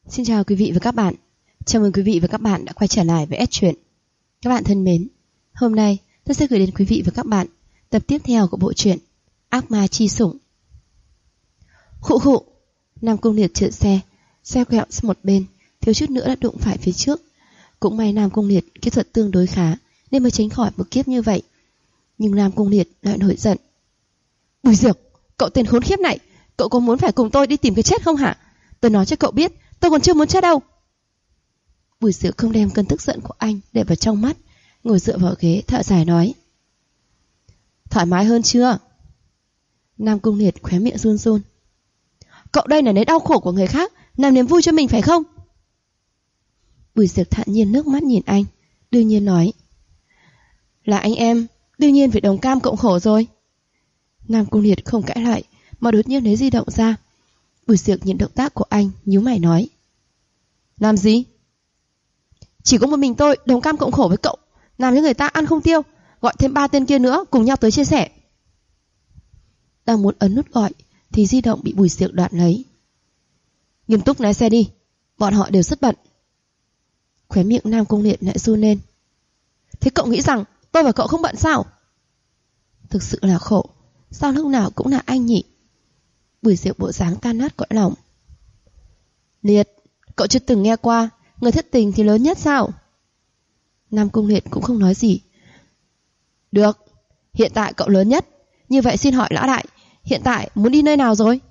Xin chào quý vị và các bạn. Chào mừng quý vị và các bạn đã quay trở lại với S Truyện. Các bạn thân mến, hôm nay tôi sẽ gửi đến quý vị và các bạn tập tiếp theo của bộ truyện Ác Ma Chi Sủng. Khụ khụ, Nam Cung Liệt trượt xe quẹo sang một bên, thiếu chút nữa đã đụng phải phía trước. Cũng may Nam Cung Liệt kỹ thuật tương đối khá nên mới tránh khỏi một kiếp như vậy. Nhưng Nam Cung Liệt lại nổi giận. Bùi Diệp, cậu tên khốn khiếp này, cậu có muốn phải cùng tôi đi tìm cái chết không hả? Tôi nói cho cậu biết, tôi còn chưa muốn chết đâu. Bùi Diệp không đem cơn tức giận của anh để vào trong mắt, ngồi dựa vào ghế thở dài nói. Thoải mái hơn chưa? Nam Cung Liệt khóe miệng run run. Cậu đây là lấy đau khổ của người khác làm niềm vui cho mình phải không? Bùi Diệp thản nhiên nước mắt nhìn anh, đương nhiên nói. Là anh em, đương nhiên phải đồng cam cộng khổ rồi. Nam Cung Liệt không cãi lại, mà đột nhiên lấy di động ra. Bùi Diệp nhìn động tác của anh, nhíu mày nói. Làm gì? Chỉ có một mình tôi đồng cam cộng khổ với cậu, làm cho người ta ăn không tiêu, gọi thêm 3 tên kia nữa cùng nhau tới chia sẻ. Đang muốn ấn nút gọi thì di động bị Bùi Diệp đoạt lấy. Nghiêm túc lái xe đi, bọn họ đều rất bận. Khóe miệng Nam Cung Liệt lại run lên. Thế cậu nghĩ rằng tôi và cậu không bận sao? Thực sự là khổ, sao lúc nào cũng là anh nhỉ? Bùi Diệp bộ dáng tan nát cõi lòng. Liệt, cậu chưa từng nghe qua người thất tình thì lớn nhất sao? Nam Cung Liệt cũng không nói gì. Được, hiện tại cậu lớn nhất. Như vậy xin hỏi lão đại, hiện tại muốn đi nơi nào rồi?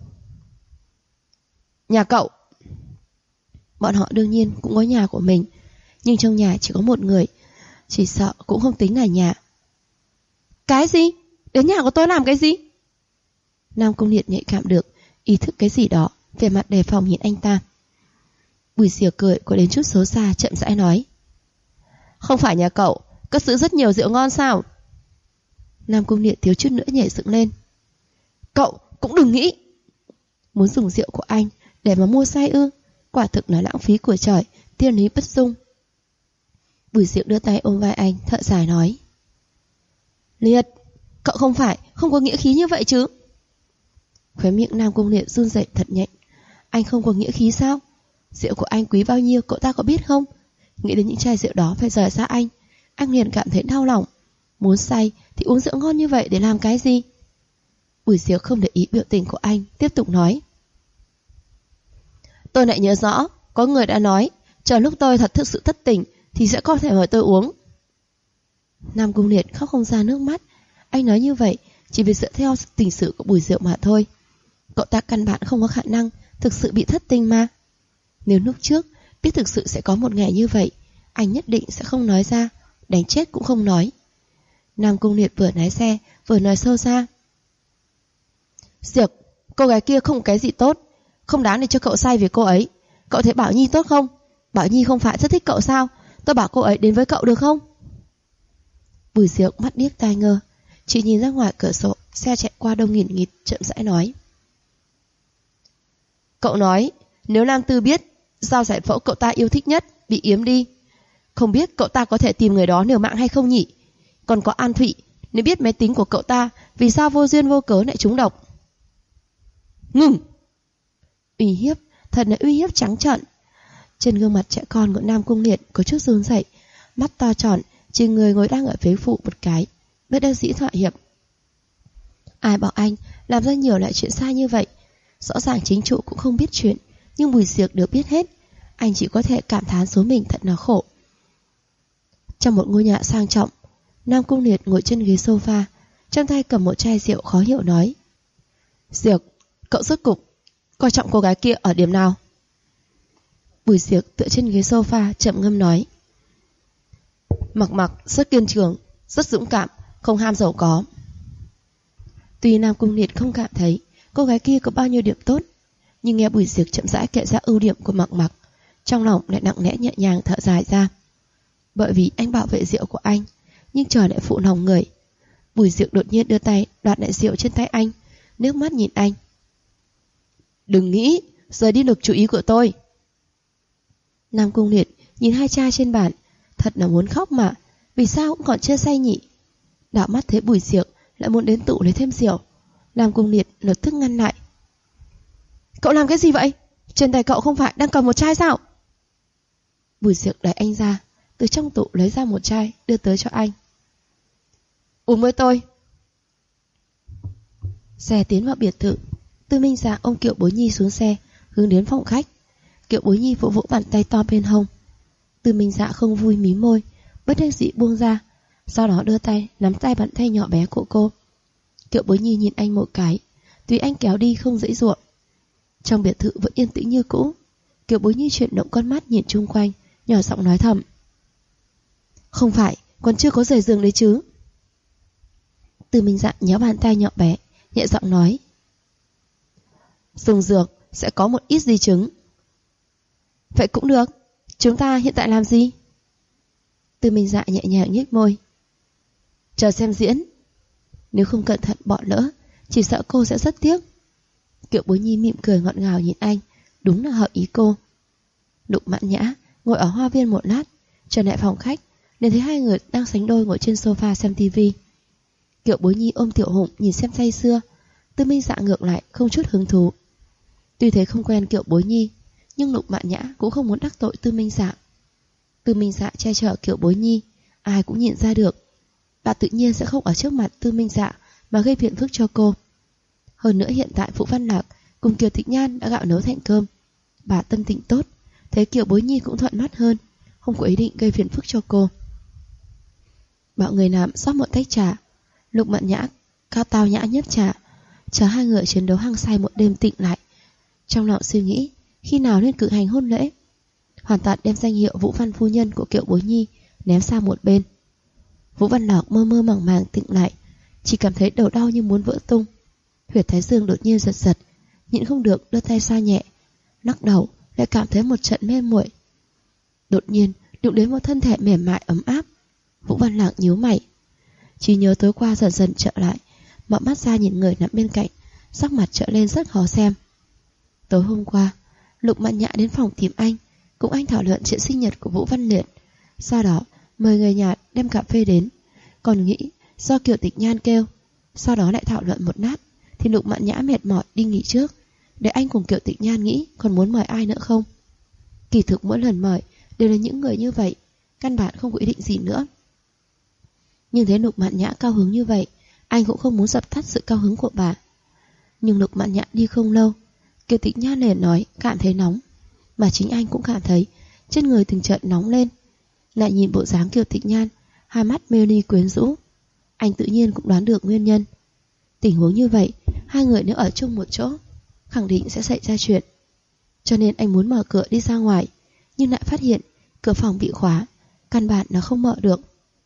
Nhà cậu. Bọn họ đương nhiên cũng có nhà của mình, nhưng trong nhà chỉ có một người, chỉ sợ cũng không tính là nhà. Cái gì? Đến nhà của tôi làm cái gì? Nam Cung Liệt nhạy cảm được ý thức cái gì đó, vẻ mặt đề phòng nhìn anh ta. Bùi Diệp cười có đến chút xấu xa, chậm rãi nói. Không phải nhà cậu cất giữ rất nhiều rượu ngon sao? Nam Cung Liệt thiếu chút nữa nhảy dựng lên. Cậu cũng đừng nghĩ. Muốn dùng rượu của anh để mà mua say ư? Quả thực là lãng phí của trời, tiên lý bất dung. Bùi Diệp đưa tay ôm vai anh, thở dài nói. Liệt, cậu không phải không có nghĩa khí như vậy chứ? Khóe miệng Nam Cung Liệt run rẩy thật nhẹ. Anh không có nghĩa khí sao? Rượu của anh quý bao nhiêu cậu ta có biết không? Nghĩ đến những chai rượu đó phải rời xa anh liền cảm thấy đau lòng. Muốn say thì uống rượu ngon như vậy để làm cái gì? Bùi Diệp không để ý biểu tình của anh, tiếp tục nói. Tôi lại nhớ rõ, có người đã nói, chờ lúc tôi thật thực sự thất tình thì sẽ có thể mời tôi uống. Nam Cung Liệt khóc không ra nước mắt. Anh nói như vậy chỉ vì dựa theo tình sự của Bùi Diệp mà thôi. Cậu ta căn bản không có khả năng thực sự bị thất tình mà. Nếu lúc trước biết thực sự sẽ có một ngày như vậy, anh nhất định sẽ không nói ra, đánh chết cũng không nói. Nam Cung Liệt vừa lái xe vừa nói sâu xa. Diệp, cô gái kia không có cái gì tốt, không đáng để cho cậu say vì cô ấy. Cậu thấy Bảo Nhi tốt không? Bảo Nhi không phải rất thích cậu sao? Tôi bảo cô ấy đến với cậu được không? Bùi Diệp mắt điếc tai ngơ, chỉ nhìn ra ngoài cửa sổ xe chạy qua đông nghìn nghịt, chậm rãi nói. Cậu nói nếu Lam Tư biết Giao giải phẫu cậu ta yêu thích nhất bị yếm đi, không biết cậu ta có thể tìm người đó liều mạng hay không nhỉ? Còn có An Thụy, nếu biết máy tính của cậu ta, vì sao vô duyên vô cớ lại trúng độc? Ngừng! Uy hiếp, thật là uy hiếp trắng trợn. Trên gương mặt trẻ con của Nam Cung Liệt có chút run rẩy, mắt to tròn, chỉ người ngồi đang ở phía phụ một cái, bất đắc dĩ thỏa hiệp. Ai bảo anh làm ra nhiều loại chuyện sai như vậy? Rõ ràng chính chủ cũng không biết chuyện, nhưng Bùi Diệp được biết hết. Anh chỉ có thể cảm thán số mình thật là khổ. Trong một ngôi nhà sang trọng, Nam Cung Liệt ngồi trên ghế sofa, trong tay cầm một chai rượu khó hiểu nói. Diệp, cậu rốt cục coi trọng cô gái kia ở điểm nào? Bùi Diệp tựa trên ghế sofa chậm ngâm nói. Mặc rất kiên cường, rất dũng cảm, không ham giàu có. Tuy Nam Cung Liệt không cảm thấy cô gái kia có bao nhiêu điểm tốt, nhưng nghe Bùi Diệp chậm rãi kể ra ưu điểm của Mặc, trong lòng lại nặng nẽ nhẹ nhàng thở dài ra. Bởi vì anh bảo vệ rượu của anh, nhưng trời lại phụ lòng người. Bùi Diệp đột nhiên đưa tay đoạt lại rượu trên tay anh, nước mắt nhìn anh. Đừng nghĩ rời đi lực chú ý của tôi. Nam Cung Liệt nhìn hai chai trên bàn, thật là muốn khóc mà. Vì sao cũng còn chưa say nhỉ? Đảo mắt thấy Bùi Diệp lại muốn đến tủ lấy thêm rượu, Nam Cung Liệt lập tức ngăn lại. Cậu làm cái gì vậy? Trên tay cậu không phải đang cầm một chai sao? Bùi Diệc đẩy anh ra, từ trong tủ lấy ra một chai, đưa tới cho anh. Uống với tôi. Xe tiến vào biệt thự. Tư Minh Dạ ôm Kiều Bối Nhi xuống xe, hướng đến phòng khách. Kiều Bối Nhi vỗ vỗ bàn tay to bên hông. Tư Minh Dạ không vui mím môi, bất đắc dĩ buông ra, sau đó đưa tay nắm tay bàn tay nhỏ bé của cô. Kiều Bối Nhi nhìn anh một cái, tùy anh kéo đi không dễ dụa. Trong biệt thự vẫn yên tĩnh như cũ. Kiều Bối Nhi chuyển động con mắt nhìn chung quanh, nhỏ giọng nói thầm. Không phải, còn chưa có rời giường đấy chứ? Tư Minh Dạ nhéo bàn tay nhỏ bé, nhẹ giọng nói. Dùng dược sẽ có một ít di chứng. Vậy cũng được, chúng ta hiện tại làm gì? Tư Minh Dạ nhẹ nhàng nhếch môi. Chờ xem diễn. Nếu không cẩn thận bỏ lỡ, chỉ sợ cô sẽ rất tiếc. Kiều Bối Nhi mỉm cười ngọt ngào nhìn anh, đúng là hợp ý cô. Lục Mạn Nhã ngồi ở hoa viên một lát, trở lại phòng khách, nên thấy hai người đang sánh đôi ngồi trên sofa xem tivi. Kiều Bối Nhi ôm Tiểu Hùng nhìn xem say sưa. Tư Minh Dạ ngược lại không chút hứng thú. Tuy thấy không quen Kiều Bối Nhi, nhưng Lục Mạn Nhã cũng không muốn đắc tội Tư Minh Dạ. Tư Minh Dạ che chở Kiều Bối Nhi, ai cũng nhìn ra được. Bà tự nhiên sẽ không ở trước mặt Tư Minh Dạ mà gây phiền phức cho cô. Hơn nữa hiện tại Vũ Văn Lạc cùng Kiều Tịch Nhan đã gạo nấu thành cơm. Bà tâm tình tốt, thấy Kiều Bối Nhi cũng thuận mắt hơn, không có ý định gây phiền phức cho cô. Bảo người làm rót một tách trà. Lục Mạn Nhã cao tao nhã nhấp trà, chờ hai người chiến đấu hăng say một đêm tịnh lại. Trong lòng suy nghĩ khi nào nên cử hành hôn lễ, hoàn toàn đem danh hiệu Vũ Văn phu nhân của Kiều Bối Nhi ném sang một bên. Vũ Văn Lạc mơ mơ màng màng tỉnh lại, chỉ cảm thấy đầu đau như muốn vỡ tung. Huyệt thái dương đột nhiên giật giật, nhịn không được đưa tay xoa nhẹ, lắc đầu lại cảm thấy một trận mê muội. Đột nhiên đụng đến một thân thể mềm mại ấm áp. Vũ Văn Lạc nhíu mày, chỉ nhớ tối qua dần dần trở lại, mở mắt ra nhìn người nằm bên cạnh, sắc mặt trở lên rất khó xem. Tối hôm qua, Lục Mạn Nhã đến phòng tìm anh, cùng anh thảo luận chuyện sinh nhật của Vũ Văn Liệt. Sau đó mời người nhà đem cà phê đến, còn nghĩ do Kiều Tịch Nhan kêu. Sau đó lại thảo luận một lát, thì Lục Mạn Nhã mệt mỏi đi nghỉ trước, để anh cùng Kiều Tịch Nhan nghĩ còn muốn mời ai nữa không. Kỳ thực mỗi lần mời đều là những người như vậy, căn bản không có ý định gì nữa. Nhưng thấy Lục Mạn Nhã cao hứng như vậy, anh cũng không muốn dập tắt sự cao hứng của bà. Nhưng Lục Mạn Nhã đi không lâu, Kiều Tịch Nhan liền nói cảm thấy nóng, mà chính anh cũng cảm thấy trên người từng trận nóng lên. Lại nhìn bộ dáng Kiều Tịch Nhan, hai mắt mê ly quyến rũ, anh tự nhiên cũng đoán được nguyên nhân. Tình huống như vậy, hai người nếu ở chung một chỗ, khẳng định sẽ xảy ra chuyện. Cho nên anh muốn mở cửa đi ra ngoài, nhưng lại phát hiện cửa phòng bị khóa, căn bản là không mở được.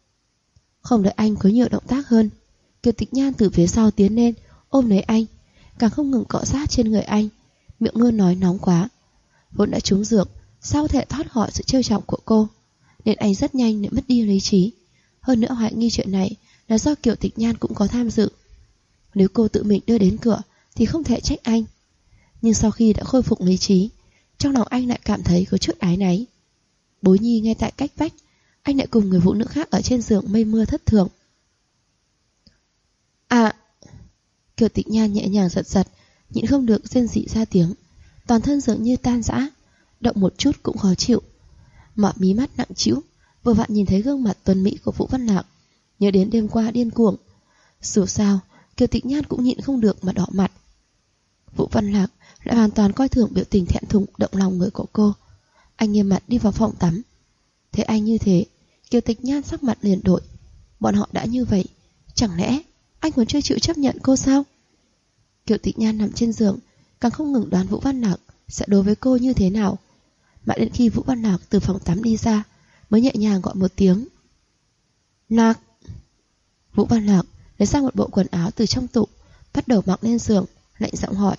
Không đợi anh có nhiều động tác hơn, Kiều Tịch Nhan từ phía sau tiến lên ôm lấy anh, càng không ngừng cọ sát trên người anh, miệng luôn nói nóng quá. Vốn đã trúng dược, sao có thể thoát khỏi sự trêu chọc của cô, nên anh rất nhanh để mất đi lý trí. Hơn nữa hoài nghi chuyện này là do Kiều Tịch Nhan cũng có tham dự. Nếu cô tự mình đưa đến cửa thì không thể trách anh. Nhưng sau khi đã khôi phục lý trí, trong lòng anh lại cảm thấy có chút áy náy. Bối Nhi ngay tại cách vách, anh lại cùng người phụ nữ khác ở trên giường mây mưa thất thường. À! Kiều Tịch Nhan nhẹ nhàng giật giật, nhịn không được rên rỉ ra tiếng, toàn thân dường như tan rã, động một chút cũng khó chịu. Mở mí mắt nặng trĩu, vừa vặn nhìn thấy gương mặt tuấn mỹ của Vũ Văn Lạc, nhớ đến đêm qua điên cuồng. Dù sao, Kiều Tịch Nhan cũng nhịn không được mà đỏ mặt. Vũ Văn Lạc lại hoàn toàn coi thường biểu tình thẹn thùng động lòng người của cô. Anh nghiêm mặt đi vào phòng tắm. Thấy anh như thế, Kiều Tịch Nhan sắc mặt liền đổi. Bọn họ đã như vậy, chẳng lẽ anh còn chưa chịu chấp nhận cô sao? Kiều Tịch Nhan nằm trên giường, càng không ngừng đoán Vũ Văn Lạc sẽ đối với cô như thế nào. Mãi đến khi Vũ Văn Lạc từ phòng tắm đi ra, mới nhẹ nhàng gọi một tiếng. Lạc! Vũ Văn Lạc lấy ra một bộ quần áo từ trong tủ, bắt đầu mặc lên giường, lạnh giọng hỏi.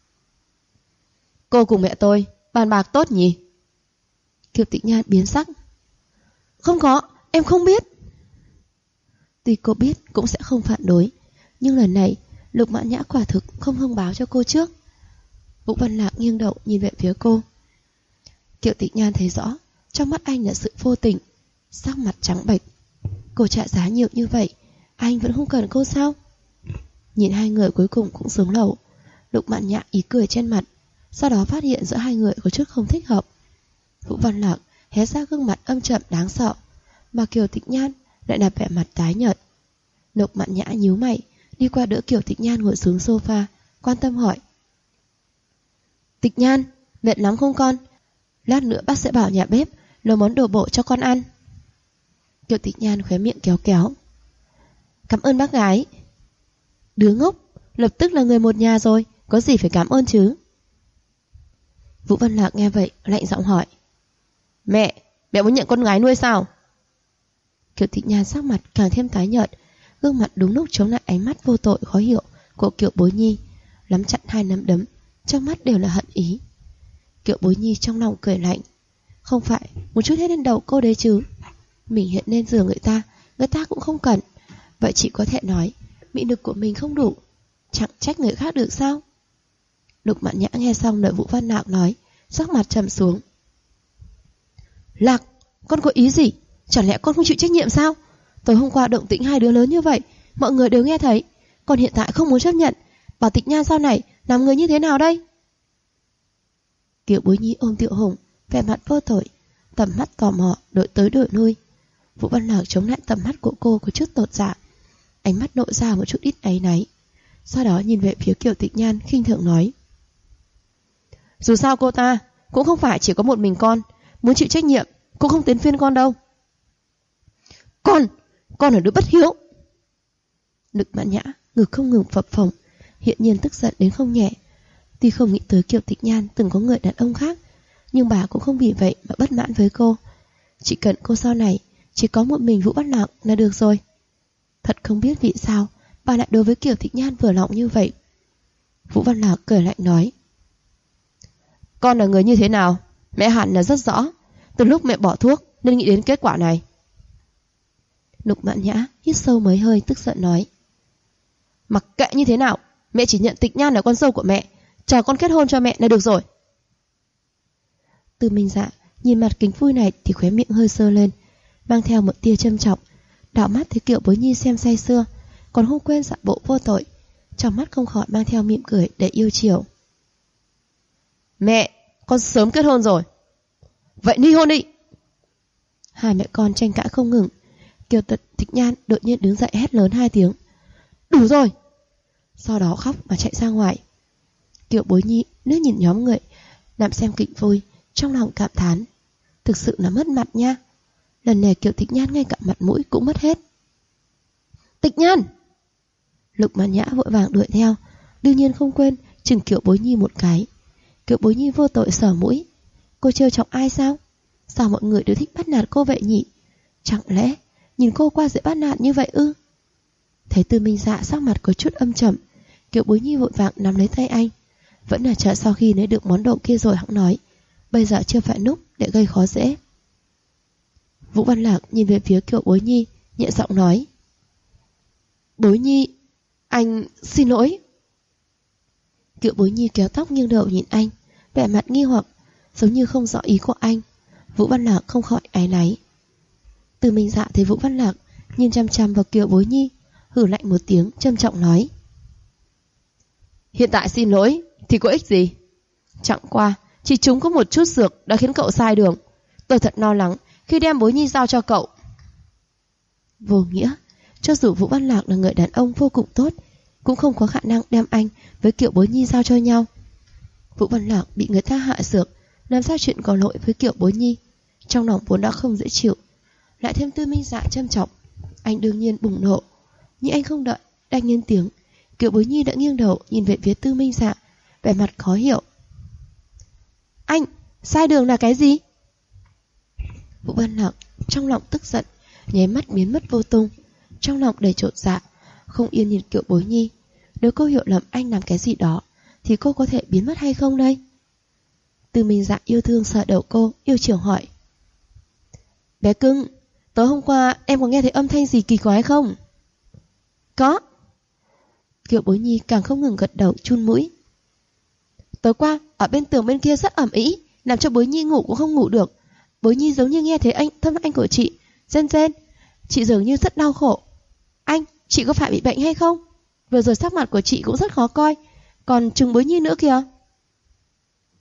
Cô cùng mẹ tôi bàn bạc tốt nhỉ? Kiều Tịch Nhan biến sắc. Không có, em không biết. Tuy cô biết cũng sẽ không phản đối, nhưng lần này Lục Mạn Nhã quả thực không thông báo cho cô trước. Vũ Văn Lạc nghiêng đầu nhìn về phía cô. Kiều Tịch Nhan thấy rõ trong mắt anh là sự vô tình, sắc mặt trắng bệch. Cô trả giá nhiều như vậy, anh vẫn không cần cô sao? Nhìn hai người cuối cùng cũng xuống lầu, Lục Mạn Nhã ý cười trên mặt, Sau đó phát hiện giữa hai người có chút không thích hợp. Vũ Văn Lạc hé ra gương mặt âm trầm đáng sợ, mà Kiều Tịch Nhan lại là vẻ mặt tái nhợt. Lục Mạn Nhã nhíu mày, đi qua đỡ Kiều Tịch Nhan ngồi xuống sofa, quan tâm hỏi: Tịch Nhan, mệt lắm không con? Lát nữa bác sẽ bảo nhà bếp nấu món đồ bổ cho con ăn. Kiều Tịch Nhan khóe miệng kéo kéo: Cảm ơn bác gái. Đứa ngốc, lập tức là người một nhà rồi, có gì phải cảm ơn chứ? Vũ Văn Lạc nghe vậy lạnh giọng hỏi: Mẹ muốn nhận con gái nuôi sao? Kiều Tịch Nhan sắc mặt càng thêm tái nhợt, gương mặt đúng lúc chống lại ánh mắt vô tội khó hiểu của Kiều Bối Nhi, nắm chặt hai nắm đấm, trong mắt đều là hận ý. Kiều Bối Nhi trong lòng cười lạnh: Không phải một chút hết lên đầu cô đấy chứ? Mình hiện lên giường người ta cũng không cần. Vậy chỉ có thể nói mị lực của mình không đủ, chẳng trách người khác được sao? Lục Mạn Nhã nghe xong lời Vũ Văn Lạc nói, sắc mặt trầm xuống. Lạc, con có ý gì? Chẳng lẽ con không chịu trách nhiệm sao? Tối hôm qua động tĩnh hai đứa lớn như vậy, mọi người đều nghe thấy. Còn hiện tại không muốn chấp nhận, bảo Tịch Nhan sau này làm người như thế nào đây? Kiều Bối Nhi ôm Tiểu Hùng, vẻ mặt vô tội, tầm mắt tò mò đổi tới đổi lui. Vũ Văn Lạc chống lại tầm mắt của cô có chút tột dạ, ánh mắt lộ ra một chút ít áy náy. Sau đó nhìn về phía Kiều Tịch Nhan khinh thường nói: Dù sao cô ta cũng không phải chỉ có một mình con, muốn chịu trách nhiệm cũng không đến phiên con đâu. Con là đứa bất hiếu. Lục Mạn Nhã ngực không ngừng phập phồng, hiện nhiên tức giận đến không nhẹ. Tuy không nghĩ tới Kiều Tịch Nhan từng có người đàn ông khác, nhưng bà cũng không vì vậy mà bất mãn với cô. Chỉ cần cô sau này chỉ có một mình Vũ Văn Lạc là được rồi. Thật không biết vì sao bà lại đối với Kiều Tịch Nhan vừa lòng như vậy. Vũ Văn Lạc cười lạnh nói: Con là người như thế nào, mẹ hẳn là rất rõ. Từ lúc mẹ bỏ thuốc nên nghĩ đến kết quả này. Lục Mạn Nhã hít sâu mấy hơi, tức giận nói: Mặc kệ như thế nào, mẹ chỉ nhận Tịch Nhan là con dâu của mẹ, chờ con kết hôn cho mẹ là được rồi. Từ Minh Dạ nhìn mặt kính vui này thì khóe miệng hơi sơ lên, mang theo một tia châm chọc, đảo mắt thấy Kiều Bối Nhi xem say sưa, còn không quên giả bộ vô tội, trong mắt không khỏi mang theo mỉm cười để yêu chiều. Mẹ, con sớm kết hôn rồi. Vậy ly hôn đi. Hai mẹ con tranh cãi không ngừng. Kiều Tịch Nhan đột nhiên đứng dậy hét lớn 2 tiếng: Đủ rồi! Sau đó khóc mà chạy ra ngoài. Kiều Bối Nhi nước nhìn nhóm người nằm xem kịch vui, trong lòng cảm thán: Thực sự là mất mặt nha. Lần này Kiều Tịch Nhan ngay cả mặt mũi cũng mất hết. Tịch Nhan! Lục Mạn Nhã vội vàng đuổi theo, đương nhiên không quên chừng Kiều Bối Nhi một cái. Kiều Bối Nhi vô tội sờ mũi. Cô trêu chọc ai sao? Sao mọi người đều thích bắt nạt cô vậy nhỉ? Chẳng lẽ nhìn cô qua dễ bắt nạt như vậy ư? Thấy Tư Minh Dạ sắc mặt có chút âm trầm, Kiều Bối Nhi vội vàng nắm lấy tay anh. Vẫn là chờ sau khi lấy được món đồ kia rồi hẵng nói, bây giờ chưa phải lúc để gây khó dễ. Vũ Văn Lạc nhìn về phía Kiều Bối Nhi, nhẹ giọng nói: Bối Nhi, anh xin lỗi. Kiều Bối Nhi kéo tóc nghiêng đầu nhìn anh, vẻ mặt nghi hoặc, giống như không rõ ý của anh. Vũ Văn Lạc không khỏi áy náy. Từ Minh Dạ thấy Vũ Văn Lạc nhìn chăm chăm vào Kiều Bối Nhi, hừ lạnh một tiếng, trầm trọng nói: Hiện tại xin lỗi thì có ích gì? Chẳng qua chỉ chúng có một chút dược đã khiến cậu sai đường. Tôi thật lo lắng khi đem Bối Nhi giao cho cậu. Vô nghĩa, cho dù Vũ Văn Lạc là người đàn ông vô cùng tốt, cũng không có khả năng đem anh với Kiều Bối Nhi giao cho nhau. Vũ Văn Lạc bị người ta hạ dược, làm sao chuyện có lỗi với Kiều Bối Nhi, trong lòng vốn đã không dễ chịu, lại thêm Tư Minh Dạ châm chọc, anh đương nhiên bùng nộ. Nhưng anh không đợi đanh lên tiếng, Kiều Bối Nhi đã nghiêng đầu nhìn về phía Tư Minh Dạ, vẻ mặt khó hiểu. Anh, sai đường là cái gì? Vũ Văn Lạc trong lòng tức giận, nháy mắt biến mất vô tung, trong lòng đầy chột dạ, không yên nhìn Kiều Bối Nhi. Nếu cô hiểu lầm anh làm cái gì đó thì cô có thể biến mất hay không đây? Tư Minh Dạ yêu thương sờ đầu cô, yêu chiều hỏi: Bé cưng, tối hôm qua em có nghe thấy âm thanh gì kỳ quái không? Có. Kiều Bối Nhi càng không ngừng gật đầu chun mũi. Tối qua ở bên tường bên kia rất ẩm ĩ, làm cho Bối Nhi ngủ cũng không ngủ được. Bối Nhi giống như nghe thấy âm thanh của chị rên rên, chị dường như rất đau khổ. Anh, chị có phải bị bệnh hay không? Vừa rồi sắc mặt của chị cũng rất khó coi, còn chừng Bối Nhi nữa kìa.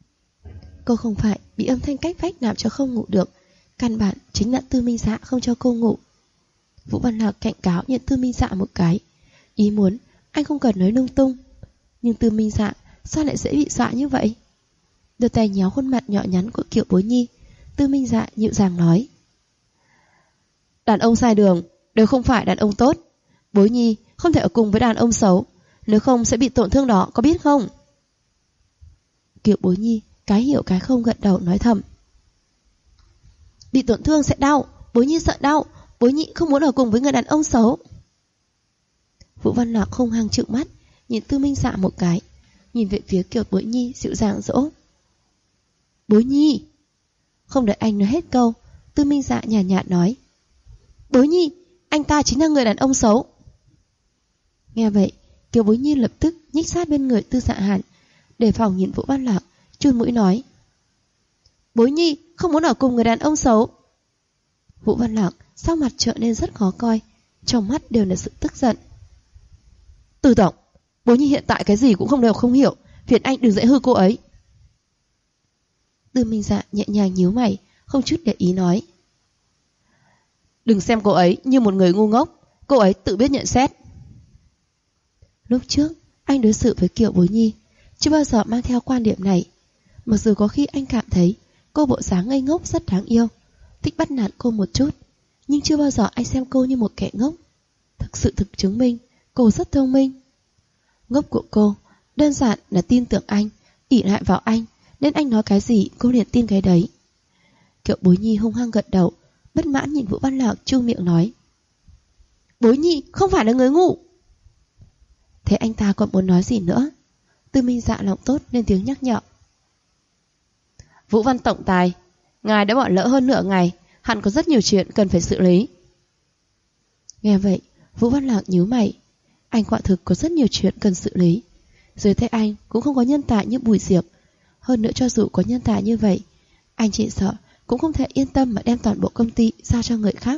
Cô không phải bị âm thanh cách vách làm cho không ngủ được, căn bản chính là Tư Minh Dạ không cho cô ngủ. Vũ Văn Lạc cảnh cáo nhận Tư Minh Dạ một cái, ý muốn anh không cần nói lung tung. Nhưng Tư Minh Dạ sao lại dễ bị dọa như vậy? Đưa tay nhéo khuôn mặt nhỏ nhắn của Kiều Bối Nhi, Tư Minh Dạ dịu dàng nói: đàn ông sai đường đều không phải đàn ông tốt. Bối Nhi không thể ở cùng với đàn ông xấu, nếu không sẽ bị tổn thương đó, có biết không? Kiều Bối Nhi cái hiểu cái không gật đầu nói thầm: bị tổn thương sẽ đau, Bối Nhi sợ đau, Bối Nhi không muốn ở cùng với người đàn ông xấu. Vũ Văn Lạc hung hăng trợn mắt nhìn Tư Minh Dạ một cái, nhìn về phía Kiều Bối Nhi dịu dàng dỗ: Bối Nhi. Không đợi anh nói hết câu, Tư Minh Dạ nhàn nhạt nói: Bối Nhi, anh ta chính là người đàn ông xấu. Nghe vậy, Kiều Bối Nhi lập tức nhích sát bên người Tư Dạ Hàn, đề phòng nhìn Vũ Văn Lạc, chun mũi nói: Bối Nhi không muốn ở cùng người đàn ông xấu. Vũ Văn Lạc sắc mặt trở nên rất khó coi, trong mắt đều là sự tức giận. Tư tổng, Bối Nhi hiện tại cái gì cũng không hiểu, phiền anh đừng dễ hư cô ấy. Tư Minh Dạ nhẹ nhàng nhíu mày, không chút để ý nói: đừng xem cô ấy như một người ngu ngốc, cô ấy tự biết nhận xét. Lúc trước anh đối xử với Kiều Bối Nhi chưa bao giờ mang theo quan điểm này. Mặc dù có khi anh cảm thấy cô bộ dáng ngây ngốc rất đáng yêu, thích bắt nạt cô một chút, nhưng chưa bao giờ anh xem cô như một kẻ ngốc. Thực chứng minh cô rất thông minh. Ngốc của cô đơn giản là tin tưởng anh, ỷ lại vào anh, nên anh nói cái gì cô liền tin cái đấy. Kiều Bối Nhi hung hăng gật đầu, bất mãn nhìn Vũ Văn Lạc chu miệng nói: Bối Nhi không phải là người ngu. Thế anh ta còn muốn nói gì nữa? Tư Minh Dạ lòng tốt lên tiếng nhắc nhở: Vũ Văn tổng tài, ngài đã bỏ lỡ hơn nửa ngày, hẳn có rất nhiều chuyện cần phải xử lý. Nghe vậy, Vũ Văn Lạc nhíu mày. Anh quả thực có rất nhiều chuyện cần xử lý. Dưới tay anh cũng không có nhân tài như Bùi Diệp. Hơn nữa cho dù có nhân tài như vậy, anh chỉ sợ cũng không thể yên tâm mà đem toàn bộ công ty giao cho người khác.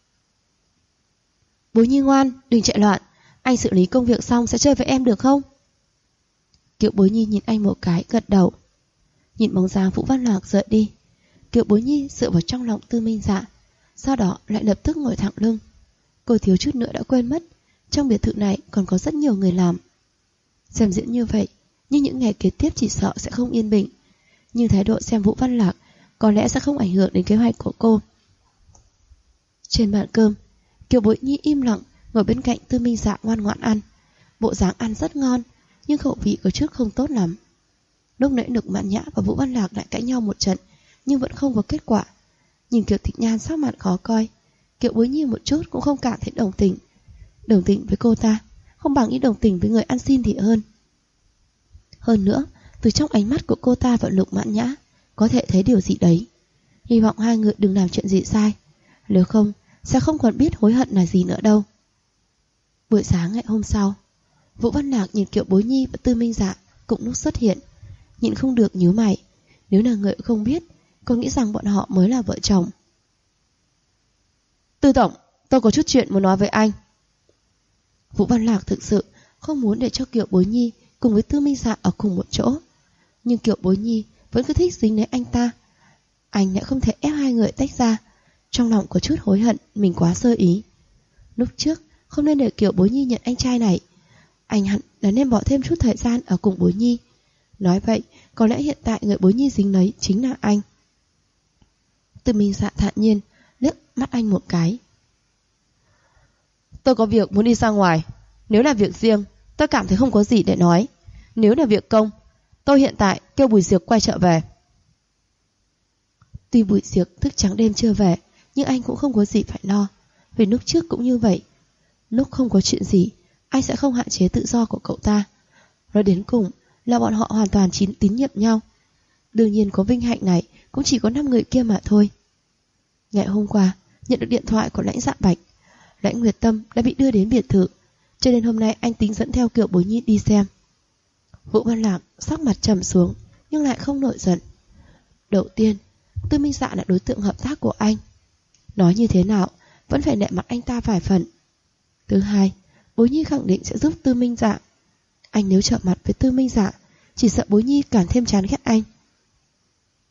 Bối Nhi ngoan, đừng chạy loạn, anh xử lý công việc xong sẽ chơi với em được không? Kiều Bối Nhi nhìn anh một cái, gật đầu. Nhìn bóng dáng Vũ Văn Lạc rời đi, Kiều Bối Nhi dựa vào trong lòng Tư Minh Dạ, sau đó lại lập tức ngồi thẳng lưng. Cô thiếu chút nữa đã quên mất trong biệt thự này còn có rất nhiều người làm. Xem diễn như vậy, nhưng những ngày kế tiếp chỉ sợ sẽ không yên bình. Nhưng thái độ xem Vũ Văn Lạc có lẽ sẽ không ảnh hưởng đến kế hoạch của cô. Trên bàn cơm, Kiều Bối Nhi im lặng ngồi bên cạnh Tư Minh Dạ ngoan ngoãn ăn. Bộ dáng ăn rất ngon, nhưng khẩu vị có chút không tốt lắm. Lúc nãy Lục Mạn Nhã và Vũ Văn Lạc lại cãi nhau một trận, nhưng vẫn không có kết quả. Nhìn Kiều Thịnh Nhan sắc mặt khó coi, Kiều Bối Nhi một chút cũng không cảm thấy đồng tình. Đồng tình với cô ta không bằng ý đồng tình với người ăn xin thì hơn. Hơn nữa, từ trong ánh mắt của cô ta và Lục Mạn Nhã có thể thấy điều gì đấy. Hy vọng hai người đừng làm chuyện gì sai, nếu không sẽ không còn biết hối hận là gì nữa đâu. Buổi sáng ngày hôm sau, Vũ Văn Lạc nhìn Kiều Bối Nhi và Tư Minh Dạ cùng lúc xuất hiện, nhịn không được nhíu mày. Nếu là người không biết, cô nghĩ rằng bọn họ mới là vợ chồng. Tư tổng, tôi có chút chuyện muốn nói với anh. Vũ Văn Lạc thực sự không muốn để cho Kiều Bối Nhi cùng với Tư Minh Dạ ở cùng một chỗ, nhưng Kiều Bối Nhi vẫn cứ thích dính lấy anh ta. Anh lại không thể ép hai người tách ra. Trong lòng có chút hối hận mình quá sơ ý. Lúc trước không nên để Kiều Bối Nhi nhận anh trai này. Anh hẳn là nên bỏ thêm chút thời gian ở cùng Bối Nhi. Nói vậy, có lẽ hiện tại người Bối Nhi dính lấy chính là anh. Tư Minh Dạ thản nhiên liếc mắt anh một cái. Tôi có việc muốn đi ra ngoài. Nếu là việc riêng, tôi cảm thấy không có gì để nói. Nếu là việc công, tôi hiện tại kêu Bùi Diệp quay trở về. Tuy Bùi Diệp thức trắng đêm chưa về, nhưng anh cũng không có gì phải lo. Vì lúc trước cũng như vậy. Lúc không có chuyện gì, anh sẽ không hạn chế tự do của cậu ta. Nói đến cùng là bọn họ hoàn toàn tín nhiệm nhau. Đương nhiên có vinh hạnh này cũng chỉ có 5 người kia mà thôi. Ngày hôm qua nhận được điện thoại của Lãnh Dạ Bạch. Lãnh Nguyệt Tâm đã bị đưa đến biệt thự, cho nên hôm nay anh tính dẫn theo Kiều Bối Nhi đi xem. Vũ Văn Lạc sắc mặt trầm xuống nhưng lại không nổi giận. Đầu tiên, Tư Minh Dạ là đối tượng hợp tác của anh. Nói như thế nào vẫn phải nể mặt anh ta vài phần. Thứ hai, Bối Nhi khẳng định sẽ giúp Tư Minh Dạ. Anh nếu trở mặt với Tư Minh Dạ, chỉ sợ Bối Nhi càng thêm chán ghét anh.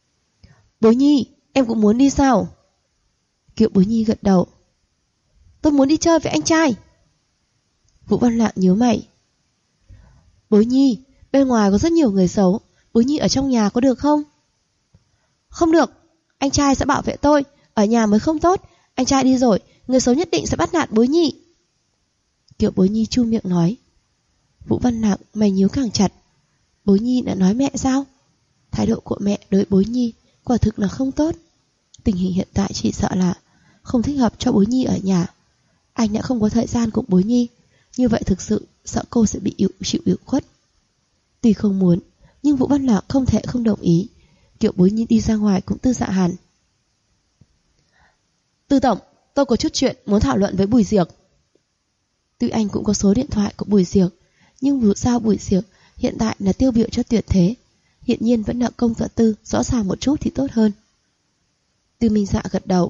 Bối Nhi, em cũng muốn đi sao? Kiều Bối Nhi gật đầu. Tôi muốn đi chơi với anh trai. Vũ Văn Lạng nhíu mày. Bối Nhi, bên ngoài có rất nhiều người xấu, Bối Nhi ở trong nhà có được không? Không được, anh trai sẽ bảo vệ tôi, ở nhà mới không tốt. Anh trai đi rồi, người xấu nhất định sẽ bắt nạt Bối Nhi. Kiều Bối Nhi chu miệng nói. Vũ Văn Lạng mày nhíu càng chặt. Bối Nhi đã nói mẹ sao? Thái độ của mẹ đối Bối Nhi quả thực là không tốt. Tình hình hiện tại chỉ sợ là không thích hợp cho Bối Nhi ở nhà. Anh đã không có thời gian cùng Bối Nhi, như vậy thực sự sợ cô sẽ bị chịu ủy khuất. Tuy không muốn, nhưng Vũ Văn Lạng không thể không đồng ý. Kiều Bối Nhi đi ra ngoài cũng tư dạ hẳn. Tư tổng, tôi có chút chuyện muốn thảo luận với Bùi Diệc. Tuy anh cũng có số điện thoại của Bùi Diệc, nhưng dù sao Bùi Diệc hiện tại là tiêu biểu cho tuyệt thế, hiện nhiên vẫn nợ công nợ tư, rõ ràng một chút thì tốt hơn. Tư Minh Dạ gật đầu.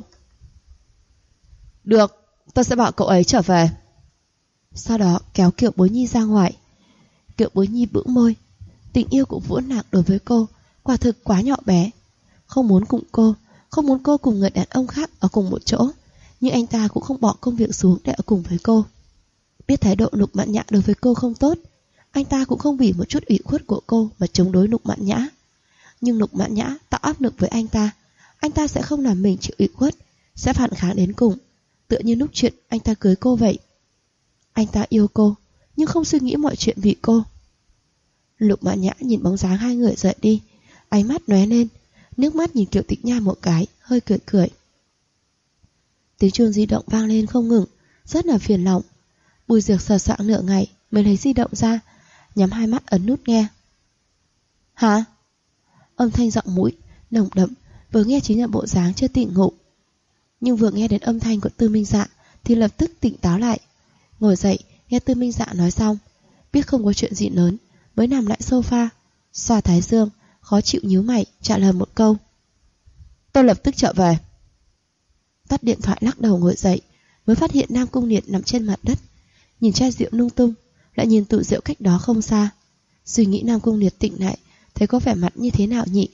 Được, tôi sẽ bảo cậu ấy trở về. Sau đó kéo Kiều Bối Nhi ra ngoài. Kiều Bối Nhi bĩu môi. Tình yêu của Vũ Nạc đối với cô quả thực quá nhỏ bé. Không muốn cô cùng người đàn ông khác ở cùng một chỗ, nhưng anh ta cũng không bỏ công việc xuống để ở cùng với cô. Biết thái độ Lục Mạn Nhã đối với cô không tốt, anh ta cũng không vì một chút ủy khuất của cô mà chống đối Lục Mạn Nhã. Nhưng Lục Mạn Nhã tạo áp lực với anh ta sẽ không làm mình chịu ủy khuất, sẽ phản kháng đến cùng, tựa như lúc chuyện anh ta cưới cô vậy. Anh ta yêu cô, nhưng không suy nghĩ mọi chuyện vì cô. Lục Mạn Nhã nhìn bóng dáng hai người rời đi, ánh mắt lóe lên, nước mắt nhìn Kiều Tịch Nha một cái, hơi cười cười. Tiếng chuông di động vang lên không ngừng, rất là phiền lòng. Bùi Diệc sờ soạng nửa ngày mới lấy di động ra, nhắm hai mắt ấn nút nghe. Hả? Âm thanh giọng mũi nồng đậm, vừa nghe chính là bộ dáng chưa tỉnh ngủ. Nhưng vừa nghe đến âm thanh của Tư Minh Dạ thì lập tức tỉnh táo lại. Ngồi dậy, nghe Tư Minh Dạ nói xong, biết không có chuyện gì lớn, mới nằm lại sofa, xoa thái dương, khó chịu nhíu mày, trả lời một câu. Tôi lập tức trở về. Tắt điện thoại lắc đầu ngồi dậy, mới phát hiện Nam Cung Liệt nằm trên mặt đất, nhìn chai rượu lung tung, lại nhìn tủ rượu cách đó không xa. Suy nghĩ Nam Cung Liệt tỉnh lại, thấy có vẻ mặt như thế nào nhỉ?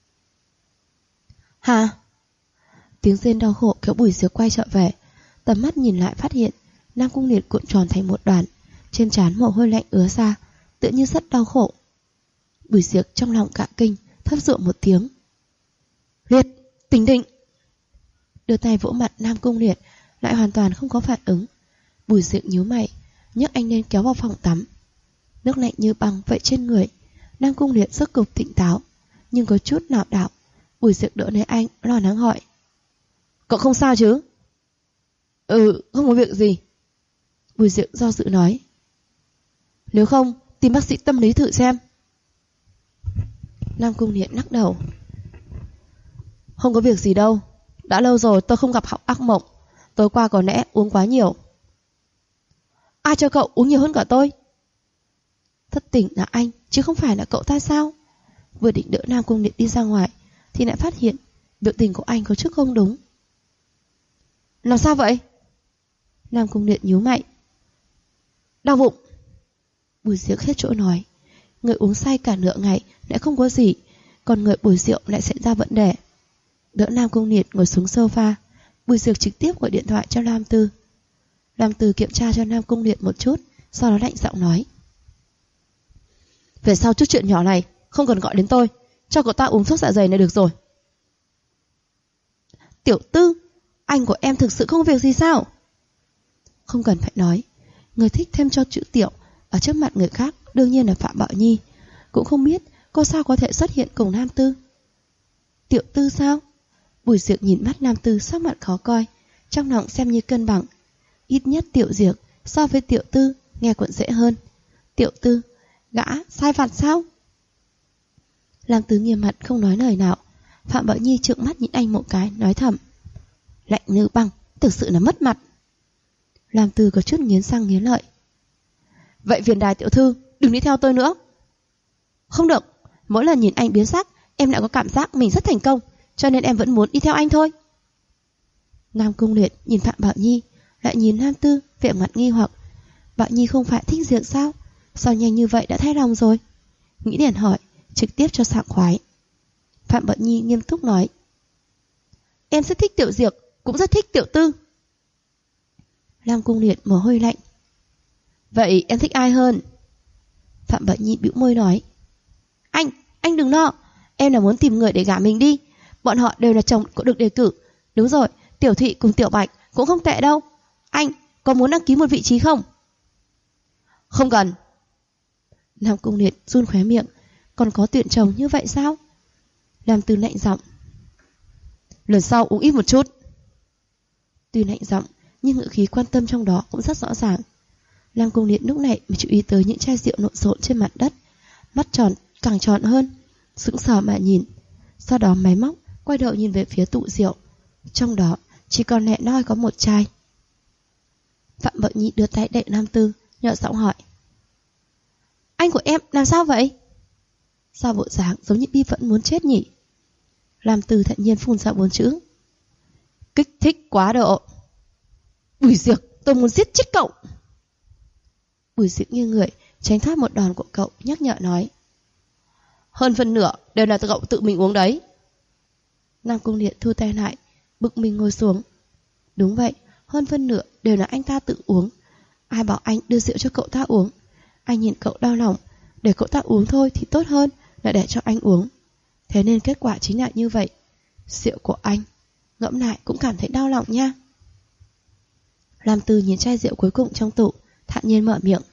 Hả? Tiếng rên đau khổ kéo Bùi Diệc quay trở về, tầm mắt nhìn lại phát hiện Nam Cung Liệt cuộn tròn thành một đoàn, trên trán mồ hôi lạnh ứa ra, tựa như rất đau khổ. Bùi Diệc trong lòng cả kinh, thấp giọng một tiếng. Liệt, tỉnh định. Đưa tay vỗ mặt Nam Cung Liệt, lại hoàn toàn không có phản ứng. Bùi Diệc nhíu mày, nhấc anh lên kéo vào phòng tắm. Nước lạnh như băng vậy trên người. Nam Cung Liệt rất cực tỉnh táo, nhưng có chút lảo đảo. Bùi Diệc đỡ lấy anh, lo lắng hỏi. Cậu không sao chứ? Không có việc gì. Bùi Diệc do dự nói. Nếu không, tìm bác sĩ tâm lý thử xem. Nam Cung Liệt lắc đầu. Không có việc gì đâu. Đã lâu rồi tôi không gặp ác mộng. Tối qua có lẽ uống quá nhiều. Ai cho cậu uống nhiều hơn cả tôi? Thất tỉnh là anh, chứ không phải là cậu ta sao? Vừa định đỡ Nam Cung Liệt đi ra ngoài thì lại phát hiện biểu tình của anh có chút không đúng. Làm sao vậy? Nam Cung Liệt nhíu mày. Đau bụng. Bùi Diệc hết chỗ nói. Người uống say cả nửa ngày lại không có gì, còn người bồi rượu lại xảy ra vấn đề. Đỡ Nam Cung Liệt ngồi xuống sofa, Bùi Diệc trực tiếp gọi điện thoại cho Lam Tư. Lam Tư kiểm tra cho Nam Cung Liệt một chút, sau đó lạnh giọng nói. Về sau chút chuyện nhỏ này không cần gọi đến tôi, cho cậu ta uống thuốc dạ dày này được rồi. Tiểu Tư, anh của em thực sự không có việc gì sao? Không cần phải nói, người thích thêm cho chữ Tiểu ở trước mặt người khác đương nhiên là Phạm Bảo Nhi. Cũng không biết cô sao có thể xuất hiện cùng Nam Tư. Tiểu Tư sao? Bùi Diệc nhìn mắt Nam Tư sắc mặt khó coi, trong lòng xem như cân bằng. Ít nhất Tiểu Diệc so với Tiểu Tư nghe còn dễ hơn. Tiểu Tư, gã sai vặt sao? Lam Tư nghiêm mặt không nói lời nào. Phạm Bảo Nhi trợn mắt nhìn anh một cái, nói thầm. Lạnh như băng, thực sự là mất mặt. Lam Tư có chút nghiến răng nghiến lợi. Vậy Viền Đài tiểu thư, đừng đi theo tôi nữa. Không được, mỗi lần nhìn anh biến sắc, em lại có cảm giác mình rất thành công, cho nên em vẫn muốn đi theo anh thôi. Nam Cung Liệt nhìn Phạm Bảo Nhi, lại nhìn Lam Tư, vẻ mặt nghi hoặc. Bảo Nhi không phải thích Diệc sao? Sao nhanh như vậy đã thay lòng rồi? Nghĩ liền hỏi, trực tiếp cho sảng khoái. Phạm Bảo Nhi nghiêm túc nói. Em rất thích Tiểu Diệc, cũng rất thích Tiểu Tư. Lam Cung Liệt mồ hôi lạnh. Vậy em thích ai hơn? Phạm Bận Nhi bĩu môi nói. Anh đừng lo. Em là muốn tìm người để gả mình đi. Bọn họ đều là chồng cũng được đề cử. Đúng rồi, Tiểu Thị cùng Tiểu Bạch cũng không tệ đâu. Anh có muốn đăng ký một vị trí không? Không cần. Lam Cung Liệt run khóe miệng. Còn có tuyển chồng như vậy sao? Lam Tư lạnh giọng. Lần sau uống ít một chút. Tuy lạnh giọng nhưng ngữ khí quan tâm trong đó cũng rất rõ ràng. Lam Cung Liệt lúc này mới chú ý tới những chai rượu lộn xộn trên mặt đất. Mắt tròn càng tròn hơn, sững sờ mà nhìn. Sau đó máy móc quay đầu nhìn về phía tủ rượu. Trong đó chỉ còn lẻ loi có một chai. Phạm Bận Nhi đưa tay đẩy Lam Tư, nhỏ giọng hỏi. Anh của em làm sao vậy? Sao bộ dáng giống như bi vẫn muốn chết nhỉ? Lam Tư thản nhiên phun ra 4 chữ. Kích thích quá độ. Bùi Diệc, tôi muốn giết chết cậu. Bùi Diệc nghiêng người tránh thoát một đòn của cậu, nhắc nhở nói. Hơn phân nửa đều là cậu tự mình uống đấy. Lam Cung Liệt thu tay lại, bực mình ngồi xuống. Đúng vậy, hơn phân nửa đều là anh ta tự uống. Ai bảo anh đưa rượu cho cậu ta uống? Anh nhìn cậu đau lòng, để cậu ta uống thôi thì tốt hơn là để cho anh uống. Thế nên kết quả chính là như vậy. Rượu của anh, ngẫm lại cũng cảm thấy đau lòng nha. Lam Tư nhìn chai rượu cuối cùng trong tủ, thản nhiên mở miệng.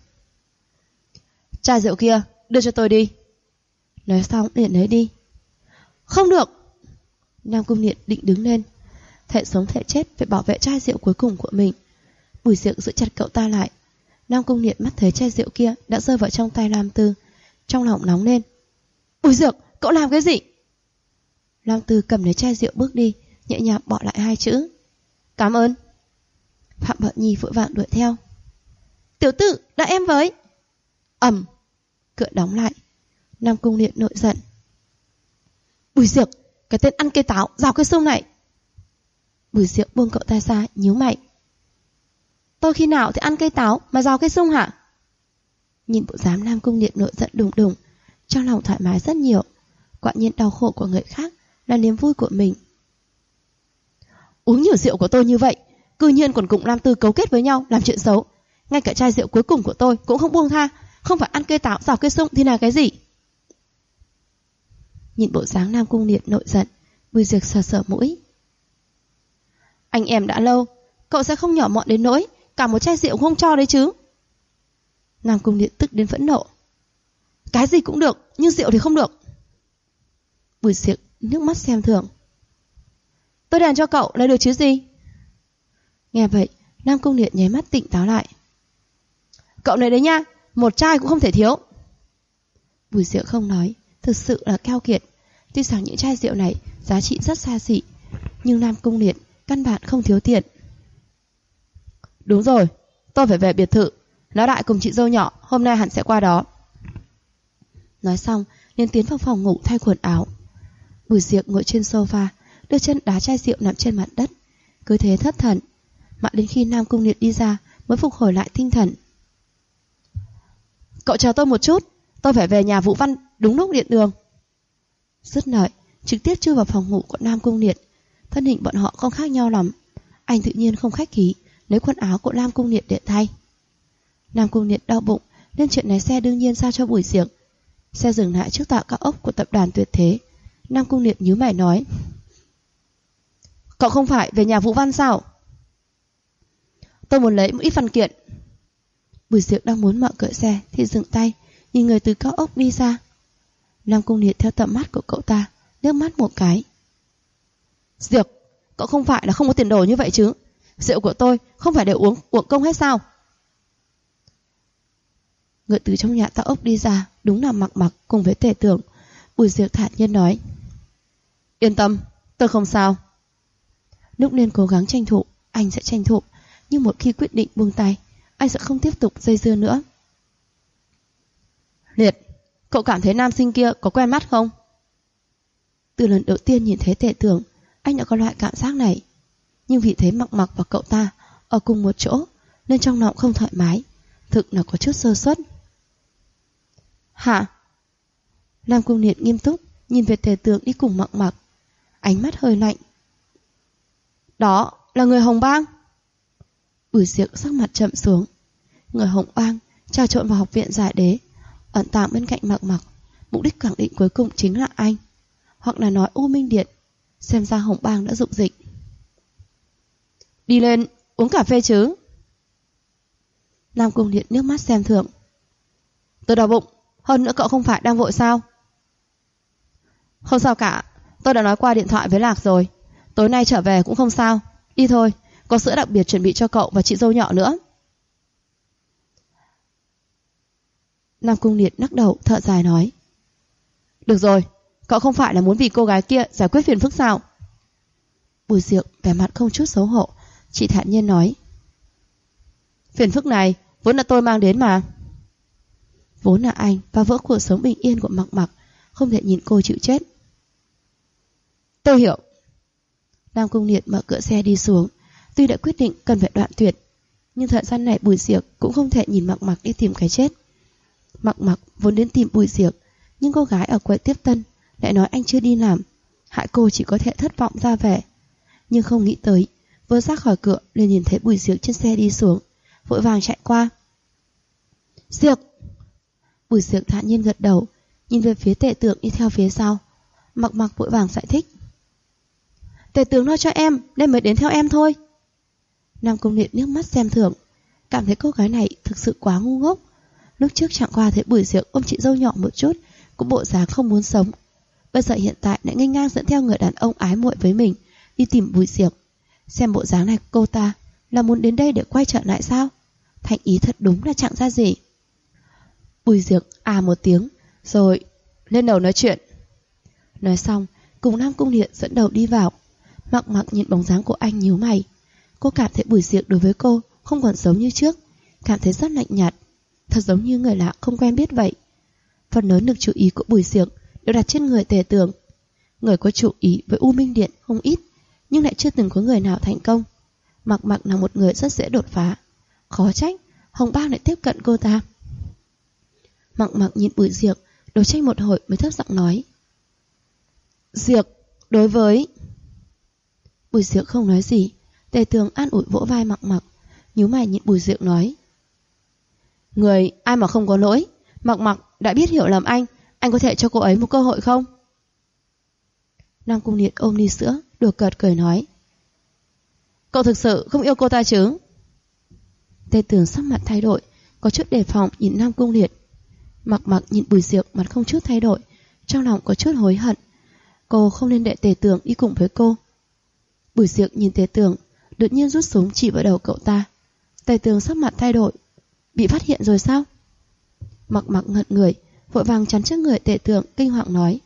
Chai rượu kia, đưa cho tôi đi. Nói xong liền lấy đi. Không được. Nam Cung Liệt định đứng lên. Thể sống thể chết phải bảo vệ chai rượu cuối cùng của mình. Bùi Diệc giữ chặt cậu ta lại. Nam Cung Liệt mắt thấy chai rượu kia đã rơi vào trong tay Lam Tư, trong lòng nóng lên. Bùi Diệc, cậu làm cái gì? Lam Tư cầm lấy chai rượu bước đi, nhẹ nhàng bỏ lại 2 chữ. Cảm ơn. Phạm Bận Nhi vội vàng đuổi theo. Tiểu Tử, đợi em với. Ầm, cửa đóng lại. Nam Cung Liệt nổi giận. Bùi Diệc, cái tên ăn cây táo, rào cây sung này. Bùi Diệc buông cậu ta ra, nhíu mày. Tôi khi nào thì ăn cây táo mà rào cây sung hả? Nhìn bộ dáng Nam Cung Liệt nổi giận đùng đùng, trong lòng thoải mái rất nhiều. Quả nhiên đau khổ của người khác là niềm vui của mình. Uống nhiều rượu của tôi như vậy, cư nhiên còn cùng Lam Tư cấu kết với nhau làm chuyện xấu. Ngay cả chai rượu cuối cùng của tôi cũng không buông tha. Không phải ăn cây táo rào cây sung thì là cái gì? Nhìn bộ dáng Nam Cung Liệt nổi giận, Bùi Diệc sờ sờ mũi. Anh em đã lâu, cậu sẽ không nhỏ mọn đến nỗi cả một chai rượu không cho đấy chứ? Nam Cung Liệt tức đến phẫn nộ. Cái gì cũng được, nhưng rượu thì không được. Bùi Diệc nước mắt xem thường. Tôi đàn cho cậu lấy được chứ gì? Nghe vậy, Nam Cung Liệt nháy mắt tỉnh táo lại. Cậu này đấy nha, một chai cũng không thể thiếu. Bùi Diệc không nói, thực sự là keo kiệt. Tuy rằng những chai rượu này giá trị rất xa xỉ, nhưng Nam Cung Liệt căn bản không thiếu tiền. Đúng rồi, tôi phải về biệt thự. Lão đại cùng chị dâu nhỏ hôm nay hẳn sẽ qua đó. Nói xong liền tiến vào phòng ngủ thay quần áo. Bùi Diệc ngồi trên sofa, đưa chân đá chai rượu nằm trên mặt đất, cứ thế thất thần. Mãi đến khi Nam Cung Liệt đi ra mới phục hồi lại tinh thần. Cậu chờ tôi một chút, tôi phải về nhà Vũ Văn đúng lúc điện đường. Dứt lời, trực tiếp chui vào phòng ngủ của Nam Cung Liệt. Thân hình bọn họ không khác nhau lắm. Anh tự nhiên không khách khí lấy quần áo của Nam Cung Liệt để thay. Nam Cung Liệt đau bụng nên chuyện lái xe đương nhiên giao cho Bùi Diệc. Xe dừng lại trước tòa cao ốc của tập đoàn Tuyệt Thế. Nam Cung Liệt nhíu mày nói. Cậu không phải về nhà Vũ Văn sao? Tôi muốn lấy một ít văn kiện. Bùi Diệc đang muốn mở cửa xe thì dừng tay, nhìn người từ cao ốc đi ra. Nam Cung Liệt theo tầm mắt của cậu ta, liếc mắt một cái. Diệc, cậu không phải là không có tiền đồ như vậy chứ? Rượu của tôi không phải đều uống công hết sao? Người từ trong nhà cao ốc đi ra đúng là Mặc Mặc cùng với Tề Tưởng. Bùi Diệc thản nhiên nói. Yên tâm, tôi không sao. Lúc nên cố gắng tranh thủ, anh sẽ tranh thủ. Nhưng một khi quyết định buông tay, anh sẽ không tiếp tục dây dưa nữa. Liệt, cậu cảm thấy nam sinh kia có quen mắt không? Từ lần đầu tiên nhìn thấy Tề Tưởng, anh đã có loại cảm giác này. Nhưng vì thấy Mặc Mặc và cậu ta ở cùng một chỗ nên trong lòng không thoải mái. Thực là có chút sơ suất. Hả? Nam Cung Liệt nghiêm túc nhìn về Tề Tưởng đi cùng Mặc Mặc, ánh mắt hơi lạnh. Đó là người Hồng Bang. Bùi Diệc sắc mặt trầm xuống. Người Hồng Bang trà trộn vào học viện giải đế, ẩn tàng bên cạnh Mặc Mặc, mục đích khẳng định cuối cùng chính là anh. Hoặc là nói U Minh Điện. Xem ra Hồng Bang đã dụng dịch. Đi lên uống cà phê chứ? Nam Cung Điện nước mắt xem thường. Tôi đau bụng, hơn nữa cậu không phải đang vội sao? Không sao cả, tôi đã nói qua điện thoại với Lạc rồi. Tối nay trở về cũng không sao. Đi thôi, có sữa đặc biệt chuẩn bị cho cậu và chị dâu nhỏ nữa. Nam Cung Điện lắc đầu thở dài nói. Được rồi, cậu không phải là muốn vì cô gái kia giải quyết phiền phức sao? Bùi Diệc vẻ mặt không chút xấu hổ, chỉ thản nhiên nói. Phiền phức này vốn là tôi mang đến mà. Vốn là anh phá vỡ cuộc sống bình yên của Mặc Mặc, không thể nhìn cô chịu chết. Tôi hiểu. Nam Cung Điện mở cửa xe đi xuống. Tuy đã quyết định cần phải đoạn tuyệt, nhưng thời gian này Bùi Diệc cũng không thể nhìn Mặc Mặc đi tìm cái chết. Mặc Mặc vốn đến tìm Bùi Diệc, nhưng cô gái ở quầy tiếp tân lại nói anh chưa đi làm, hại cô chỉ có thể thất vọng ra về. Nhưng không nghĩ tới, vừa ra khỏi cửa liền nhìn thấy Bùi Diệc trên xe đi xuống, vội vàng chạy qua. Diệc! Bùi Diệc thản nhiên gật đầu, nhìn về phía Tề Tưởng đi theo phía sau. Mặc Mặc vội vàng giải thích. Tề Tưởng nói cho em nên mới đến theo em thôi. Nam Cung Điện nước mắt xem thường, cảm thấy cô gái này thực sự quá ngu ngốc. Lúc trước chẳng qua thấy Bùi Diệc ôm chị dâu nhỏ một chút, cũng bộ dáng không muốn sống. Bây giờ hiện tại lại nghênh ngang dẫn theo người đàn ông ái muội với mình đi tìm Bùi Diệc. Xem bộ dáng này cô ta là muốn đến đây để quay trở lại sao? Thành ý thật đúng là chẳng ra gì. Bùi Diệc à một tiếng, rồi lên đầu nói chuyện. Nói xong, cùng Nam Cung Điện dẫn đầu đi vào. Mặc Mặc nhìn bóng dáng của anh nhíu mày. Cô cảm thấy Bùi Diệc đối với cô không còn giống như trước, cảm thấy rất lạnh nhạt, thật giống như người lạ không quen biết vậy. Phần lớn lực chú ý của Bùi Diệc đều đặt trên người Tề Tưởng. Người có chú ý với U Minh Điện không ít, nhưng lại chưa từng có người nào thành công. Mặc Mặc là một người rất dễ đột phá, khó trách Hồng Bang lại tiếp cận cô ta. Mặc Mặc nhìn Bùi Diệc, đấu tranh một hồi mới thấp giọng nói. Diệc, đối với... Bùi Diệc không nói gì. Tề Tường an ủi vỗ vai Mặc Mặc, nhíu mày nhìn Bùi Diệc nói. Người ai mà không có lỗi, Mặc Mặc đã biết hiểu lầm anh có thể cho cô ấy một cơ hội không? Nam Cung Điện ôm ly sữa, đùa cợt cười nói. Cậu thực sự không yêu cô ta chứ? Tề Tường sắc mặt thay đổi, có chút đề phòng nhìn Nam Cung Điện. Mặc Mặc nhìn Bùi Diệc mặt không chút thay đổi, trong lòng có chút hối hận. Cô không nên để Tề Tường đi cùng với cô. Bùi Diệc nhìn Tề Tường, đột nhiên rút súng chỉ vào đầu cậu ta. Tề Tường sắc mặt thay đổi. Bị phát hiện rồi sao? Mặc Mặc ngẩn người, vội vàng chắn trước người Tề Tường, kinh hoàng nói.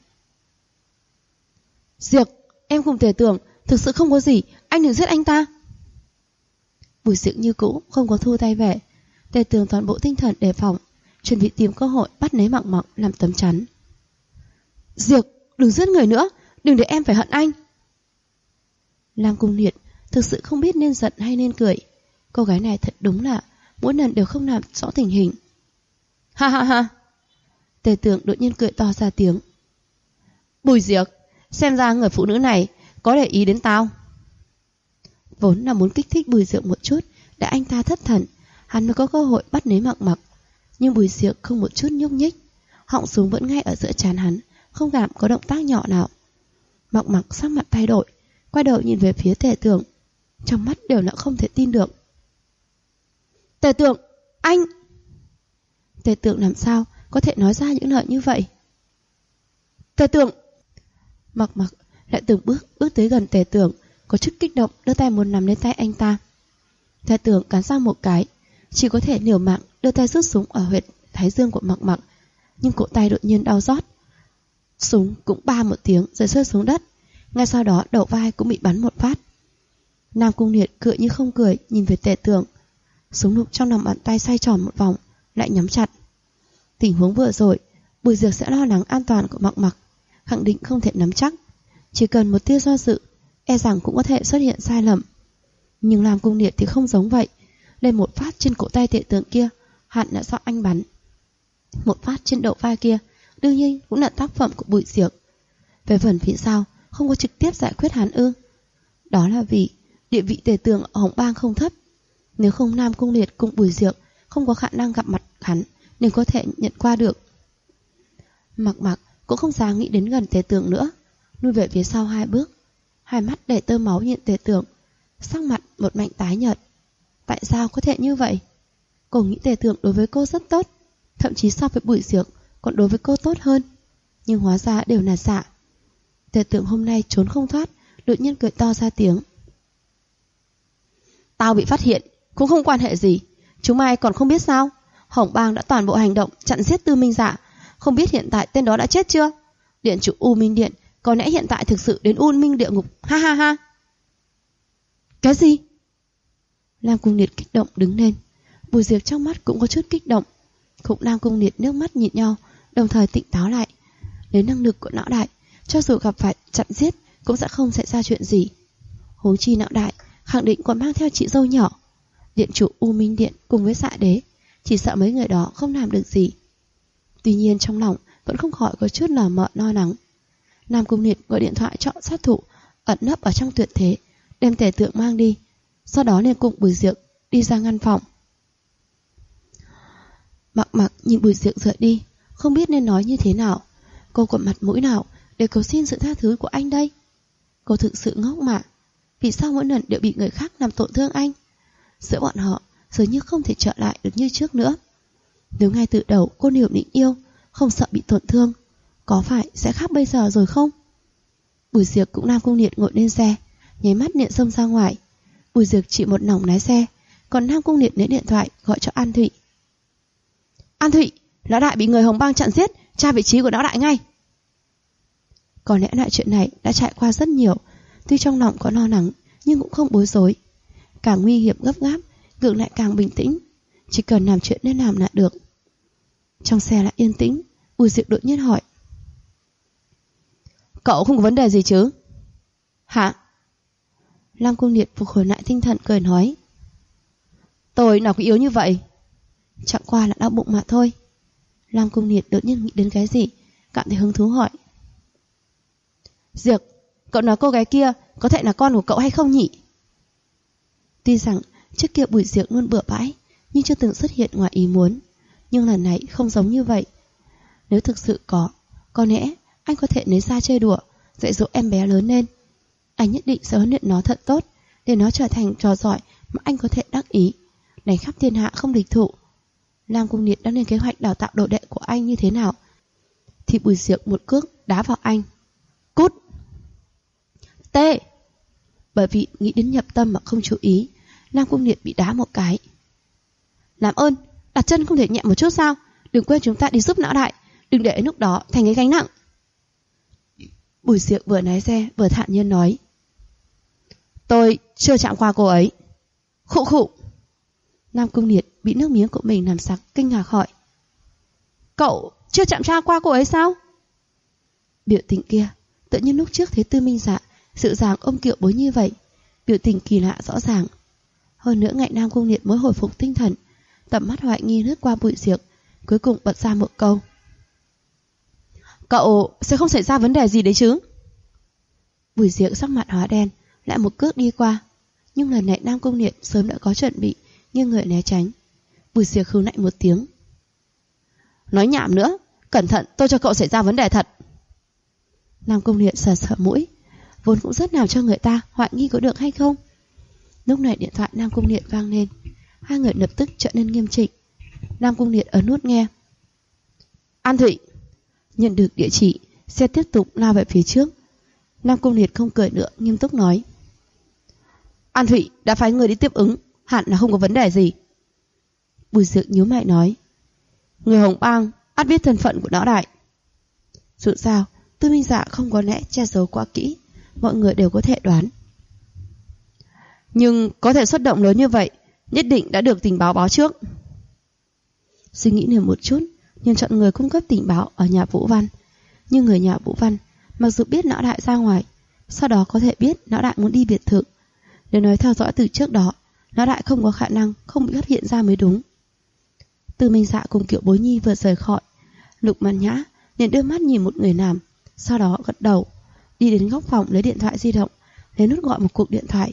Diệc, em cùng Tề Tường thực sự không có gì, anh đừng giết anh ta. Bùi Diệc như cũ không có thu tay về. Tề Tường toàn bộ tinh thần đề phòng, chuẩn bị tìm cơ hội bắt lấy Mặc Mặc làm tấm chắn. Diệc, đừng giết người nữa, đừng để em phải hận anh. Nam Cung Điện thực sự không biết nên giận hay nên cười. Cô gái này thật đúng là mỗi lần đều không làm rõ tình hình. Ha ha ha. Tề Tường đột nhiên cười to ra tiếng. Bùi Diệc, xem ra người phụ nữ này có để ý đến tao. Vốn là muốn kích thích Bùi Diệc một chút, đã anh ta thất thần, hắn mới có cơ hội bắt lấy Mặc Mặc. Nhưng Bùi Diệc không một chút nhúc nhích, họng súng vẫn ngay ở giữa trán hắn, không cảm có động tác nhỏ nào. Mặc Mặc sắc mặt thay đổi, quay đầu nhìn về phía Tề Tường, trong mắt đều là không thể tin được. Tề Tường, anh... Tề Tường làm sao có thể nói ra những lời như vậy? Tề Tường... Mặc Mặc lại từng bước tới gần Tề Tường, có chút kích động đưa tay muốn nắm lên tay anh ta. Tề Tường cắn răng một cái, chỉ có thể liều mạng đưa tay rút súng ở huyệt thái dương của Mặc Mặc, nhưng cổ tay đột nhiên đau rát. Súng cũng ba một tiếng rồi rơi xuống đất, ngay sau đó đầu vai cũng bị bắn một phát. Nam Cung Điện cười như không cười nhìn về Tề Tường, súng lục trong lòng bàn tay xoay tròn một vòng lại nhắm chặt. Tình huống vừa rồi, Bùi Diệc sẽ lo lắng an toàn của Mặc Mặc, khẳng định không thể nắm chắc, chỉ cần một tia do dự, e rằng cũng có thể xuất hiện sai lầm. Nhưng Nam Cung Điện thì không giống vậy, lên một phát trên cổ tay Tề Tường kia, hẳn là do anh bắn. Một phát trên đầu vai kia, đương nhiên cũng là tác phẩm của Bùi Diệc. Về phần phía sau, không có trực tiếp giải quyết hắn ư? Đó là vì địa vị tể tướng ở Hồng Bang không thấp. Nếu không Nam Cung Liệt cùng Bùi Diệu không có khả năng gặp mặt hắn nên có thể nhận qua được. Mặc Mặc cũng không dám nghĩ đến gần tể tướng nữa, lui về phía sau 2 bước, hai mắt để tơ máu nhìn tể tướng, sắc mặt một mảnh tái nhợt. Tại sao có thể như vậy? Cô nghĩ tể tướng đối với cô rất tốt, thậm chí so với Bùi Diệu còn đối với cô tốt hơn, nhưng hóa ra đều là giả. Tể tướng hôm nay trốn không thoát, đột nhiên cười to ra tiếng. Tao bị phát hiện cũng không quan hệ gì, chúng mày còn không biết sao? Hồng Bang đã toàn bộ hành động chặn giết Tư Minh Dạ, không biết hiện tại tên đó đã chết chưa? Điện chủ U Minh Điện có lẽ hiện tại thực sự đến U Minh địa ngục, ha ha ha. Cái gì? Nam Cung Liệt kích động đứng lên, Bùi Diệp trong mắt cũng có chút kích động. Khúc Nam Cung Liệt nước mắt nhìn nhau, đồng thời tỉnh táo lại. Lấy năng lực của Não Đại, cho dù gặp phải chặn giết cũng sẽ không xảy ra chuyện gì. Huống chi Não Đại khẳng định còn mang theo chị dâu nhỏ. Điện chủ U Minh Điện cùng với Dạ Đế, chỉ sợ mấy người đó không làm được gì. Tuy nhiên trong lòng vẫn không khỏi có chút lờ mờ lo lắng. Nam Cung Liệt gọi điện thoại cho sát thủ ẩn nấp ở trong tuyệt thế, đem tể tượng mang đi, sau đó liền cùng Bùi Diệu đi ra ngăn phòng. Mặc Mặc nhìn Bùi Diệu rời đi, không biết nên nói như thế nào. Cô còn mặt mũi nào để cầu xin sự tha thứ của anh đây? Cô thực sự ngốc mà. Vì sao mỗi lần đều bị người khác làm tổn thương anh? Giữa bọn họ dường như không thể trở lại được như trước nữa. Nếu ngay từ đầu cô hiểu định yêu, không sợ bị tổn thương, có phải sẽ khác bây giờ rồi không? Bùi Diệp cũng Nam Cung Liệt ngồi lên xe, nháy mắt điện xông ra ngoài. Bùi Diệp chỉ một nòng lái xe, còn Nam Cung Liệt lấy điện thoại gọi cho An Thụy. An Thụy, Lão Đại bị người Hồng Bang chặn giết, tra vị trí của Lão Đại ngay. Có lẽ lại chuyện này đã trải qua rất nhiều, tuy trong lòng có lo lắng nhưng cũng không bối rối. Càng nguy hiểm gấp gáp, ngược lại càng bình tĩnh, chỉ cần làm chuyện nên làm là được. Trong xe lại yên tĩnh, Bùi Diệp đột nhiên hỏi. Cậu không có vấn đề gì chứ? Hả? Nam Cung Liệt phục hồi lại tinh thần cười nói. Tôi nào có yếu như vậy? Chẳng qua là đau bụng mà thôi. Nam Cung Liệt đột nhiên nghĩ đến cái gì, cảm thấy hứng thú hỏi. Diệp, cậu nói cô gái kia có thể là con của cậu hay không nhỉ? Tuy rằng trước kia Bùi Diệp luôn bừa bãi, nhưng chưa từng xuất hiện ngoài ý muốn. Nhưng lần này không giống như vậy. Nếu thực sự có lẽ anh có thể lấy ra chơi đùa, dạy dỗ em bé lớn lên. Anh nhất định sẽ huấn luyện nó thật tốt, để nó trở thành trò giỏi mà anh có thể đắc ý, đánh khắp thiên hạ không địch thủ. Nam Cung Liệt đã lên kế hoạch đào tạo đồ đệ của anh như thế nào, thì Bùi Diệp một cước đá vào anh. Cút! Tê! Bởi vì nghĩ đến nhập tâm mà không chú ý, Nam Cung Liệt bị đá một cái. Làm ơn, đặt chân không thể nhẹ một chút sao? Đừng quên chúng ta đi giúp Lão Đại, đừng để lúc đó thành cái gánh nặng. Bùi Diệp vừa lái xe vừa thản nhiên nói. Tôi chưa chạm qua cô ấy. Khụ khụ. Nam Cung Liệt bị nước miếng của mình làm sặc, kinh ngạc hỏi. Cậu chưa chạm qua cô ấy sao? Biểu tình kia tự nhiên lúc trước thấy Tư Minh Dạ dịu dàng ôm Kiệu Bối như vậy, biểu tình kỳ lạ rõ ràng. Hơn nữa ngại Nam Cung Liệt mới hồi phục tinh thần, tầm mắt hoài nghi lướt qua Bùi Diệp, cuối cùng bật ra một câu. Cậu sẽ không xảy ra vấn đề gì đấy chứ? Bùi Diệp sắc mặt hóa đen, lại một cước đi qua. Nhưng lần này Nam Cung Liệt sớm đã có chuẩn bị, nhưng người né tránh. Bùi Diệp khư lạnh một tiếng. Nói nhảm nữa, cẩn thận tôi cho cậu xảy ra vấn đề thật. Nam Cung Liệt sờ sờ mũi, vốn cũng rất làm cho người ta hoài nghi có được hay không. Lúc này điện thoại Nam Cung Liệt vang lên, hai người lập tức trở nên nghiêm chỉnh. Nam Cung Liệt ấn nút nghe. An Thụy. Nhận được địa chỉ, xe tiếp tục lao về phía trước. Nam Cung Liệt không cười nữa, nghiêm túc nói. An Thụy đã phái người đi tiếp ứng, hẳn là không có vấn đề gì. Bùi Diệp nhíu mày nói. Người Hồng Bang ắt biết thân phận của Lão Đại. Dù sao, Tư Minh Dạ không có lẽ che giấu quá kỹ, mọi người đều có thể đoán. Nhưng có thể xuất động lớn như vậy, nhất định đã được tình báo báo trước. Suy nghĩ nhiều một chút, nhưng chọn người cung cấp tình báo ở nhà Vũ Văn. Nhưng người nhà Vũ Văn mặc dù biết Lão Đại ra ngoài, sau đó có thể biết Lão Đại muốn đi biệt thự. Nếu nói theo dõi từ trước đó, Lão Đại không có khả năng không bị phát hiện ra mới đúng. Tư Minh Dạ cùng Kiệu Bối Nhi vừa rời khỏi, Lục Mạn Nhã liền đưa mắt nhìn một người làm, sau đó gật đầu, đi đến góc phòng lấy điện thoại di động, lấy nút gọi một cuộc điện thoại.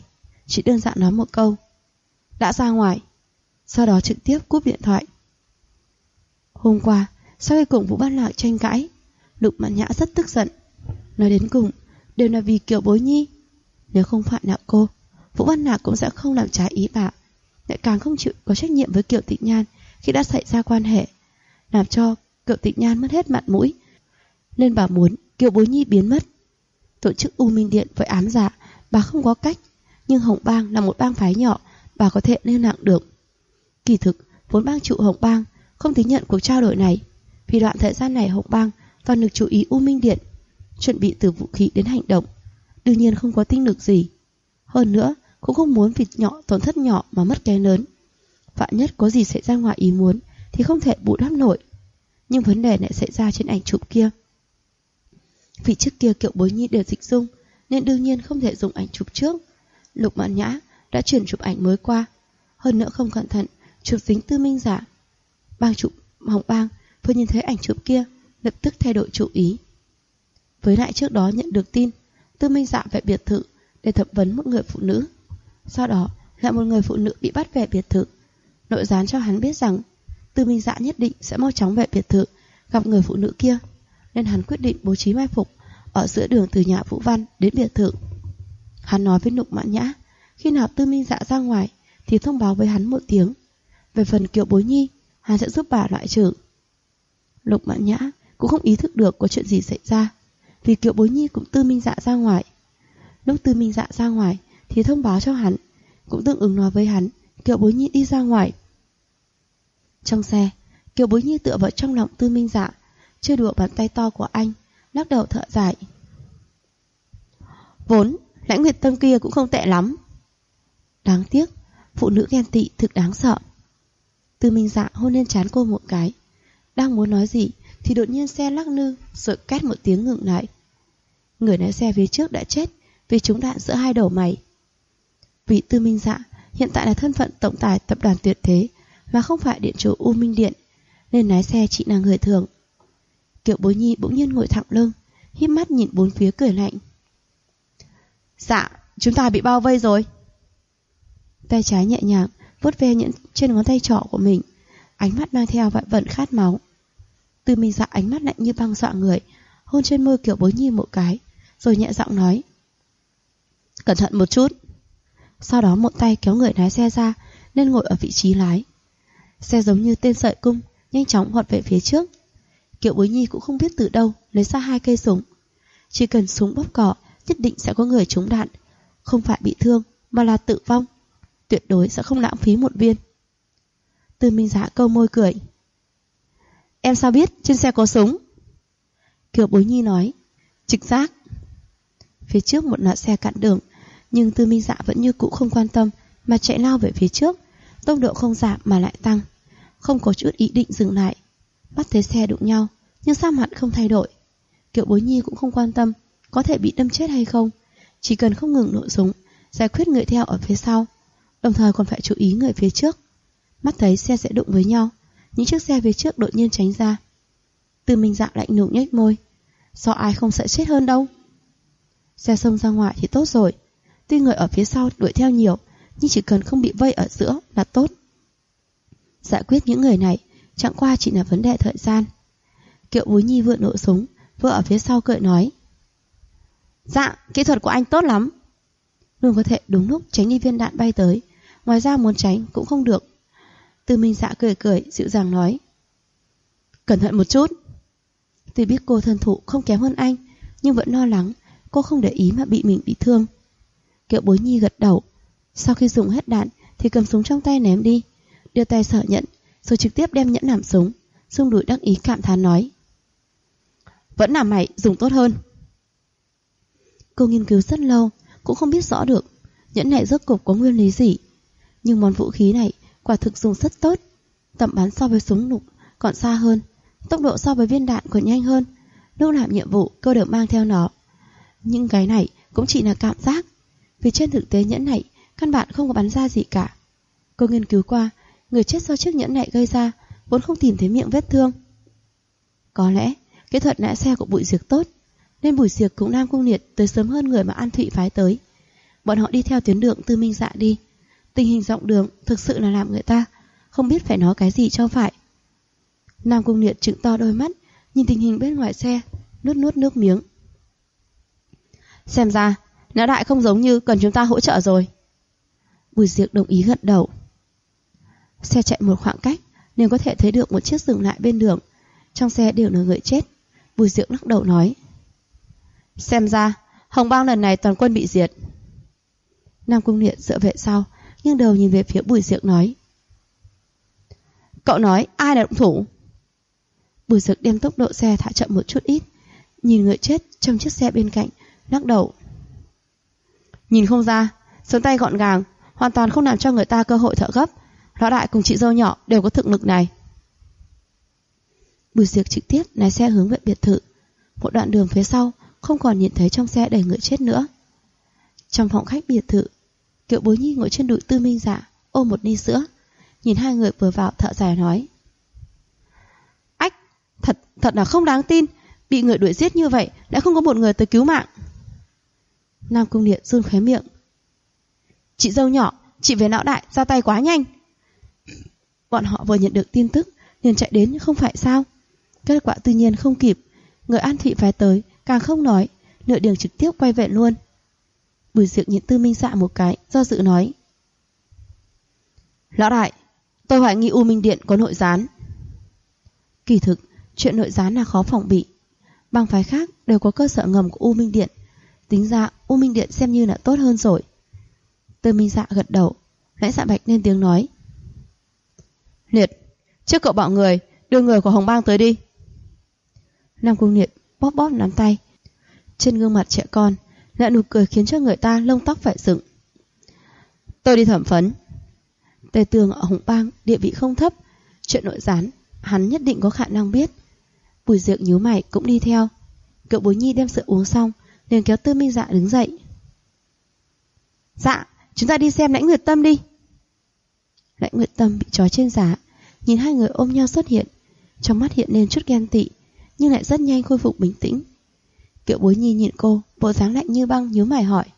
chỉ đơn giản nói một câu: đã ra ngoài. Sau đó trực tiếp cúp điện thoại. Hôm qua, sau khi cùng Vũ Văn Lạc tranh cãi, Lục Mạn Nhã rất tức giận. Nói đến cùng, đều là vì Kiều Bối Nhi. Nếu không phải là cô, Vũ Văn Lạc cũng sẽ không làm trái ý bà, lại càng không chịu có trách nhiệm với Kiều Tịch Nhan khi đã xảy ra quan hệ, làm cho Kiều Tịch Nhan mất hết mặt mũi. Nên bà muốn Kiều Bối Nhi biến mất. Tổ chức U Minh Điện với ám dạ, bà không có cách, nhưng Hồng Bang là một bang phái nhỏ, bà có thể liên lạc được. Kỳ thực, vốn bang chủ Hồng Bang không tín nhận cuộc trao đổi này, vì đoạn thời gian này Hồng Bang toàn được chú ý U Minh Điện, chuẩn bị từ vũ khí đến hành động, đương nhiên không có tinh lực gì. Hơn nữa, cũng không muốn vì nhỏ tổn thất nhỏ mà mất cái lớn. Vạn nhất có gì xảy ra ngoài ý muốn thì không thể bù đắp nổi. Nhưng vấn đề lại xảy ra trên ảnh chụp kia. Vì trước kia Kiều Bối Nhi đều dịch dung, nên đương nhiên không thể dùng ảnh chụp trước. Lục Mạn Nhã đã chuyển chụp ảnh mới qua, hơn nữa không cẩn thận chụp dính Tư Minh Dạ. Bang chủ Hồng Bang vừa nhìn thấy ảnh chụp kia, lập tức thay đổi chủ ý. Với lại trước đó nhận được tin Tư Minh Dạ về biệt thự để thẩm vấn một người phụ nữ, sau đó lại một người phụ nữ bị bắt về biệt thự, nội gián cho hắn biết rằng Tư Minh Dạ nhất định sẽ mau chóng về biệt thự gặp người phụ nữ kia, nên hắn quyết định bố trí mai phục ở giữa đường từ nhà Vũ Văn đến biệt thự. Hắn nói với Lục Mạn Nhã, khi nào Tư Minh Dạ ra ngoài thì thông báo với hắn một tiếng. Về phần Kiều Bối Nhi, hắn sẽ giúp bà loại trừ. Lục Mạn Nhã cũng không ý thức được có chuyện gì xảy ra, vì Kiều Bối Nhi cũng Tư Minh Dạ ra ngoài. Lúc Tư Minh Dạ ra ngoài thì thông báo cho hắn, cũng tương ứng nói với hắn Kiều Bối Nhi đi ra ngoài. Trong xe, Kiều Bối Nhi tựa vào trong lòng Tư Minh Dạ, chơi đùa bàn tay to của anh, lắc đầu thở dài. Vốn Lãnh Nguyệt Tâm kia cũng không tệ lắm. Đáng tiếc, phụ nữ ghen tị thực đáng sợ. Tư Minh Dạ hôn lên trán cô một cái, đang muốn nói gì thì đột nhiên xe lắc lư rồi két một tiếng ngừng lại. Người lái xe phía trước đã chết vì trúng đạn giữa hai đầu mày. Vì Tư Minh Dạ hiện tại là thân phận tổng tài tập đoàn Tuyệt Thế mà không phải điện chủ U Minh Điện, nên lái xe chỉ là người thường. Kiều Bối Nhi bỗng nhiên ngồi thẳng lưng, híp mắt nhìn bốn phía cười lạnh. Dạ, chúng ta bị bao vây rồi. Tay trái nhẹ nhàng vuốt ve những trên ngón tay trỏ của mình, ánh mắt mang theo vạn vận khát máu. Tư Minh Dạ ánh mắt lạnh như băng dọa người, hôn trên môi Kiều Bối Nhi một cái, rồi nhẹ giọng nói: cẩn thận một chút. Sau đó một tay kéo người lái xe ra, nên ngồi ở vị trí lái. Xe giống như tên sợi cung, nhanh chóng vọt về phía trước. Kiều Bối Nhi cũng không biết từ đâu lấy ra 2 cây súng. Chỉ cần súng bóp cò, nhất định sẽ có người trúng đạn, không phải bị thương mà là tử vong, tuyệt đối sẽ không lãng phí một viên. Tư Minh Dạ câu môi cười. Em sao biết trên xe có súng? Kiều Bối Nhi nói. Trực giác. Phía trước một loạt xe cản đường, nhưng Tư Minh Dạ vẫn như cũ không quan tâm mà chạy lao về phía trước, tốc độ không giảm mà lại tăng, không có chút ý định dừng lại. Bắt thấy xe đụng nhau, nhưng sắc mặt không thay đổi. Kiều Bối Nhi cũng không quan tâm có thể bị đâm chết hay không, chỉ cần không ngừng nổ súng, giải quyết người theo ở phía sau, đồng thời còn phải chú ý người phía trước. Mắt thấy xe sẽ đụng với nhau, những chiếc xe phía trước đột nhiên tránh ra. Tư Minh Dạ lạnh lùng nhếch môi. Sao ai không sợ chết hơn đâu. Xe xông ra ngoài thì tốt rồi, tuy người ở phía sau đuổi theo nhiều, nhưng chỉ cần không bị vây ở giữa là tốt. Giải quyết những người này chẳng qua chỉ là vấn đề thời gian. Kiều Bối Nhi vừa nổ súng, vừa ở phía sau cười nói. Dạ, kỹ thuật của anh tốt lắm. Luôn có thể đúng lúc tránh đi viên đạn bay tới, ngoài ra muốn tránh cũng không được. Tư Minh Dạ cười cười, dịu dàng nói. Cẩn thận một chút. Tuy biết cô thân thủ không kém hơn anh, nhưng vẫn lo lắng cô không để ý mà bị mình bị thương. Kiều Bối Nhi gật đầu. Sau khi dùng hết đạn thì cầm súng trong tay ném đi, đưa tay sở nhận, rồi trực tiếp đem nhẫn làm súng, rung đùi đắc ý cảm thán nói. Vẫn là mày dùng tốt hơn. Cô nghiên cứu rất lâu, cũng không biết rõ được nhẫn này rốt cuộc có nguyên lý gì, nhưng món vũ khí này quả thực dùng rất tốt. Tầm bắn so với súng lục còn xa hơn, tốc độ so với viên đạn còn nhanh hơn. Lúc làm nhiệm vụ cô đều mang theo nó. Nhưng cái này cũng chỉ là cảm giác, vì trên thực tế nhẫn này căn bản không có bắn ra gì cả. Cô nghiên cứu qua, người chết do chiếc nhẫn này gây ra vốn không tìm thấy miệng vết thương. Có lẽ kỹ thuật lái xe của Bùi Diệc tốt, nên Bùi Diệc cũng Nam Cung Liệt tới sớm hơn người mà An Thụy phái tới. Bọn họ đi theo tuyến đường Tư Minh Dạ đi. Tình hình dọc đường thực sự là làm người ta không biết phải nói cái gì cho phải. Nam Cung Liệt trừng to đôi mắt, nhìn tình hình bên ngoài xe, nuốt nước miếng. Xem ra Lão đại không giống như cần chúng ta hỗ trợ rồi. Bùi Diệc đồng ý gật đầu. Xe chạy một khoảng cách nên có thể thấy được một chiếc dừng lại bên đường. Trong xe đều là người chết. Bùi Diệc lắc đầu nói, xem ra Hồng Bang lần này toàn quân bị diệt. Nam Cung Liệt dựa về sau, nghiêng đầu nhìn về phía Bùi Diệc nói, cậu nói ai là động thủ? Bùi Diệc đem tốc độ xe thả chậm một chút ít, nhìn người chết trong chiếc xe bên cạnh, lắc đầu. Nhìn không ra, xuống tay gọn gàng, hoàn toàn không làm cho người ta cơ hội thở gấp. Lão đại cùng chị dâu nhỏ đều có thực lực này. Bùi Diệc trực tiếp lái xe hướng về biệt thự. Một đoạn đường phía sau không còn nhìn thấy trong xe đầy người chết nữa. Trong phòng khách biệt thự, Kiều Bối Nhi ngồi trên đùi Tư Minh Dạ, ôm một ly sữa, nhìn hai người vừa vào thở dài nói, ách, thật là không đáng tin, bị người đuổi giết như vậy lại không có một người tới cứu mạng. Nam Cung Liệt run khóe miệng. Chị dâu nhỏ, chị với lão đại ra tay quá nhanh. Bọn họ vừa nhận được tin tức liền chạy đến không phải sao. Kết quả tự nhiên không kịp, người An Thị phái tới càng không nói, nửa đường trực tiếp quay về luôn. Bùi Diệc nhìn Tư Minh Dạ một cái, do dự nói, lão đại, tôi hoài nghi U Minh Điện có nội gián. Kỳ thực, chuyện nội gián là khó phòng bị. Bang phái khác đều có cơ sở ngầm của U Minh Điện, tính ra U Minh Điện xem như là tốt hơn rồi. Tư Minh Dạ gật đầu, Lãnh Dạ Bạch lên tiếng nói, Liệt, trước cậu bảo người đưa người của Hồng Bang tới đi. Nam Cung Liệt bóp bóp nắm tay, trên gương mặt trẻ con lại nụ cười khiến cho người ta lông tóc phải dựng. Tôi đi thẩm phấn. Tề Tường ở Hồng Bang địa vị không thấp, chuyện nội gián hắn nhất định có khả năng biết. Bùi Diệc nhíu mày cũng đi theo. Kiều Bối Nhi đem sữa uống xong liền kéo Tư Minh Dạ đứng dậy. Dạ, chúng ta đi xem Lãnh Nguyệt Tâm đi. Lãnh Nguyệt Tâm bị trói trên giá, nhìn hai người ôm nhau xuất hiện, trong mắt hiện lên chút ghen tị, nhưng lại rất nhanh khôi phục bình tĩnh. Kiều Bối Nhi nhìn cô, bộ dáng lạnh như băng, nhíu mày hỏi,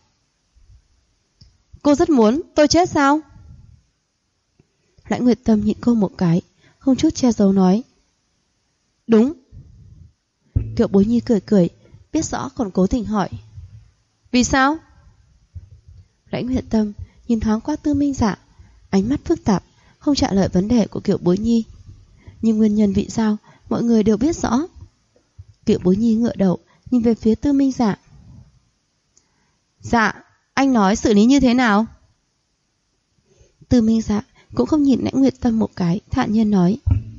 cô rất muốn tôi chết sao? Lãnh Nguyệt Tâm nhìn cô một cái, không chút che giấu nói, đúng. Kiều Bối Nhi cười cười, biết rõ còn cố tình hỏi, vì sao? Lãnh Nguyệt Tâm nhìn thoáng qua Tư Minh Dạ, ánh mắt phức tạp, không trả lời vấn đề của Kiều Bối Nhi. Nhưng nguyên nhân vì sao mọi người đều biết rõ. Kiều Bối Nhi ngựa đầu nhìn về phía Tư Minh Dạ. Dạ, anh nói xử lý như thế nào? Tư Minh Dạ cũng không nhìn Lãnh Nguyệt Tâm một cái, thản nhiên nói,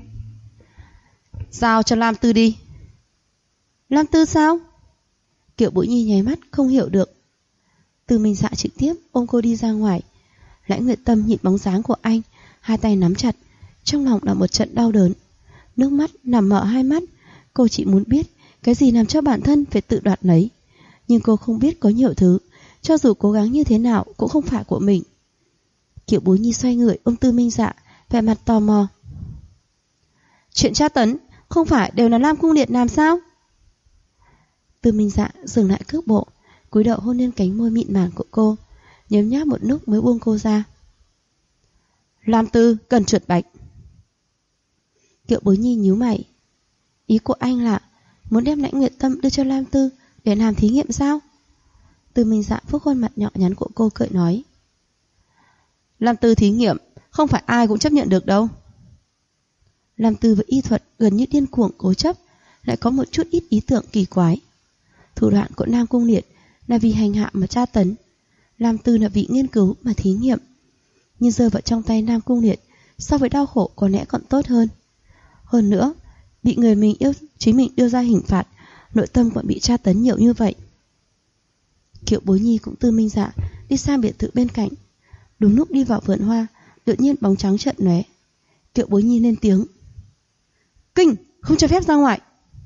giao cho Lam Tư đi. Lam Tư sao? Kiều Bối Nhi nháy mắt không hiểu được. Tư Minh Dạ trực tiếp ôm cô đi ra ngoài. Lãnh Nguyệt Tâm nhìn bóng dáng của anh, hai tay nắm chặt, trong lòng là một trận đau đớn. Nước mắt nằm mở hai mắt. Cô chỉ muốn biết cái gì làm cho bản thân phải tự đoạt lấy. Nhưng cô không biết có nhiều thứ, cho dù cố gắng như thế nào cũng không phải của mình. Kiều Bối Nhi xoay người ôm Tư Minh Dạ, vẻ mặt tò mò. Chuyện tra tấn không phải đều là Lam Cung Liệt làm sao? Tư Minh Dạ dừng lại cước bộ, cúi đầu hôn lên cánh môi mịn màng của cô, nhấm nháp một lúc mới buông cô ra. Lam Tư cần trượt bạch. Kiều Bối Nhi nhíu mày. Ý của anh là muốn đem Lãnh Nguyệt Tâm đưa cho Lam Tư để làm thí nghiệm sao? Tư Minh Dạ vuốt khuôn mặt nhỏ nhắn của cô cười nói, Lam Tư thí nghiệm không phải ai cũng chấp nhận được đâu. Lam Tư với y thuật gần như điên cuồng cố chấp, lại có một chút ít ý tưởng kỳ quái. Thủ đoạn của Nam Cung Liệt là vì hành hạ mà tra tấn, Lam Tư là vì nghiên cứu mà thí nghiệm. Nhưng rơi vào trong tay Nam Cung Liệt so với đau khổ có lẽ còn tốt hơn. Hơn nữa, bị người mình yêu chính mình đưa ra hình phạt, nội tâm còn bị tra tấn nhiều như vậy. Kiều Bối Nhi cũng Tư Minh Dạ đi sang biệt thự bên cạnh. Đúng lúc đi vào vườn hoa, đột nhiên bóng trắng chợt lóe. Kiều Bối Nhi lên tiếng, Kinh, không cho phép ra ngoài.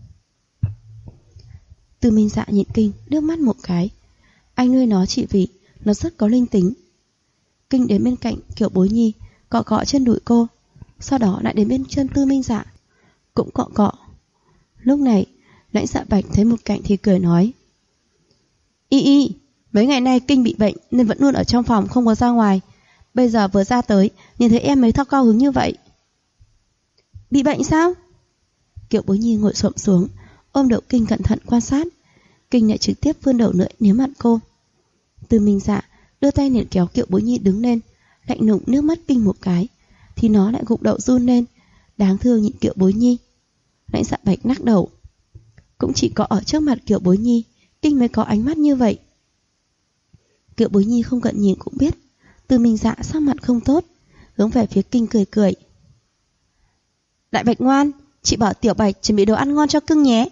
Tư Minh Dạ nhìn Kinh nước mắt một cái. Anh nuôi nó chỉ vì nó rất có linh tính. Kinh đến bên cạnh Kiều Bối Nhi, cọ cọ trên đùi cô, sau đó lại đến bên chân Tư Minh Dạ, cũng cọ cọ. Lúc này Lãnh Dạ Bạch thấy một cảnh thì cười nói, Y, Mấy ngày nay Kinh bị bệnh nên vẫn luôn ở trong phòng không có ra ngoài. Bây giờ vừa ra tới, nhìn thấy em mới thao cao hứng như vậy. Bị bệnh sao? Kiều Bối Nhi ngồi xổm xuống, ôm đầu Kinh cẩn thận quan sát. Kinh lại trực tiếp vươn đầu lưỡi níu mặt cô. Từ Minh Dạ đưa tay liền kéo Kiều Bối Nhi đứng lên, lạnh lùng nước mắt Kinh một cái, thì nó lại gục đầu run lên. Đáng thương nhịn Kiều Bối Nhi. Lãnh Dạ Bạch lắc đầu. Cũng chỉ có ở trước mặt Kiều Bối Nhi, Kinh mới có ánh mắt như vậy. Kiều Bối Nhi không cần nhìn cũng biết Từ Minh Dạ sắc mặt không tốt, hướng về phía Kinh cười cười. Đại Bạch ngoan, chị bảo Tiểu Bạch chuẩn bị đồ ăn ngon cho cưng nhé.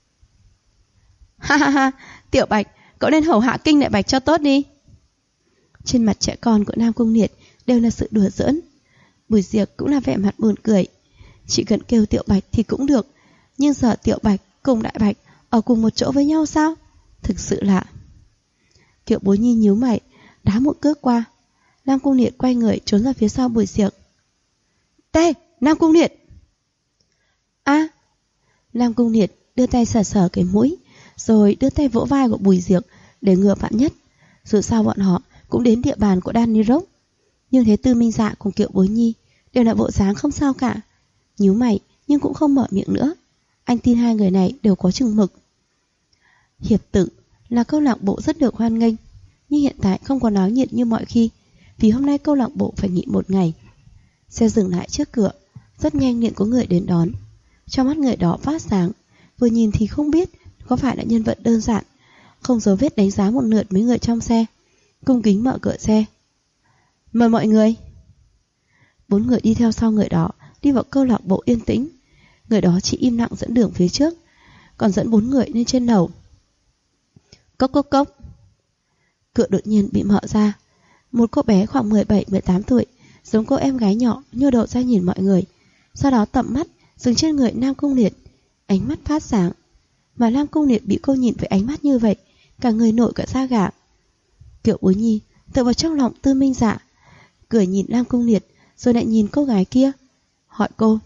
Ha ha ha, Tiểu Bạch, cậu nên hầu hạ Kinh Đại Bạch cho tốt đi. Trên mặt trẻ con của Nam Cung Liệt đều là sự đùa giỡn. Bùi Diệp cũng là vẻ mặt buồn cười. Chỉ cần kêu Tiểu Bạch thì cũng được, nhưng giờ Tiểu Bạch cùng Đại Bạch ở cùng một chỗ với nhau sao? Thực sự lạ. Kiều Bối Nhi nhíu mày, đá một cước qua. Nam Cung Liệt quay người trốn ra phía sau Bùi Diệp. Tê, Nam Cung Liệt. A. Nam Cung Liệt đưa tay sờ sờ cái mũi, rồi đưa tay vỗ vai của Bùi Diệp để ngừa vạn nhất. Dù sao bọn họ cũng đến địa bàn của Danny Rock. Nhưng thấy Tư Minh Dạ cùng Kiều Bối Nhi đều là bộ dáng không sao cả. Nhíu mày nhưng cũng không mở miệng nữa. Anh tin hai người này đều có chừng mực. Hiệp Tự là câu lạc bộ rất được hoan nghênh, nhưng hiện tại không có náo nhiệt như mọi khi, vì hôm nay câu lạc bộ phải nghỉ một ngày. Xe dừng lại trước cửa, rất nhanh liền có người đến đón. Trong mắt người đó phát sáng, vừa nhìn thì không biết có phải là nhân vật đơn giản, không dấu vết đánh giá một lượt mấy người trong xe, cung kính mở cửa xe. Mời mọi người. 4 người đi theo sau người đó, đi vào câu lạc bộ yên tĩnh. Người đó chỉ im lặng dẫn đường phía trước, còn dẫn 4 người lên trên lầu. Cốc cốc cốc. Cửa đột nhiên bị mở ra. Một cô bé khoảng 17-18 tuổi, giống cô em gái nhỏ, nhô đầu ra nhìn mọi người. Sau đó tầm mắt dừng trên người Nam Cung Liệt, ánh mắt phát sáng. Mà Nam Cung Liệt bị cô nhìn với ánh mắt như vậy, cả người nổi cả da gà. Kiều Bối Nhi tựa vào trong lòng Tư Minh Dạ, cười nhìn Nam Cung Liệt, rồi lại nhìn cô gái kia, hỏi cô.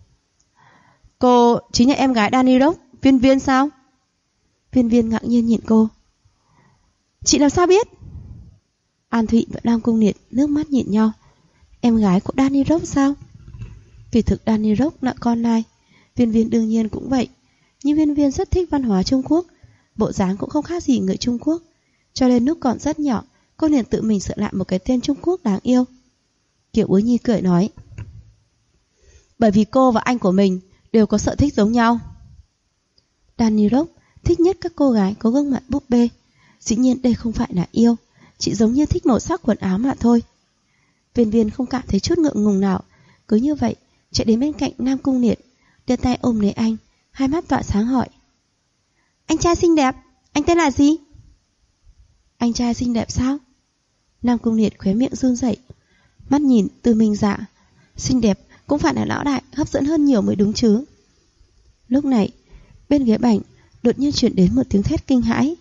Cô chính là em gái Danny Rock, Viên Viên sao? Viên Viên ngạc nhiên nhìn cô. Chị làm sao biết? An Thụy và Nam Cung Liệt nước mắt nhìn nhau. Em gái của Danny Rock sao? Kỳ thực Danny Rock là con lai, Viên Viên đương nhiên cũng vậy. Nhưng Viên Viên rất thích văn hóa Trung Quốc, bộ dáng cũng không khác gì người Trung Quốc. Cho nên lúc còn rất nhỏ, cô liền tự mình sửa lại một cái tên Trung Quốc đáng yêu. Kiều Bối Nhi cười nói. Bởi vì cô và anh của mình đều có sở thích giống nhau. Danny Rock thích nhất các cô gái có gương mặt búp bê. Dĩ nhiên đây không phải là yêu, chỉ giống như thích màu sắc quần áo mà thôi. Viên Viên không cảm thấy chút ngượng ngùng nào, cứ như vậy chạy đến bên cạnh Nam Cung Liệt, đưa tay ôm lấy anh, hai mắt tỏa sáng hỏi. Anh trai xinh đẹp, anh tên là gì? Anh trai xinh đẹp sao? Nam Cung Liệt khóe miệng run rẩy, mắt nhìn Tư Minh Dạ. Xinh đẹp cũng phải là lão đại hấp dẫn hơn nhiều mới đúng chứ. Lúc này bên ghế bành đột nhiên chuyển đến một tiếng thét kinh hãi.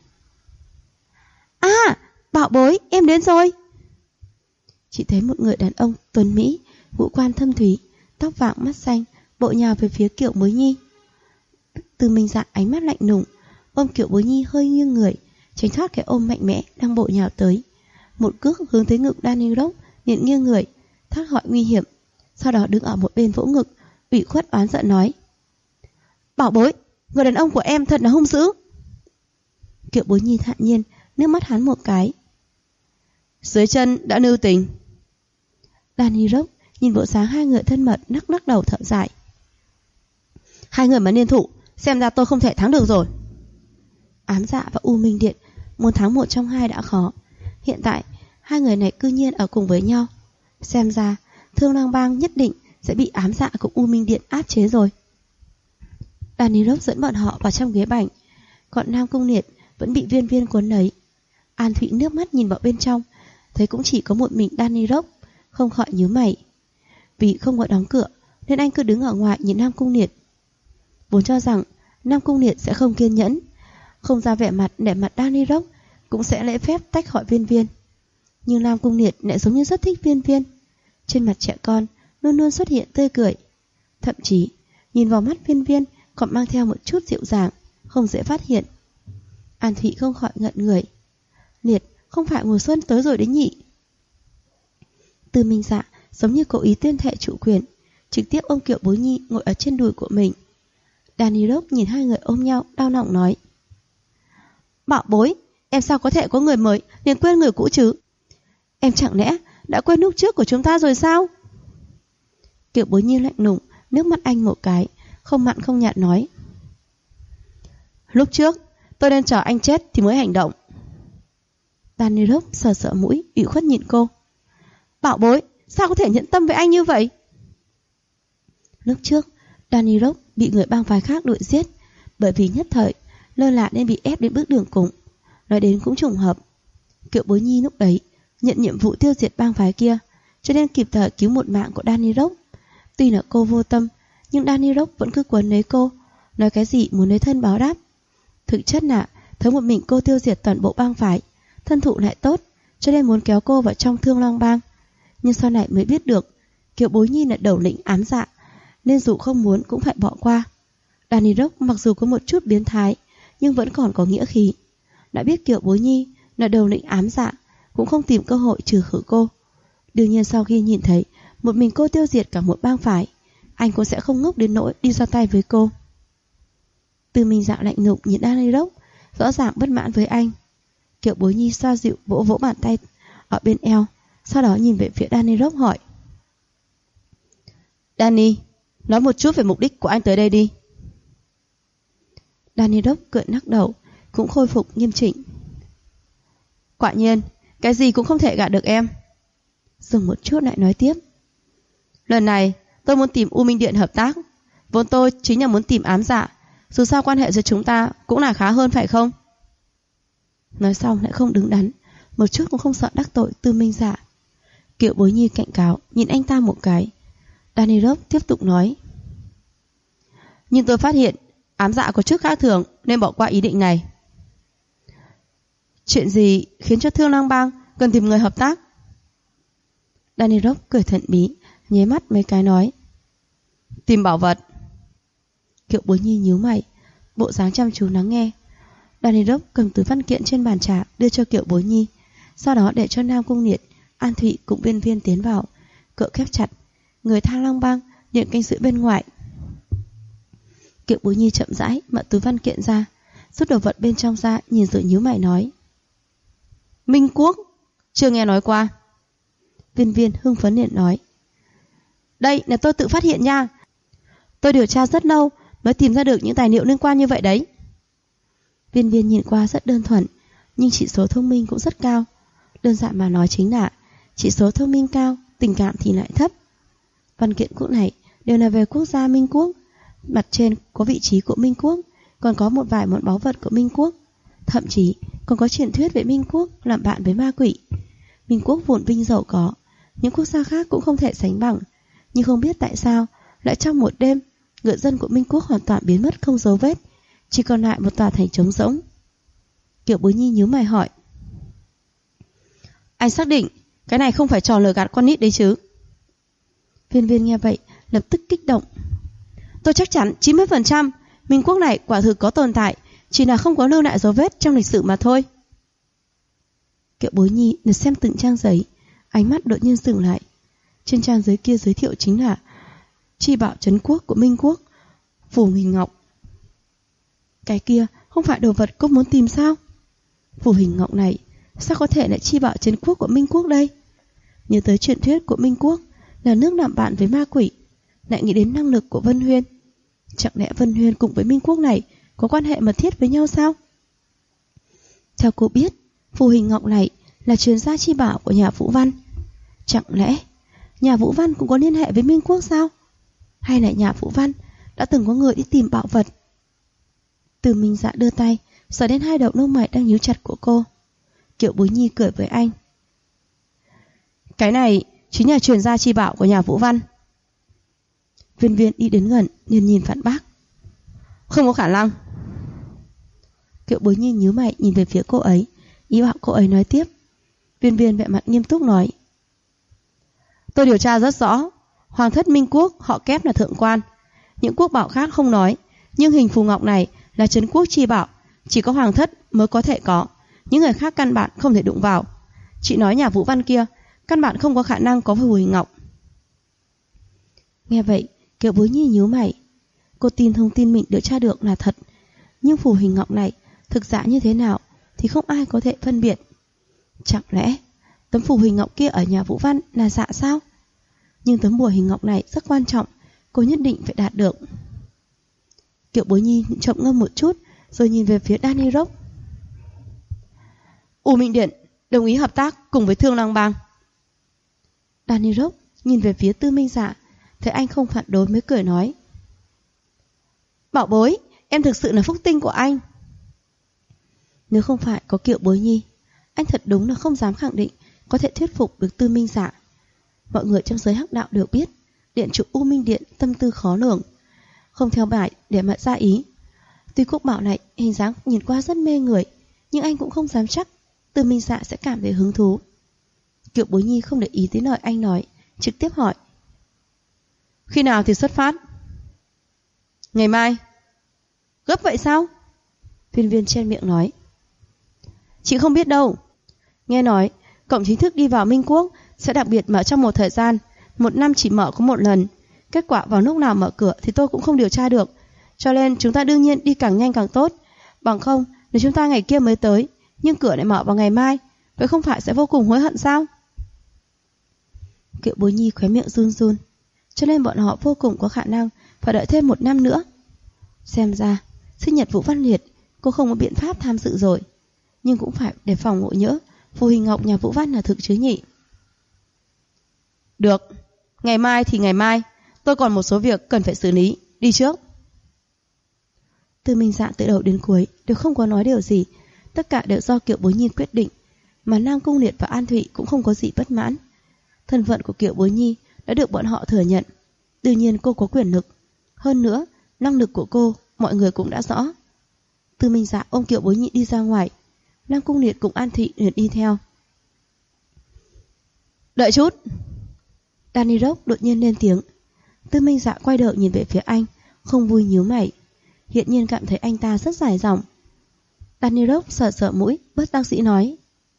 À, Bảo Bối, em đến rồi. Chỉ thấy một người đàn ông tuấn mỹ, ngũ quan thâm thúy, tóc vàng mắt xanh, bộ nhào về phía Kiều Bối Nhi. Tư Minh Dạ ánh mắt lạnh lùng, ôm Kiều Bối Nhi hơi nghiêng người, tránh thoát cái ôm mạnh mẽ đang bộ nhào tới. Một cước hướng tới ngực Danny Rock, liền nghiêng người, thoát khỏi nguy hiểm. Sau đó đứng ở một bên vỗ ngực, ủy khuất oán giận nói. Bảo Bối, người đàn ông của em thật là hung dữ. Kiều Bối Nhi thản nhiên nước mắt hắn một cái. Dưới chân đã nưu tình. Danny Rock nhìn bộ dáng hai người thân mật, nắc nắc đầu thở dài. Hai người mà liên thủ, xem ra tôi không thể thắng được rồi. Ám Dạ và U Minh Điện muốn thắng một trong hai đã khó, hiện tại hai người này cư nhiên ở cùng với nhau, xem ra Thương Lang Bang nhất định sẽ bị Ám Dạ cùng U Minh Điện áp chế rồi. Danny Rock dẫn bọn họ vào trong ghế bành, còn Nam Cung Liệt vẫn bị Viên Viên cuốn lấy. An Thụy nước mắt nhìn vào bên trong, thấy cũng chỉ có một mình Danny Rock, không khỏi nhíu mày. Vì không có đóng cửa nên anh cứ đứng ở ngoài nhìn Nam Cung Liệt. Vốn cho rằng Nam Cung Liệt sẽ không kiên nhẫn, không ra vẻ mặt để mặt Danny Rock, cũng sẽ lễ phép tách khỏi Viên Viên. Nhưng Nam Cung Liệt lại giống như rất thích Viên Viên, trên mặt trẻ con luôn luôn xuất hiện tươi cười, thậm chí nhìn vào mắt Viên Viên còn mang theo một chút dịu dàng, không dễ phát hiện. An Thụy không khỏi ngẩn người. liệt, không phải mùa xuân tới rồi đấy nhỉ? Từ Minh Dạ giống như cố ý tuyên thệ chủ quyền, trực tiếp ôm Kiều Bối Nhi ngồi ở trên đùi của mình. Danny Rock nhìn hai người ôm nhau, đau lòng nói: Bảo bối, em sao có thể có người mới liền quên người cũ chứ? Em chẳng lẽ đã quên lúc trước của chúng ta rồi sao? Kiều Bối Nhi lạnh lùng nước mắt anh một cái, không mặn không nhạt nói: Lúc trước tôi nên chờ anh chết thì mới hành động. Danny Rock sờ sờ mũi, ủy khuất nhìn cô: Bảo bối, sao có thể nhẫn tâm với anh như vậy? Lúc trước Danny Rock bị người bang phái khác đuổi giết, bởi vì nhất thời lơ là nên bị ép đến bước đường cùng. Nói đến cũng trùng hợp, Kiều Bối Nhi lúc ấy nhận nhiệm vụ tiêu diệt bang phái kia, cho nên kịp thời cứu một mạng của Danny Rock. Tuy là cô vô tâm, nhưng Danny Rock vẫn cứ quấn lấy cô, nói cái gì muốn lấy thân báo đáp. Thực chất là thấy một mình cô tiêu diệt toàn bộ bang phái, thân thủ lại tốt, cho nên muốn kéo cô vào trong Thương Long bang. Nhưng sau này mới biết được Kiều Bối Nhi là đầu lĩnh ám dạ, nên dù không muốn cũng phải bỏ qua. Danny Rock mặc dù có một chút biến thái, nhưng vẫn còn có nghĩa khí. Đã biết Kiều Bối Nhi là đầu lĩnh ám dạ, cũng không tìm cơ hội trừ khử cô. Đương nhiên sau khi nhìn thấy một mình cô tiêu diệt cả một bang phái, anh cũng sẽ không ngốc đến nỗi đi ra tay với cô. Từ Minh Dạ lạnh lùng nhìn Danny Rock, rõ ràng bất mãn với anh. Kiều Bối Nhi xoa dịu vỗ vỗ bàn tay ở bên eo, sau đó nhìn về phía Danny Rock hỏi: Danny, nói một chút về mục đích của anh tới đây đi. Danny Rock cười lắc đầu, cũng khôi phục nghiêm chỉnh. Quả nhiên, cái gì cũng không thể gạt được em. Dừng một chút lại nói tiếp: Lần này tôi muốn tìm U Minh Điện hợp tác. Vốn tôi chính là muốn tìm ám dạ, dù sao quan hệ giữa chúng ta cũng là khá hơn phải không? Nói xong lại không đứng đắn, một chút cũng không sợ đắc tội Tư Minh Dạ. Kiều Bối Nhi cảnh cáo nhìn anh ta một cái. Danny Rock tiếp tục nói: Nhưng tôi phát hiện ám dạ có chút khác thường, nên bỏ qua ý định này. Chuyện gì khiến cho Thương Lang bang cần tìm người hợp tác? Danny Rock cười thận bí, nháy mắt mấy cái nói: Tìm bảo vật. Kiều Bối Nhi nhíu mày, bộ dáng chăm chú lắng nghe. Danny Rock cầm tứ văn kiện trên bàn trà đưa cho Kiều Bối Nhi, sau đó để cho Nam Cung Liệt, An Thụy cùng Viên Viên tiến vào, cỡ khép chặt. Người Thang Long bang nhận canh giữ bên ngoài. Kiều Bối Nhi chậm rãi mở tứ văn kiện ra, rút đồ vật bên trong ra, nhìn rồi nhíu mày nói: Minh Quốc, chưa nghe nói qua. Viên Viên hưng phấn liền nói: Đây là tôi tự phát hiện nha. Tôi điều tra rất lâu mới tìm ra được những tài liệu liên quan như vậy đấy. Viên Viên nhìn qua rất đơn thuần, nhưng chỉ số thông minh cũng rất cao. Đơn giản mà nói chính là chỉ số thông minh cao, tình cảm thì lại thấp. Văn kiện quốc này đều là về quốc gia Minh Quốc. Mặt trên có vị trí của Minh Quốc, còn có một vài món báu vật của Minh Quốc. Thậm chí còn có truyền thuyết về Minh Quốc làm bạn với ma quỷ. Minh Quốc vốn vinh giàu có, những quốc gia khác cũng không thể sánh bằng. Nhưng không biết tại sao lại trong một đêm, người dân của Minh Quốc hoàn toàn biến mất không dấu vết, chỉ còn lại một tòa thành trống rỗng. Kiều Bối Nhi nhíu mày hỏi: Anh xác định cái này không phải trò lừa gạt con nít đấy chứ? Viên Viên nghe vậy lập tức kích động: Tôi chắc chắn 90% Minh Quốc này quả thực có tồn tại, chỉ là không có lưu lại dấu vết trong lịch sử mà thôi. Kiều Bối Nhi lật xem từng trang giấy, ánh mắt đột nhiên dừng lại. Trên trang giấy kia giới thiệu chính là chi bảo trấn quốc của Minh Quốc, Phù Hình Ngọc. Cái kia không phải đồ vật cô muốn tìm sao? Phù Hình Ngọc này sao có thể lại chi bảo trấn quốc của Minh Quốc đây? Nhớ tới truyền thuyết của Minh Quốc là nước làm bạn với ma quỷ, lại nghĩ đến năng lực của Vân Huyên. Chẳng lẽ Vân Huyên cùng với Minh Quốc này có quan hệ mật thiết với nhau sao? Theo cô biết, Phù Hình Ngọc này là truyền gia chi bảo của nhà Vũ Văn. Chẳng lẽ nhà Vũ Văn cũng có liên hệ với Minh Quốc sao? Hay là nhà Vũ Văn đã từng có người đi tìm bảo vật? Từ Minh Dạ đưa tay sờ đến hai đầu lông mày đang nhíu chặt của cô. Kiều Bối Nhi cười với anh: Cái này chính là truyền gia chi bảo của nhà Vũ Văn. Viên Viên đi đến gần liền nhìn phản bác: Không có khả năng. Kiều Bối Nhi nhíu mày nhìn về phía cô ấy, ý bảo cô ấy nói tiếp. Viên Viên vẻ mặt nghiêm túc nói: Tôi điều tra rất rõ, Hoàng thất Minh Quốc họ Kép là thượng quan, những quốc bảo khác không nói, nhưng hình phù ngọc này là trấn quốc chi bảo, chỉ có Hoàng thất mới có thể có, những người khác căn bản không thể đụng vào. Chị nói nhà Vũ Văn kia căn bản không có khả năng có Phù Huỳnh Ngọc. Nghe vậy, Kiều Bối Nhi nhíu mày. Cô tin thông tin mình được tra được là thật, nhưng Phù Huỳnh Ngọc này thực giả như thế nào thì không ai có thể phân biệt. Chẳng lẽ tấm Phù Huỳnh Ngọc kia ở nhà Vũ Văn là giả sao? Nhưng tấm bùa hình ngọc này rất quan trọng, cô nhất định phải đạt được. Kiều Bối Nhi trầm ngâm một chút, rồi nhìn về phía Danny Rock. U Minh Điện đồng ý hợp tác cùng với Thương Lang Bang. Danny Rock nhìn về phía Tư Minh Dạ, thấy anh không phản đối mới cười nói: Bảo bối, em thực sự là phúc tinh của anh. Nếu không phải có Kiều Bối Nhi, anh thật đúng là không dám khẳng định có thể thuyết phục được Tư Minh Dạ. Mọi người trong giới hắc đạo đều biết điện chủ U Minh Điện tâm tư khó lường, không theo bài để mà ra ý. Tuy Quốc Bảo này hình dáng nhìn qua rất mê người, nhưng anh cũng không dám chắc Tư Minh Dạ sẽ cảm thấy hứng thú. Kiều Bối Nhi không để ý tới lời anh nói, trực tiếp hỏi: Khi nào thì xuất phát? Ngày mai. Gấp vậy sao? Viên Viên chen miệng nói: Chị không biết đâu. Nghe nói cổng chính thức đi vào Minh Quốc sẽ đặc biệt mở trong một thời gian, 1 năm chỉ mở có 1 lần. Kết quả vào lúc nào mở cửa thì tôi cũng không điều tra được, cho nên chúng ta đương nhiên đi càng nhanh càng tốt. Bằng không, nếu chúng ta ngày kia mới tới, nhưng cửa lại mở vào ngày mai, vậy không phải sẽ vô cùng hối hận sao? Kiều Bối Nhi khóe miệng run run, cho nên bọn họ vô cùng có khả năng phải đợi thêm 1 năm nữa. Xem ra sinh nhật Vũ Văn Liệt cô không có biện pháp tham dự rồi, nhưng cũng phải để phòng ngộ nhỡ Phù Huỳnh Ngọc nhà Vũ Văn là thực chứ nhỉ. Được, ngày mai thì ngày mai, tôi còn một số việc cần phải xử lý, đi trước. Tư Minh Dạ từ đầu đến cuối đều không có nói điều gì, tất cả đều do Kiều Bối Nhi quyết định, mà Nam Cung Liệt và An Thụy cũng không có gì bất mãn. Thân phận của Kiều Bối Nhi đã được bọn họ thừa nhận, đương nhiên cô có quyền lực, hơn nữa năng lực của cô mọi người cũng đã rõ. Tư Minh Dạ ôm Kiều Bối Nhi đi ra ngoài, Nam Cung Liệt cùng An Thụy liền đi theo. Đợi chút. Danny Rock đột nhiên lên tiếng. Tư Minh Dạ quay đầu nhìn về phía anh, không vui nhíu mày, hiện nhiên cảm thấy anh ta rất dài dòng. Danny Rock sờ sờ mũi, bất đắc dĩ nói: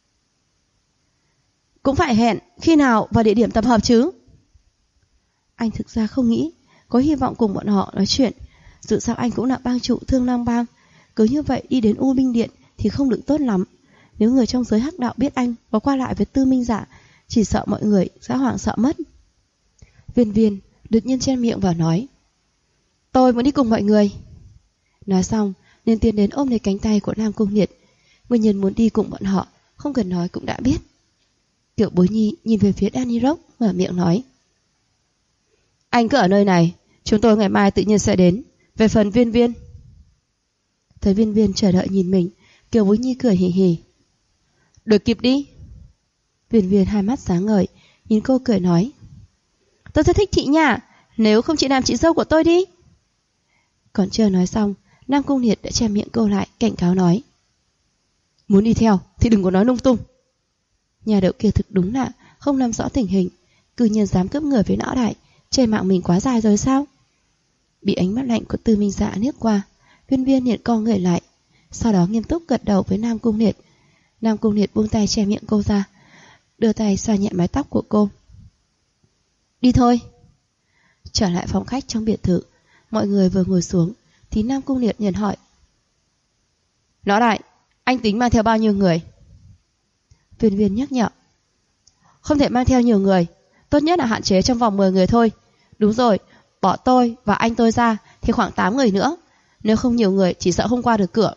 Cũng phải hẹn khi nào và địa điểm tập hợp chứ. Anh thực ra không nghĩ có hy vọng cùng bọn họ nói chuyện, dù sao anh cũng là bang chủ Thương Lang Bang, cứ như vậy đi đến U Minh Điện thì không được tốt lắm. Nếu người trong giới hắc đạo biết anh có qua lại với Tư Minh Dạ, chỉ sợ mọi người sẽ hoảng sợ mất. Viên Viên đột nhiên chen miệng vào nói: Tôi muốn đi cùng mọi người. Nói xong nên tiến đến ôm lấy cánh tay của Nam Cung Liệt. Nguyên nhân muốn đi cùng bọn họ không cần nói cũng đã biết. Kiều Bối Nhi nhìn về phía Danny Rock, mở miệng nói: Anh cứ ở nơi này, chúng tôi ngày mai tự nhiên sẽ đến. Về phần Viên Viên. Thấy Viên Viên chờ đợi nhìn mình, Kiều Bối Nhi cười hì hì: Đuổi kịp đi. Viên Viên hai mắt sáng ngời, nhìn cô cười nói: Tôi rất thích chị nha, nếu không chị làm chị dâu của tôi đi. Còn chưa nói xong, Nam Cung Liệt đã che miệng cô lại, cảnh cáo nói: Muốn đi theo thì đừng có nói lung tung. Nhà đậu kia thực đúng là không nắm rõ tình hình, cư nhiên dám cướp người với lão đại, trên mạng mình quá dài rồi sao? Bị ánh mắt lạnh của Tư Minh Dạ liếc qua, Viên Viên liền co người lại, sau đó nghiêm túc gật đầu với Nam Cung Liệt. Nam Cung Liệt buông tay che miệng cô ra, đưa tay xoa nhẹ mái tóc của cô. Đi thôi. Trở lại phòng khách trong biệt thự, mọi người vừa ngồi xuống thì Nam Cung Liệt liền hỏi: Lão đại, anh tính mang theo bao nhiêu người? Viên Viên nhắc nhở: Không thể mang theo nhiều người, tốt nhất là hạn chế trong vòng 10 người thôi. Đúng rồi, bỏ tôi và anh tôi ra thì khoảng 8 người nữa, nếu không nhiều người chỉ sợ không qua được cửa.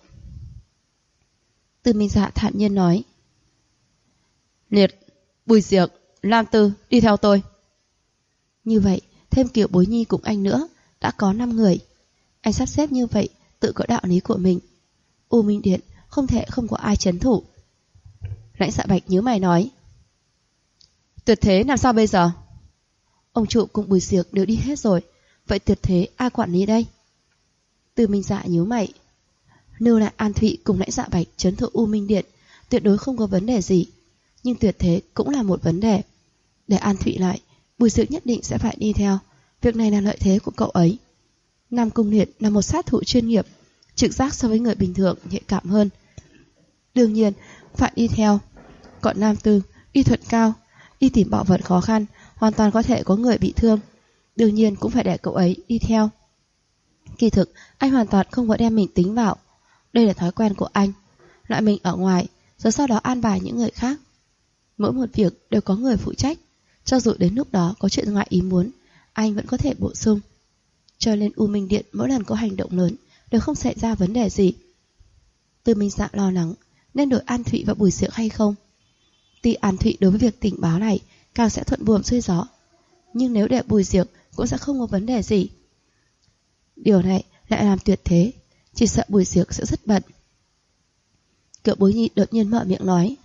Tư Minh Dạ thản nhiên nói: Liệt, Bùi Diệc, Lam Tư đi theo tôi. Như vậy thêm Kiều Bối Nhi cùng anh nữa, đã có 5 người. Anh sắp xếp như vậy tự có đạo lý của mình. U Minh Điện không thể không có ai trấn thủ. Lãnh Dạ Bạch nhíu mày nói: Tuyệt thế làm sao bây giờ? Ông trụ cùng Bùi Diệc đều đi hết rồi, vậy tuyệt thế ai quản lý đây? Tư Minh Dạ nhíu mày: Lưu lại An Thụy cùng Lãnh Dạ Bạch trấn thủ U Minh Điện tuyệt đối không có vấn đề gì, nhưng tuyệt thế cũng là một vấn đề. Để An Thụy lại, Bùi Diệc nhất định sẽ phải đi theo, việc này là lợi thế của cậu ấy. Nam Cung Liệt là một sát thủ chuyên nghiệp, trực giác so với người bình thường nhạy cảm hơn. Đương nhiên, phải đi theo. Còn nam tư, y thuật cao, đi tìm bảo vật khó khăn, hoàn toàn có thể có người bị thương. Đương nhiên cũng phải để cậu ấy đi theo. Kỳ thực, anh hoàn toàn không có đem mình tính vào. Đây là thói quen của anh. Loại mình ở ngoài, rồi sau đó an bài những người khác. Mỗi một việc đều có người phụ trách. Cho dù đến lúc đó có chuyện ngoài ý muốn, anh vẫn có thể bổ sung. Cho nên U Minh Điện mỗi lần có hành động lớn đều không xảy ra vấn đề gì. Tư Minh Dạ lo lắng nên đổi An Thụy và Bùi Diệc hay không. Tuy An Thụy đối với việc tình báo này càng sẽ thuận buồm xuôi gió, nhưng nếu để Bùi Diệc cũng sẽ không có vấn đề gì. Điều này lại làm tuyệt thế, chỉ sợ Bùi Diệc sẽ rất bận. Kiều Bối Nhi đột nhiên mở miệng nói: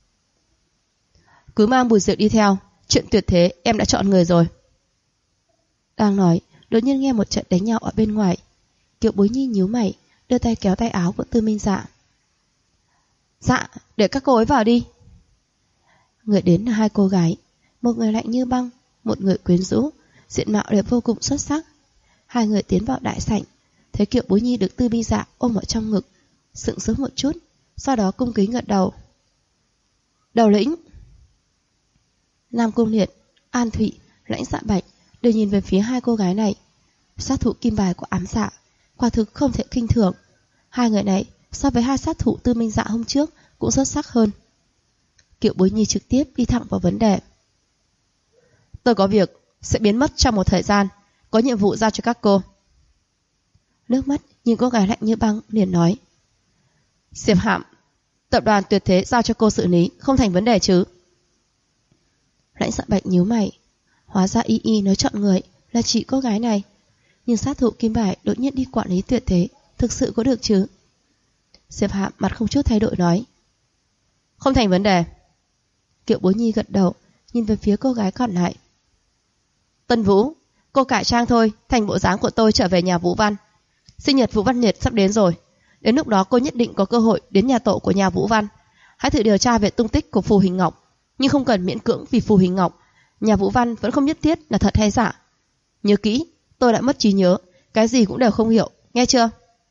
cứ mang Bùi Diệc đi theo, chuyện tuyệt thế em đã chọn người rồi. Đang nói, đột nhiên nghe một trận đánh nhau ở bên ngoài. Kiều Bối Nhi nhíu mày, đưa tay kéo tay áo của Tư Minh Dạ. Dạ, để các cô ấy vào đi. Người đến là hai cô gái, một người lạnh như băng, một người quyến rũ, diện mạo đều vô cùng xuất sắc. Hai người tiến vào đại sảnh, thấy Kiều Bối Nhi được Tư Minh Dạ ôm ở trong ngực, sững sốt một chút, sau đó cung kính gật đầu. Đầu lĩnh. Nam Cung Liệt, An Thụy, Lãnh Dạ Bạch đều nhìn về phía hai cô gái này. Sát thủ kim bài của ám dạ quả thực không thể khinh thường. Hai người này so với hai sát thủ Tư Minh Dạ hôm trước cũng xuất sắc hơn. Kiều Bối Nhi trực tiếp đi thẳng vào vấn đề. Tôi có việc sẽ biến mất trong một thời gian, có nhiệm vụ giao cho các cô. Nước mắt nhìn cô gái lạnh như băng liền nói. Diệp Hạm, tập đoàn Tuyệt Thế giao cho cô xử lý, không thành vấn đề chứ? Lãnh Dạ Bạch nhíu mày. Hóa ra Y nói chọn người là chỉ cô gái này, nhưng sát thủ kim bài đột nhiên đi quản lý Tuyệt Thế, thực sự có được chứ? Diệp Hạm mặt không chút thay đổi nói. Không thành vấn đề. Kiều Bối Nhi gật đầu, nhìn về phía cô gái còn lại. Tân Vũ, cô cải trang thôi, thành bộ dáng của tôi trở về nhà Vũ Văn. Sinh nhật Vũ Văn Liệt sắp đến rồi, đến lúc đó cô nhất định có cơ hội đến nhà tổ của nhà Vũ Văn. Hãy thử điều tra về tung tích của Phù Hình Ngọc, nhưng không cần miễn cưỡng vì Phù Hình Ngọc. Nhà Vũ Văn vẫn không nhất thiết là thật hay giả. Nhớ kỹ, tôi đã mất trí nhớ, cái gì cũng đều không hiểu, nghe chưa?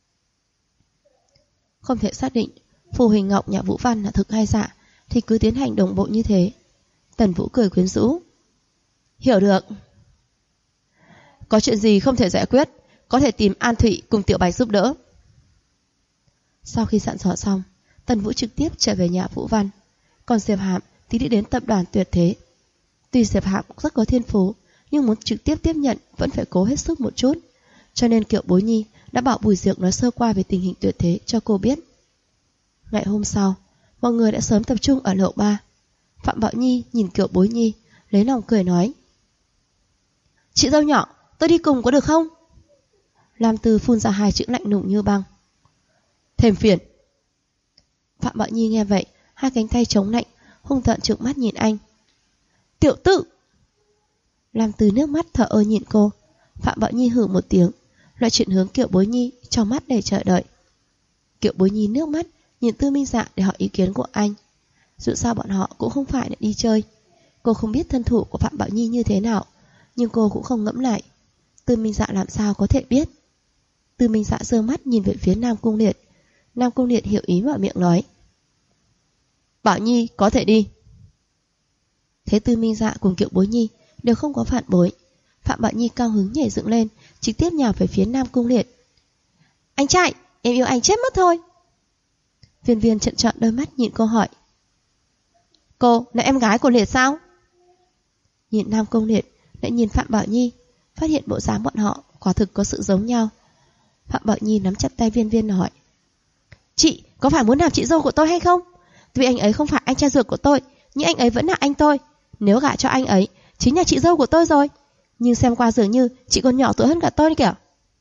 Không thể xác định Phù Hình Ngọc nhà Vũ Văn là thực hay giả thì cứ tiến hành đồng bộ như thế. Tần Vũ cười quyến rũ. Hiểu được. Có chuyện gì không thể giải quyết, có thể tìm An Thụy cùng Tiểu Bạch giúp đỡ. Sau khi dặn dò xong, Tần Vũ trực tiếp trở về nhà Vũ Văn. Còn Diệp Hạm thì đi đến tập đoàn Tuyệt Thế. Tuy Diệp Hạm cũng rất có thiên phú, nhưng muốn trực tiếp tiếp nhận vẫn phải cố hết sức một chút. Cho nên Kiều Bối Nhi đã bảo Bùi Diệc nói sơ qua về tình hình Tuyệt Thế cho cô biết. Ngày hôm sau, mọi người đã sớm tập trung ở lầu 3. Phạm Bảo Nhi nhìn Kiều Bối Nhi, lấy lòng cười nói. Chị dâu nhỏ, tôi đi cùng có được không? Lam Tư phun ra hai chữ lạnh lùng như băng. Thêm phiền. Phạm Bảo Nhi nghe vậy, hai cánh tay chống lạnh, hung tợn trừng mắt nhìn anh. Tiểu tử! Lam Tư nước mắt thở ơ nhìn cô. Phạm Bảo Nhi hử một tiếng, loại chuyển hướng Kiều Bối Nhi trong mắt để chờ đợi. Kiều Bối Nhi nước mắt nhìn Tư Minh Dạ để hỏi ý kiến của anh. Dù sao bọn họ cũng không phải để đi chơi. Cô không biết thân thủ của Phạm Bảo Nhi như thế nào, nhưng cô cũng không ngẫm lại. Tư Minh Dạ làm sao có thể biết? Tư Minh Dạ giơ mắt nhìn về phía Nam Cung Liệt. Nam Cung Liệt hiểu ý mở miệng nói. Bảo Nhi có thể đi. Thế Tư Minh Dạ cùng Kiều Bối Nhi đều không có phản bội. Phạm Bảo Nhi cao hứng nhảy dựng lên, trực tiếp nhào về phía Nam Cung Liệt. Anh trai, em yêu anh chết mất thôi. Viên Viên trợn trợn đôi mắt nhìn cô hỏi. Cô là em gái của Liệt sao? Nhìn Nam Cung Liệt lại nhìn Phạm Bảo Nhi, phát hiện bộ dáng bọn họ quả thực có sự giống nhau. Phạm Bảo Nhi nắm chặt tay Viên Viên hỏi. Chị có phải muốn làm chị dâu của tôi hay không? Tuy anh ấy không phải anh trai ruột của tôi, nhưng anh ấy vẫn là anh tôi. Nếu gả cho anh ấy, chính là chị dâu của tôi rồi. Nhưng xem qua dường như chị còn nhỏ tuổi hơn cả tôi kìa.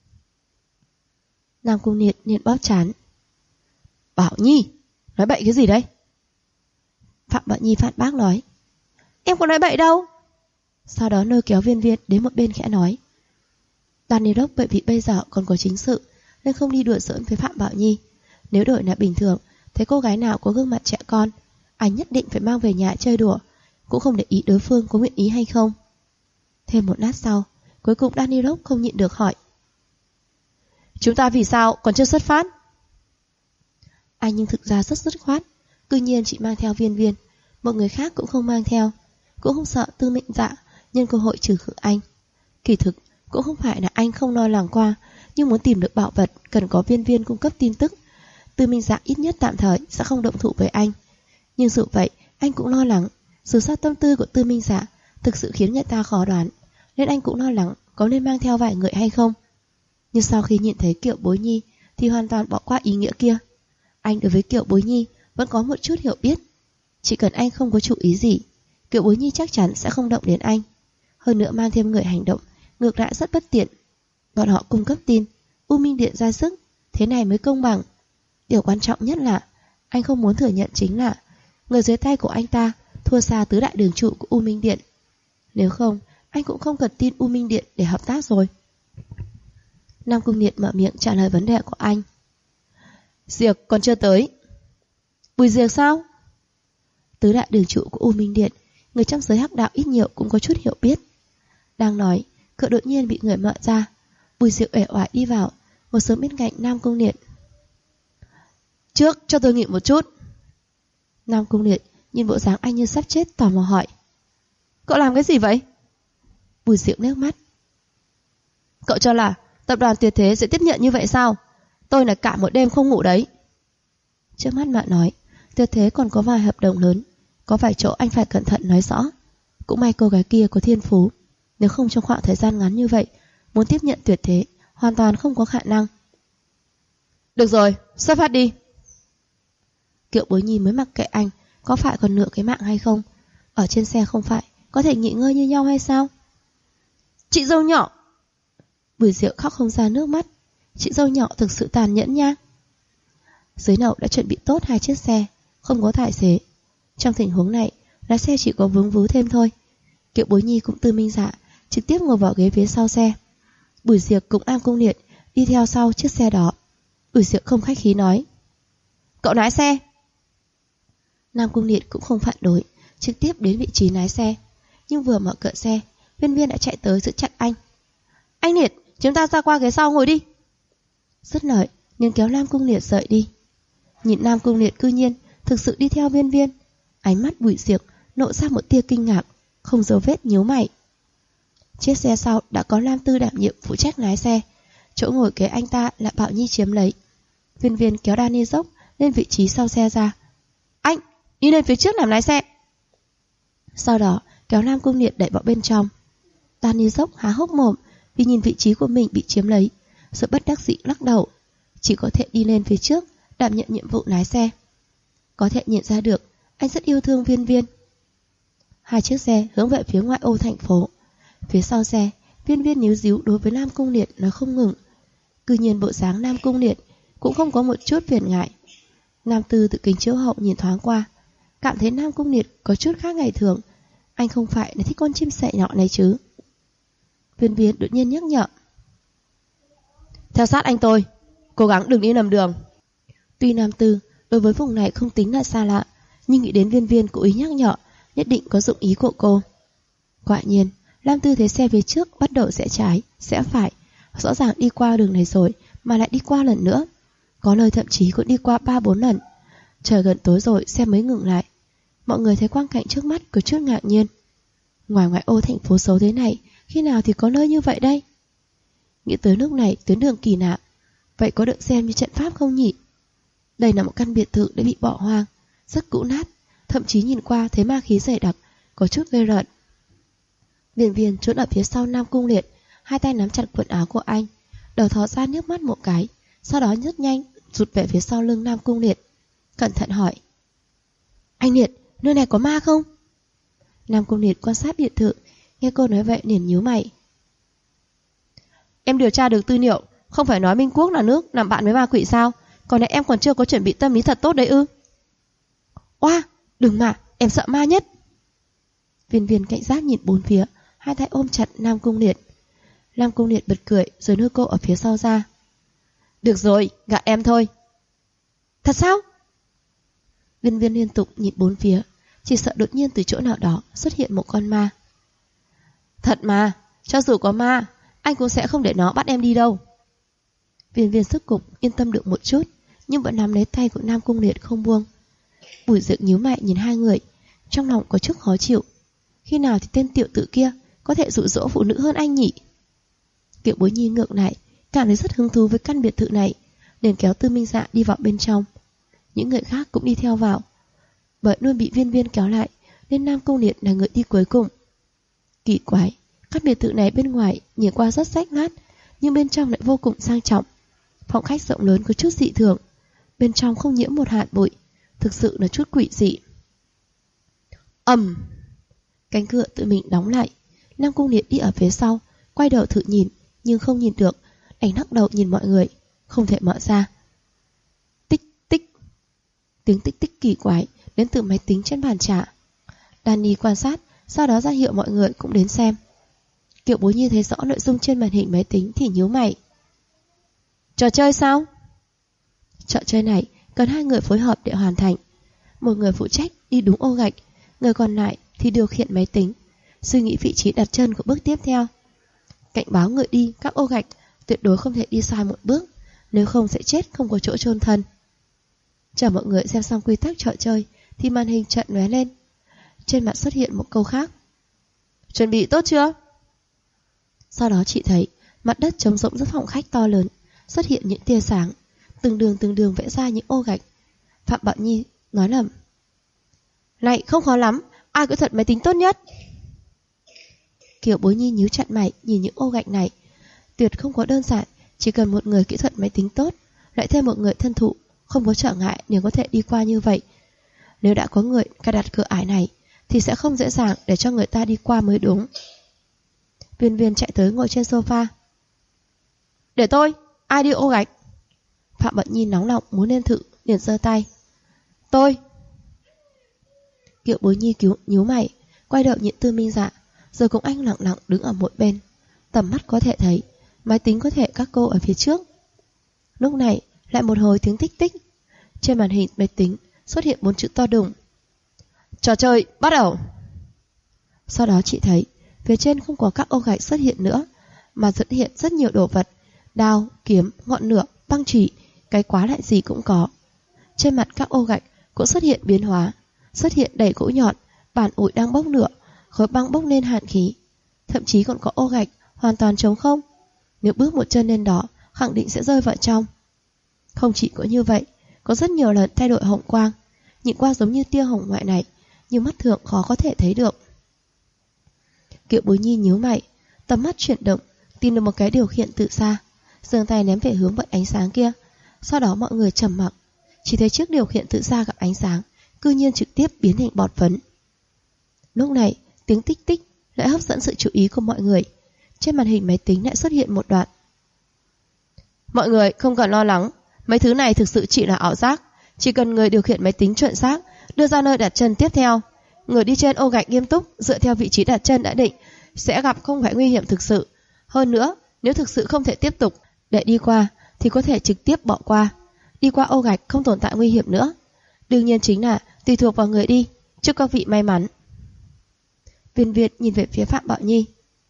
Nam Cung Liệt liền bóp trán. Bảo Nhi, nói bậy cái gì đấy? Phạm Bảo Nhi phản bác nói. Em có nói bậy đâu. Sau đó lôi kéo Viên Viên đến một bên khẽ nói. Danny Rock bởi vì bây giờ còn có chính sự nên không đi đùa giỡn với Phạm Bảo Nhi. Nếu đổi là bình thường, thấy cô gái nào có gương mặt trẻ con, anh nhất định phải mang về nhà chơi đùa, cũng không để ý đối phương có nguyện ý hay không. Thêm một lát sau, cuối cùng Danny Rock không nhịn được hỏi. Chúng ta vì sao còn chưa xuất phát? Anh nhưng thực ra rất dứt khoát. Cư nhiên chỉ mang theo Viên Viên, một người khác cũng không mang theo. Cũng không sợ Tư Minh Dạ nhân cơ hội trừ khử anh. Kỳ thực cũng không phải là anh không lo lắng qua, nhưng muốn tìm được bảo vật cần có Viên Viên cung cấp tin tức. Tư Minh Dạ ít nhất tạm thời sẽ không động thủ với anh. Nhưng dù vậy anh cũng lo lắng, dù sao tâm tư của Tư Minh Dạ thực sự khiến người ta khó đoán, nên anh cũng lo lắng có nên mang theo vài người hay không. Nhưng sau khi nhìn thấy Kiều Bối Nhi thì hoàn toàn bỏ qua ý nghĩa kia. Anh đối với Kiều Bối Nhi vẫn có một chút hiểu biết. Chỉ cần anh không có chủ ý gì, Kiều Bối Nhi chắc chắn sẽ không động đến anh. Hơn nữa mang thêm người hành động ngược lại rất bất tiện. Bọn họ cung cấp tin, U Minh Điện ra sức, thế này mới công bằng. Điều quan trọng nhất là anh không muốn thừa nhận chính là người dưới tay của anh ta thua xa tứ đại đường trụ của U Minh Điện. Nếu không, anh cũng không cần tin U Minh Điện để hợp tác rồi. Nam Cung Liệt mở miệng trả lời vấn đề của anh. Diệc còn chưa tới. Bùi Diệc sao? Tứ đại đường trụ của U Minh Điện, người trong giới hắc đạo ít nhiều cũng có chút hiểu biết. Đang nói, cửa đột nhiên bị người mở ra. Bùi Diệc uể oải đi vào, ngồi xuống bên cạnh Nam Cung Liệt. Trước cho tôi nghỉ một chút. Nam Cung Liệt nhìn bộ dáng anh như sắp chết, tò mò hỏi. Cậu làm cái gì vậy? Bùi Diệc nước mắt. Cậu cho là tập đoàn Tuyệt Thế sẽ tiếp nhận như vậy sao? Tôi là cả một đêm không ngủ đấy. Trước mắt mà nói, Tuyệt Thế còn có vài hợp đồng lớn, có vài chỗ anh phải cẩn thận nói rõ. Cũng may cô gái kia có thiên phú, nếu không trong khoảng thời gian ngắn như vậy, muốn tiếp nhận Tuyệt Thế hoàn toàn không có khả năng. Được rồi, xuất phát đi. Kiều Bối Nhi mới mặc kệ anh có phải còn nửa cái mạng hay không. Ở trên xe không phải có thể nghỉ ngơi như nhau hay sao? Chị dâu nhỏ. Bùi Diệu khóc không ra nước mắt. Chị dâu nhỏ thực sự tàn nhẫn nha. Dưới nậu đã chuẩn bị tốt 2 chiếc xe, không có tài xế. Trong tình huống này, lái xe chỉ có vướng vú thêm thôi. Kiều Bối Nhi cũng Tư Minh Dạ trực tiếp ngồi vào ghế phía sau xe. Bùi Diệc cùng Am Cung Liệt đi theo sau chiếc xe đó. Bùi Diệc không khách khí nói. Cậu lái xe. Nam Cung Liệt cũng không phản đối, trực tiếp đến vị trí lái xe. Nhưng vừa mở cửa xe, Viên Viên đã chạy tới giữ chặt anh. Anh Liệt, chúng ta ra qua ghế sau ngồi đi. Dứt lời, nhưng kéo Nam Cung Liệt rời đi. Nhìn Nam Cung Liệt cư nhiên thực sự đi theo Viên Viên, ánh mắt Bùi Diệc nộ ra một tia kinh ngạc, không giấu vết nhíu mày. Chiếc xe sau đã có Lam Tư đảm nhiệm phụ trách lái xe, chỗ ngồi kế anh ta là Bảo Nhi chiếm lấy. Viên Viên kéo Danny dốc lên vị trí sau xe ra. Anh, đi lên phía trước làm lái xe. Sau đó kéo Nam Cung Liệt đẩy vào bên trong. Danny dốc há hốc mồm vì nhìn vị trí của mình bị chiếm lấy, rồi bất đắc dĩ lắc đầu, chỉ có thể đi lên phía trước đảm nhận nhiệm vụ lái xe. Có thể nhận ra được anh rất yêu thương Viên Viên. 2 chiếc xe hướng về phía ngoại ô thành phố. Phía sau xe, Viên Viên níu díu đối với Nam Cung Liệt nói không ngừng. Cứ nhìn bộ dáng Nam Cung Liệt cũng không có một chút phiền ngại. Nam Tư từ kính chiếu hậu nhìn thoáng qua, cảm thấy Nam Cung Liệt có chút khác ngày thường. Anh không phải là thích con chim sẻ nhỏ này chứ? Viên Viên đột nhiên nhắc nhở. Theo sát anh tôi, cố gắng đừng đi lầm đường. Tuy Nam Tư đối với vùng này không tính là xa lạ, nhưng nghĩ đến Viên Viên cố ý nhắc nhở, nhất định có dụng ý của cô. Quả nhiên, Nam Tư thấy xe phía trước bắt đầu rẽ trái, rẽ phải, rõ ràng đi qua đường này rồi mà lại đi qua lần nữa. Có nơi thậm chí cũng đi qua 3-4 lần. Trời gần tối rồi xe mới ngừng lại. Mọi người thấy quang cảnh trước mắt có chút ngạc nhiên. Ngoài ngoại ô thành phố xấu thế này, khi nào thì có nơi như vậy đây? Nghĩ tới lúc này tuyến đường kỳ lạ, vậy có được xem như trận pháp không nhỉ? Đây là một căn biệt thự đã bị bỏ hoang, rất cũ nát, thậm chí nhìn qua thấy ma khí dày đặc, có chút ghê rợn. Viên Viên trốn ở phía sau Nam Cung Liệt, 2 tay nắm chặt quần áo của anh, đầu thò ra nước mắt một cái, sau đó rất nhanh rụt về phía sau lưng Nam Cung Liệt, cẩn thận hỏi. Anh Liệt, nơi này có ma không? Nam Cung Liệt quan sát biệt thự, nghe cô nói vậy liền nhíu mày. Em điều tra được tư liệu, không phải nói Minh Quốc là nước làm bạn với ma quỷ sao? Còn này em còn chưa có chuẩn bị tâm lý thật tốt đấy ư? Oa, đừng mà, em sợ ma nhất. Viên Viên cảnh giác nhìn bốn phía, 2 tay ôm chặt Nam Cung Liệt. Nam Cung Liệt bật cười rồi đưa cô ở phía sau ra. Được rồi, gạt em thôi. Thật sao? Viên Viên liên tục nhìn bốn phía, chỉ sợ đột nhiên từ chỗ nào đó xuất hiện một con ma. Thật mà, cho dù có ma, anh cũng sẽ không để nó bắt em đi đâu. Viên Viên sức cục yên tâm được một chút, nhưng vẫn nắm lấy tay của Nam Cung Liệt không buông. Bùi Dực nhíu mày nhìn hai người, trong lòng có chút khó chịu. Khi nào thì tên tiểu tử kia có thể dụ dỗ phụ nữ hơn anh nhỉ? Kiều Bối Nhi ngược lại, cảm thấy rất hứng thú với căn biệt thự này, liền kéo Tư Minh Dạ đi vào bên trong. Những người khác cũng đi theo vào. Bởi luôn bị Viên Viên kéo lại, nên Nam Cung Liệt là người đi cuối cùng. Kỳ quái, căn biệt thự này bên ngoài nhìn qua rất rách nát, nhưng bên trong lại vô cùng sang trọng. Phòng khách rộng lớn có chút dị thường, bên trong không nhiễm một hạt bụi, thực sự là chút quỷ dị. Cánh cửa tự mình đóng lại. Nam Cung Liệt đi ở phía sau, quay đầu thử nhìn, nhưng không nhìn được, đành lắc đầu nhìn mọi người, không thể mở ra. Tích tích. Tiếng tích tích kỳ quái đến từ máy tính trên bàn trà. Danny quan sát, sau đó ra hiệu mọi người cũng đến xem. Kiều Bối Nhi thấy rõ nội dung trên màn hình máy tính thì nhíu mày. Trò chơi sao? Trò chơi này cần hai người phối hợp để hoàn thành. Một người phụ trách đi đúng ô gạch, người còn lại thì điều khiển máy tính, suy nghĩ vị trí đặt chân của bước tiếp theo. Cảnh báo người đi các ô gạch tuyệt đối không thể đi sai một bước, nếu không sẽ chết không có chỗ chôn thân. Chờ mọi người xem xong quy tắc trò chơi thì màn hình chợt lóe lên. Trên mặt xuất hiện một câu khác. Chuẩn bị tốt chưa? Sau đó chị thấy mặt đất trống rỗng giữa phòng khách to lớn, xuất hiện những tia sáng, từng đường vẽ ra những ô gạch. Phạm Bảo Nhi nói lầm. Này không khó lắm, ai kỹ thuật máy tính tốt nhất? Kiều Bối Nhi nhíu chặt mày nhìn những ô gạch này. Tuyệt không có đơn giản, chỉ cần một người kỹ thuật máy tính tốt, lại thêm một người thân thụ, không có trở ngại nếu có thể đi qua như vậy. Nếu đã có người cài đặt cửa ải này, thì sẽ không dễ dàng để cho người ta đi qua mới đúng. Viên Viên chạy tới ngồi trên sofa. Để tôi, ai đi ô gạch? Phạm Bận Nhi nóng lòng muốn lên thử, liền giơ tay. Tôi. Kiều Bối Nhi nhíu mày, quay đầu nhìn Tư Minh Dạ, rồi cũng anh lặng lặng đứng ở một bên. Tầm mắt có thể thấy, máy tính có thể các cô ở phía trước. Lúc này lại một hồi tiếng tích tích. Trên màn hình máy tính xuất hiện 4 chữ to đùng. Trò chơi bắt đầu. Sau đó chị thấy phía trên không có các ô gạch xuất hiện nữa, mà xuất hiện rất nhiều đồ vật, đao, kiếm, ngọn lửa, băng chỉ, cái quá lại gì cũng có. Trên mặt các ô gạch cũng xuất hiện biến hóa, xuất hiện đầy gỗ nhọn, bàn ủi đang bốc lửa, khối băng bốc lên hàn khí. Thậm chí còn có ô gạch hoàn toàn trống không. Nếu bước một chân lên đó, khẳng định sẽ rơi vào trong. Không chỉ có như vậy, có rất nhiều lần thay đổi hồng quang, nhìn qua giống như tia hồng ngoại này, nhưng mắt thường khó có thể thấy được. Kiều Bối Nhi nhíu mày, tầm mắt chuyển động, tìm được một cái điều khiển từ xa, giương tay ném về hướng bật ánh sáng kia. Sau đó mọi người trầm mặc, chỉ thấy chiếc điều khiển từ xa gặp ánh sáng, cư nhiên trực tiếp biến thành bọt phấn. Lúc này, tiếng tích tích lại hấp dẫn sự chú ý của mọi người. Trên màn hình máy tính lại xuất hiện một đoạn. Mọi người không cần lo lắng, mấy thứ này thực sự chỉ là ảo giác. Chỉ cần người điều khiển máy tính chuẩn xác, đưa ra nơi đặt chân tiếp theo. Người đi trên ô gạch nghiêm túc, dựa theo vị trí đặt chân đã định, sẽ gặp không phải nguy hiểm thực sự. Hơn nữa, nếu thực sự không thể tiếp tục để đi qua, thì có thể trực tiếp bỏ qua. Đi qua ô gạch không tồn tại nguy hiểm nữa. Đương nhiên chính là tùy thuộc vào người đi. Chúc các vị may mắn. Viên Việt nhìn về phía Phạm Bảo Nhi.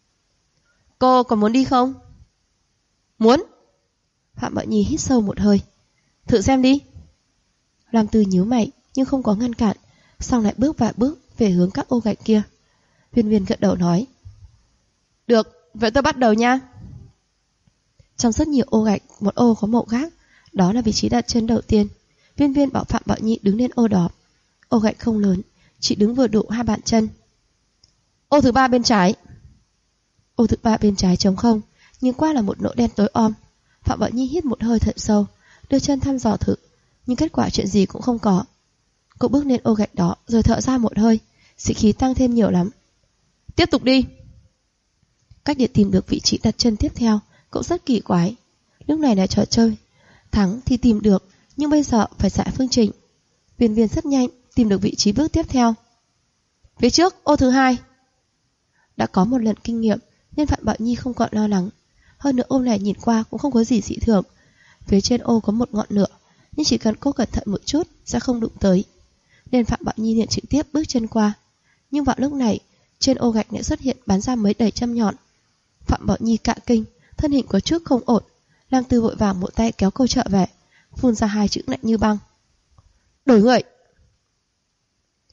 Cô có muốn đi không? Muốn. Phạm Bảo Nhi hít sâu một hơi. Thử xem đi. Lam Tư nhíu mày nhưng không có ngăn cản, xong lại bước vài bước về hướng các ô gạch kia. Viên Viên gật đầu nói. Được, vậy tôi bắt đầu nha. Trong rất nhiều ô gạch, một ô có màu khác, đó là vị trí đặt chân đầu tiên. Viên Viên bảo Phạm Bảo Nhi đứng lên ô đó. Ô gạch không lớn, chỉ đứng vừa đủ 2 bàn chân. Ô thứ 3 bên trái. Ô thứ 3 bên trái trống không, nhìn qua là một lỗ đen tối om. Phạm Bảo Nhi hít một hơi thật sâu, đưa chân thăm dò thử, nhưng kết quả chuyện gì cũng không có. Cô bước lên ô gạch đó rồi thở ra một hơi, sĩ khí tăng thêm nhiều lắm. Tiếp tục đi. Cách để tìm được vị trí đặt chân tiếp theo cũng rất kỳ quái. Lúc này là trò chơi, thắng thì tìm được, nhưng bây giờ phải giải phương trình. Viên Viên rất nhanh tìm được vị trí bước tiếp theo. Phía trước ô thứ 2. Đã có một lần kinh nghiệm nên Phạm Bảo Nhi không còn lo lắng. Hơn nữa ô này nhìn qua cũng không có gì dị thường. Phía trên ô có một ngọn lửa, nhưng chỉ cần cô cẩn thận một chút sẽ không đụng tới, nên Phạm Bảo Nhi liền trực tiếp bước chân qua. Nhưng vào lúc này, trên ô gạch lại xuất hiện bắn ra mấy đầy châm nhọn. Phạm Bảo Nhi cả kinh, thân hình có chút không ổn. Lam Tư vội vàng một tay kéo cô trở về, phun ra 2 chữ lạnh như băng. Đổi người.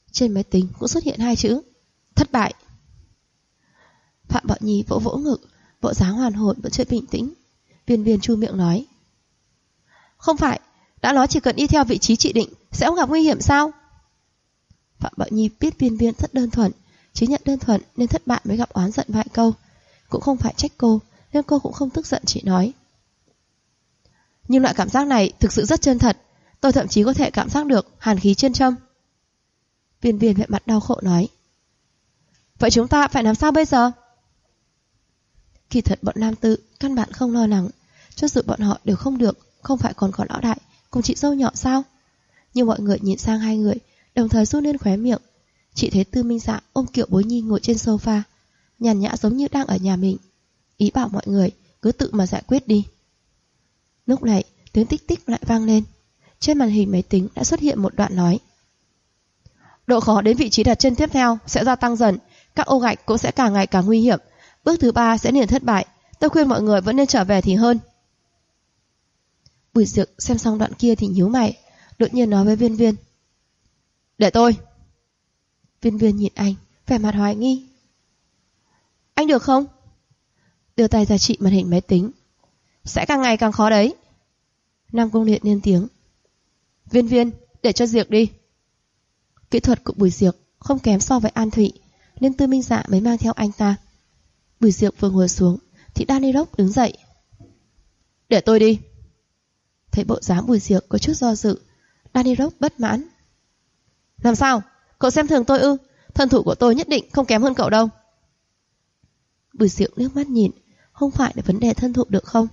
Trên máy tính cũng xuất hiện 2 chữ: thất bại. Phạm Bảo Nhi vỗ vỗ ngực, bộ dáng hoàn hồn vẫn chưa bình tĩnh. Viên Viên chu miệng nói: không phải, đã nói chỉ cần đi theo vị trí chỉ định sẽ không gặp nguy hiểm sao? Phạm Bảo Nhi biết Viên Viên rất đơn thuần, chỉ nhận đơn thuần nên thất bại mới gặp oán giận vài câu. Cũng không phải trách cô, nên cô cũng không tức giận, chỉ nói: nhưng loại cảm giác này thực sự rất chân thật, tôi thậm chí có thể cảm giác được hàn khí trên trông. Viên Viên vẻ mặt đau khổ nói: vậy chúng ta phải làm sao bây giờ? Kỳ thật bọn nam tự căn bản không lo lắng, cho dù bọn họ đều không được, không phải còn có lão đại cùng chị dâu nhỏ sao? Nhưng mọi người nhìn sang hai người, đồng thời run lên khóe miệng. Chỉ thấy Tư Minh Dạ ôm Kiều Bối Nhi ngồi trên sofa, nhàn nhã giống như đang ở nhà mình, ý bảo mọi người cứ tự mà giải quyết đi. Lúc này tiếng tích tích lại vang lên. Trên màn hình máy tính đã xuất hiện một đoạn nói: độ khó đến vị trí đặt chân tiếp theo sẽ gia tăng dần, các ô gạch cũng sẽ càng ngày càng nguy hiểm. Bước thứ 3 sẽ liền thất bại. Tôi khuyên mọi người vẫn nên trở về thì hơn. Bùi Dược xem xong đoạn kia thì nhíu mày, đột nhiên nói với Viên Viên: để tôi. Viên Viên nhìn anh, vẻ mặt hoài nghi: anh được không? Đưa tay ra trị màn hình máy tính: sẽ càng ngày càng khó đấy. Nam Cung Liệt lên tiếng: Viên Viên, để cho Diệc đi. Kỹ thuật của Bùi Diệc không kém so với An Thụy, nên Tư Minh Dạ mới mang theo anh ta. Bùi Diệc vừa ngồi xuống thì Daniel đứng dậy: để tôi đi. Thấy bộ dáng Bùi Diệc có chút do dự, Daniel bất mãn: làm sao? Cậu xem thường tôi ư? Thân thủ của tôi nhất định không kém hơn cậu đâu. Bùi Diệc nước mắt nhìn: không phải là vấn đề thân thủ được không?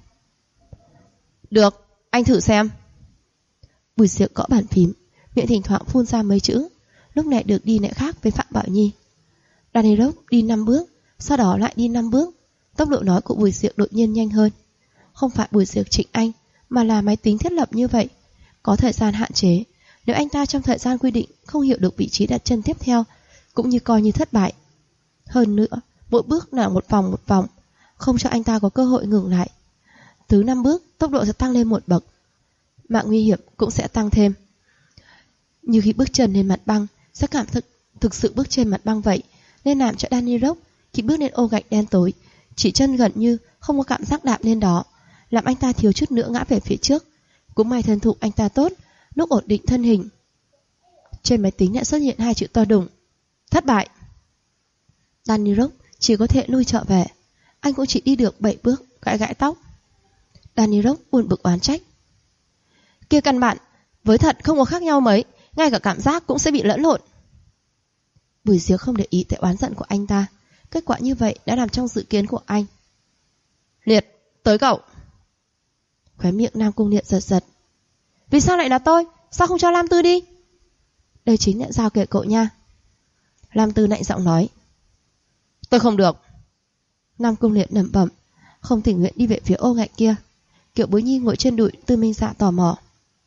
Được, anh thử xem. Bùi Diệc gõ bàn phím, miệng thỉnh thoảng phun ra mấy chữ. Lúc này được đi lại khác với Phạm Bảo Nhi. Daniel đi 5 bước, sau đó lại đi 5 bước. Tốc độ nói của Bùi Diệc đột nhiên nhanh hơn. Không phải Bùi Diệc trịnh anh, mà là máy tính thiết lập như vậy, có thời gian hạn chế. Nếu anh ta trong thời gian quy định không hiểu được vị trí đặt chân tiếp theo, cũng như coi như thất bại. Hơn nữa, mỗi bước là một vòng, không cho anh ta có cơ hội ngừng lại. Thứ 5 bước, tốc độ sẽ tăng lên 1 bậc, mạng nguy hiểm cũng sẽ tăng thêm. Như khi bước chân lên mặt băng, sẽ cảm thực sự bước trên mặt băng vậy, nên làm cho Daniel khi bước lên ô gạch đen tối, chỉ chân gần như không có cảm giác đạp lên đó, làm anh ta thiếu chút nữa ngã về phía trước. Cũng may thân thủ anh ta tốt, lúc ổn định thân hình. Trên máy tính lại xuất hiện 2 chữ to đùng: thất bại. Daniel chỉ có thể lui trở về. Anh cũng chỉ đi được 7 bước, gãi gãi tóc. Daniel buồn bực oán trách: kia căn bản với thật không có khác nhau mấy, ngay cả cảm giác cũng sẽ bị lẫn lộn. Bùi Diệc không để ý tới oán giận của anh ta. Kết quả như vậy đã nằm trong dự kiến của anh. Liệt, tới cậu. Khóe miệng Nam Cung Liệt giật giật: vì sao lại là tôi? Sao không cho Lam Tư đi? Đây chính là giao kể cậu nha. Lam Tư lạnh giọng nói: tôi không được. Nam Cung Liệt lẩm bẩm, không tình nguyện đi về phía ô gạch kia. Kiều Bối Nhi ngồi trên đùi Tư Minh Dạ tò mò: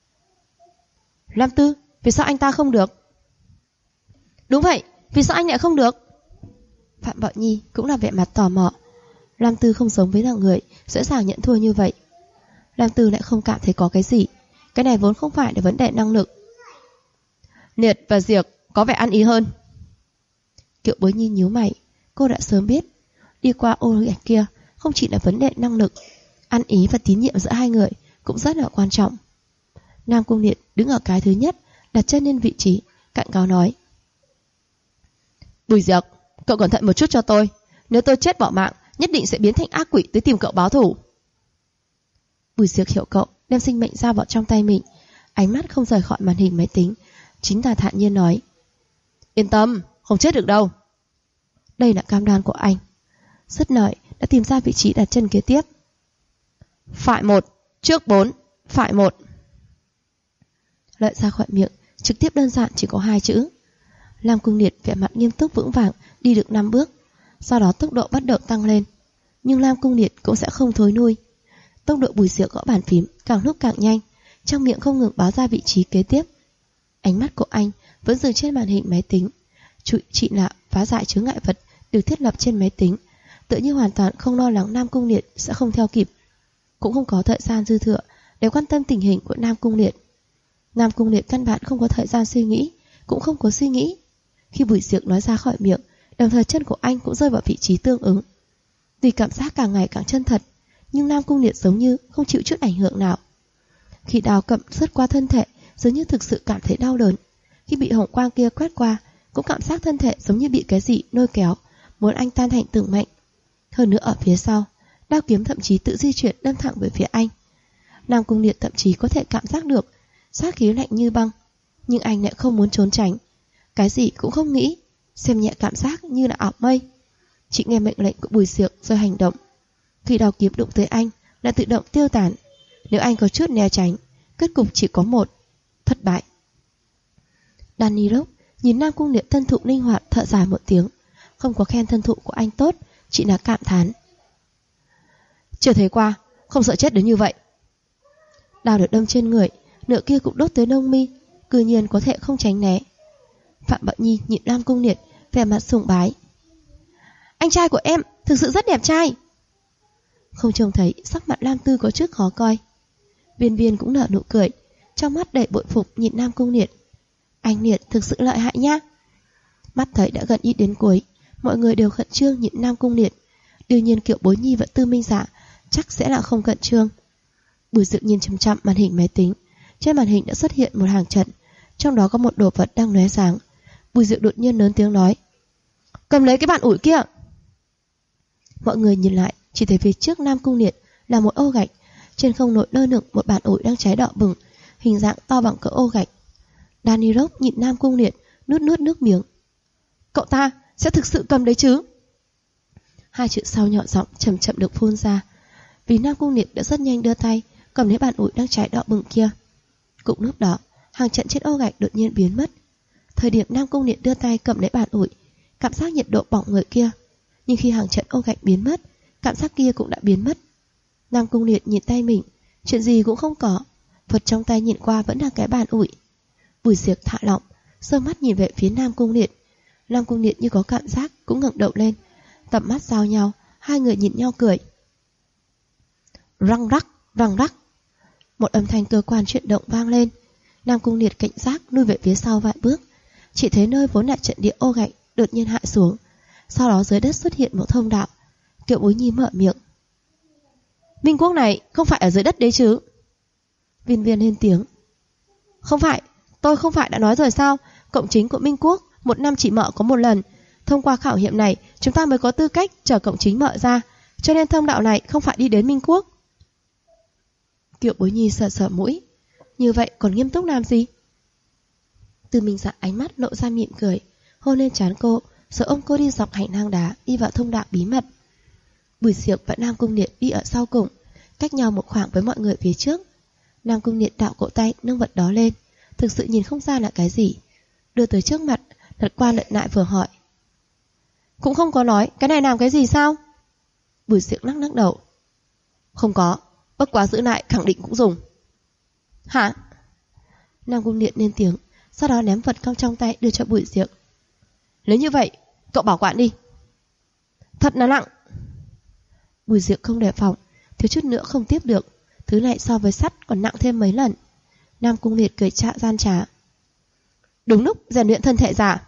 Lam Tư, vì sao anh ta không được? Đúng vậy, vì sao anh lại không được? Phạm Bảo Nhi cũng là vẻ mặt tò mò. Lam Tư không giống với là người dễ dàng nhận thua như vậy. Lam Tư lại không cảm thấy có cái gì. Cái này vốn không phải là vấn đề năng lực. Liệt và Diệc có vẻ ăn ý hơn. Kiều Bối Nhi nhíu mày. Cô đã sớm biết đi qua ô gạch kia không chỉ là vấn đề năng lực, ăn ý và tín nhiệm giữa hai người cũng rất là quan trọng. Nam Cung Liệt đứng ở cái thứ nhất, đặt chân lên vị trí, cạnh cáo nói: Bùi Diệc, cậu cẩn thận một chút cho tôi. Nếu tôi chết bỏ mạng, nhất định sẽ biến thành ác quỷ tới tìm cậu báo thù. Bùi Diệc hiểu cậu, đem sinh mệnh giao vào trong tay mình, ánh mắt không rời khỏi màn hình máy tính, chính là thản nhiên nói: Yên tâm, không chết được đâu. Đây là cam đoan của anh. Dứt lời đã tìm ra vị trí đặt chân kế tiếp. Phải 1, trước 4, phải 1. Lợi ra khỏi miệng, trực tiếp đơn giản chỉ có 2 chữ. Lam Cung Liệt vẻ mặt nghiêm túc vững vàng đi được 5 bước, sau đó tốc độ bắt đầu tăng lên. Nhưng Lam Cung Liệt cũng sẽ không thối lui. Tốc độ Bùi Diệc gõ bàn phím càng lúc càng nhanh, trong miệng không ngừng báo ra vị trí kế tiếp. Ánh mắt của anh vẫn dừng trên màn hình máy tính. Chỉ là phá giải chướng ngại vật được thiết lập trên máy tính, tự như hoàn toàn không lo lắng Nam Cung Liệt sẽ không theo kịp, cũng không có thời gian dư thừa để quan tâm tình hình của Nam Cung Liệt. Nam Cung Liệt căn bản không có thời gian suy nghĩ, cũng không có suy nghĩ. Khi Bùi Diệc nói ra khỏi miệng, đồng thời chân của anh cũng rơi vào vị trí tương ứng. Tuy cảm giác càng ngày càng chân thật, nhưng Nam Cung Liệt giống như không chịu chút ảnh hưởng nào. Khi đao cầm sượt qua thân thể, dường như thực sự cảm thấy đau đớn. Khi bị hồng quang kia quét qua, cũng cảm giác thân thể giống như bị cái gì lôi kéo, muốn anh tan thành từng mảnh. Hơn nữa ở phía sau, đao kiếm thậm chí tự di chuyển đâm thẳng về phía anh. Nam Cung Liệt thậm chí có thể cảm giác được sát khí lạnh như băng, nhưng anh lại không muốn trốn tránh, cái gì cũng không nghĩ, xem nhẹ cảm giác như là ảo mây. Chỉ nghe mệnh lệnh của Bùi Diệc rồi hành động. Khi đao kiếm đụng tới anh, lại tự động tiêu tán. Nếu anh có chút né tránh, kết cục chỉ có một: thất bại. Danny Rock nhìn Nam Cung Liệt thân thụ linh hoạt, thở dài một tiếng, không có khen thân thụ của anh tốt, chỉ là cảm thán. Chưa thấy qua, không sợ chết đến như vậy. Đao được đâm trên người, nửa kia cũng đốt tới lông mi, cư nhiên có thể không tránh né. Phạm Bảo Nhi nhìn Nam Cung Liệt, vẻ mặt sùng bái. Anh trai của em thực sự rất đẹp trai. Không trông thấy sắc mặt Lam Tư có chút khó coi. Viên Viên cũng nở nụ cười, trong mắt đầy bội phục nhìn Nam Cung Liệt. Anh Liệt thực sự lợi hại nha. Mắt thấy đã gần ít đến cuối, mọi người đều khẩn trương nhìn Nam Cung Liệt. Đương nhiên Kiều Bối Nhi và Tư Minh Dạ chắc sẽ là không khẩn trương. Bùi Diệc nhìn chằm chằm màn hình máy tính. Trên màn hình đã xuất hiện một hàng trận, trong đó có một đồ vật đang lóe sáng. Bùi Diệc đột nhiên lớn tiếng nói, cầm lấy cái bàn ủi kia. Mọi người nhìn lại, chỉ thấy phía trước Nam Cung Liệt là một ô gạch, trên không nổi lơ lửng một bàn ủi đang cháy đỏ bừng, hình dạng to bằng cỡ ô gạch. Danny Rock nhìn Nam Cung Liệt, nuốt nước miếng. Cậu ta sẽ thực sự cầm đấy chứ? Hai chữ sau nhỏ giọng chậm chậm được phun ra, vì Nam Cung Liệt đã rất nhanh đưa tay cầm lấy bàn ủi đang cháy đỏ bừng kia. Cũng lúc đó, hàng trận trên ô gạch đột nhiên biến mất. Thời điểm Nam Cung Liệt đưa tay cầm lấy bàn ủi, cảm giác nhiệt độ bỏng người kia, nhưng khi hàng trận ô gạch biến mất, cảm giác kia cũng đã biến mất. Nam Cung Liệt nhìn tay mình, chuyện gì cũng không có, vật trong tay nhìn qua vẫn là cái bàn ủi. Bùi Diệc thả lỏng, giơ mắt nhìn về phía Nam Cung Liệt. Nam Cung Liệt như có cảm giác cũng ngẩng đầu lên, tầm mắt giao nhau, hai người nhìn nhau cười. Răng rắc, răng rắc. Một âm thanh cơ quan chuyển động vang lên. Nam Cung Liệt cảnh giác lui về phía sau vài bước, chỉ thấy nơi vốn là trận địa ô gạch đột nhiên hạ xuống. Sau đó dưới đất xuất hiện một thông đạo. Kiều Bối Nhi mở miệng. Minh Quốc này không phải ở dưới đất đấy chứ? Viên Viên lên tiếng. Không phải, tôi không phải đã nói rồi sao? Cộng chính của Minh Quốc một năm chỉ mở có một lần. Thông qua khảo nghiệm này, chúng ta mới có tư cách chờ cộng chính mở ra, cho nên thông đạo này không phải đi đến Minh Quốc. Kiều Bối Nhi sờ sờ mũi. Như vậy còn nghiêm túc làm gì? Tư Minh Dạ ánh mắt lộ ra mỉm cười, hôn lên trán cô, rồi ôm cô đi dọc hành lang đá, đi vào thông đạo bí mật. Bùi Diệc và Nam Cung Liệt đi ở sau cùng, cách nhau một khoảng với mọi người phía trước. Nam Cung Liệt đạo cổ tay nâng vật đó lên, thực sự nhìn không ra là cái gì, đưa tới trước mặt, lật qua lật lại vừa hỏi. Cũng không có nói cái này làm cái gì sao? Bùi Diệc lắc lắc đầu. Không có, bất quá giữ lại khẳng định cũng dùng. Hả? Nam Cung Liệt lên tiếng, sau đó ném vật cong trong tay đưa cho Bùi Diệc. Nếu như vậy, cậu bảo quản đi. Thật là nặng. Bùi Diệc không đề phòng, thiếu chút nữa không tiếp được. Thứ này so với sắt còn nặng thêm mấy lần. Nam Cung Liệt cười gian trá. Đúng lúc rèn luyện thân thể giả.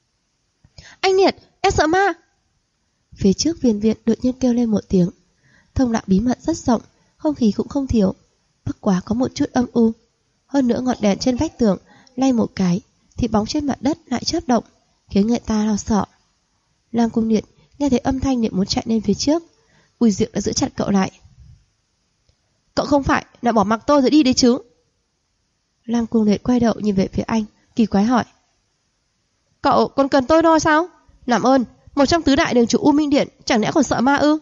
Anh Liệt, em sợ ma. Phía trước Viên Viên đột nhiên kêu lên một tiếng. Thông đạo bí mật rất rộng, không khí cũng không thiếu, bất quá có một chút âm u. Hơn nữa ngọn đèn trên vách tường lay một cái thì bóng trên mặt đất lại chớp động, khiến người ta lo sợ. Nam Cung Liệt nghe thấy âm thanh liền muốn chạy lên phía trước. Bùi Diệc đã giữ chặt cậu lại. Cậu không phải là bỏ mặc tôi rồi đi đấy chứ? Nam Cung Liệt quay đầu nhìn về phía anh, kỳ quái hỏi. Cậu còn cần tôi đo sao? Làm ơn, một trong tứ đại đường chủ U Minh Điện chẳng lẽ còn sợ ma ư?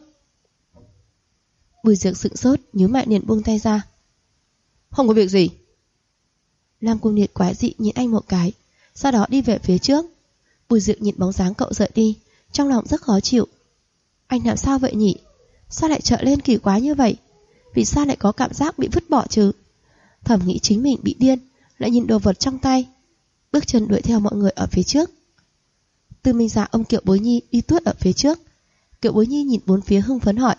Bùi Diệc sững sốt, nhíu mày liền buông tay ra. Không có việc gì. Nam Cung Liệt quái dị nhìn anh một cái, sau đó đi về phía trước. Bùi Diệc nhìn bóng dáng cậu rời đi, trong lòng rất khó chịu. Anh làm sao vậy nhỉ? Sao lại trở lên kỳ quái như vậy? Vì sao lại có cảm giác bị vứt bỏ chứ? Thầm nghĩ chính mình bị điên, lại nhìn đồ vật trong tay, bước chân đuổi theo mọi người ở phía trước. Tư Minh Dạ ông Kiều Bối Nhi đi tuốt ở phía trước. Kiều Bối Nhi nhìn bốn phía hưng phấn hỏi.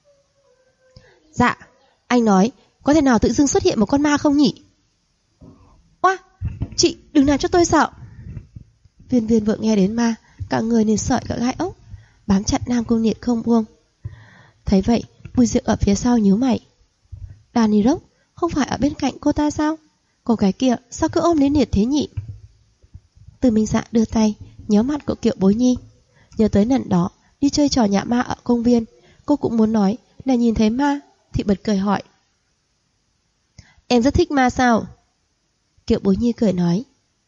Dạ, anh nói có thể nào tự dưng xuất hiện một con ma không nhỉ? Oa, chị đừng làm cho tôi sợ. Viên Viên vừa nghe đến ma, cả người liền sợi cả gai ốc, bám chặt Nam Cung Liệt không buông. Thấy vậy, Bùi Diệc ở phía sau nhíu mày. Danny Rock không phải ở bên cạnh cô ta sao? Cô gái kia sao cứ ôm đến Liệt thế nhỉ? Từ Minh Dạ đưa tay nhéo mặt của Kiệu Bối Nhi. Nhớ tới lần đó đi chơi trò nhạ ma ở công viên, cô cũng muốn nói là nhìn thấy ma, thì bật cười hỏi: Em rất thích ma sao? Kiệu Bối Nhi cười nói: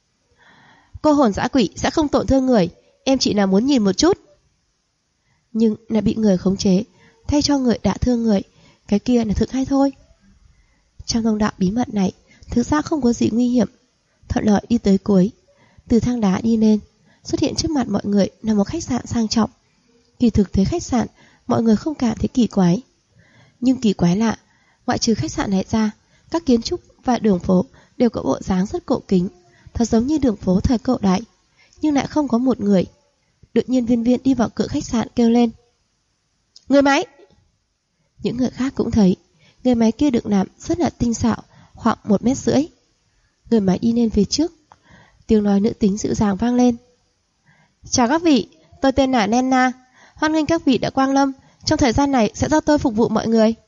Cô hồn dã quỷ sẽ không tổn thương người, em chỉ là muốn nhìn một chút. Nhưng là bị người khống chế, thay cho người đã thương người, cái kia là thực hay thôi. Trong thông đạo bí mật này thực ra không có gì nguy hiểm. Thuận lợi đi tới cuối, từ thang đá đi lên, xuất hiện trước mặt mọi người là một khách sạn sang trọng. Kỳ thực thấy khách sạn, mọi người không cảm thấy kỳ quái. Nhưng kỳ quái lạ, ngoại trừ khách sạn này ra, các kiến trúc và đường phố đều có bộ dáng rất cổ kính, thật giống như đường phố thời cổ đại, nhưng lại không có một người. Đột nhiên Viên Viên đi vào cửa khách sạn kêu lên: Người máy! Những người khác cũng thấy người máy kia được làm rất là tinh xảo, khoảng 1,5 mét. Người máy đi lên phía trước, tiếng nói nữ tính dịu dàng vang lên: Chào các vị, tôi tên là Nena, hoan nghênh các vị đã quang lâm, trong thời gian này sẽ do tôi phục vụ mọi người.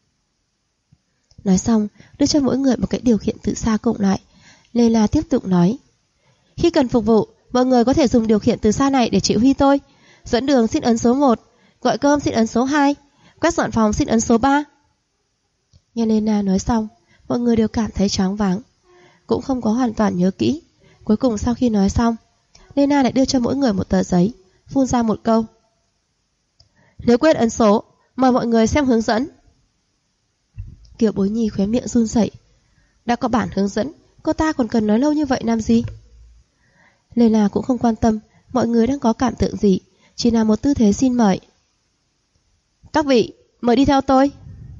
Nói xong, đưa cho mỗi người một cái điều khiển từ xa cộng lại. Layla tiếp tục nói: Khi cần phục vụ, mọi người có thể dùng điều khiển từ xa này để chỉ huy tôi. Dẫn đường xin ấn số 1, gọi cơm xin ấn số 2, quét dọn phòng xin ấn số 3. Nghe Layla nói xong, mọi người đều cảm thấy choáng váng, cũng không có hoàn toàn nhớ kỹ. Cuối cùng sau khi nói xong, Layla lại đưa cho mỗi người một tờ giấy, phun ra một câu: Nếu quên ấn số, mời mọi người xem hướng dẫn. Kiều Bối Nhi khóe miệng run rẩy. Đã có bản hướng dẫn, cô ta còn cần nói lâu như vậy làm gì? Layla cũng không quan tâm mọi người đang có cảm tưởng gì, chỉ là một tư thế xin mời. Các vị, mời đi theo tôi.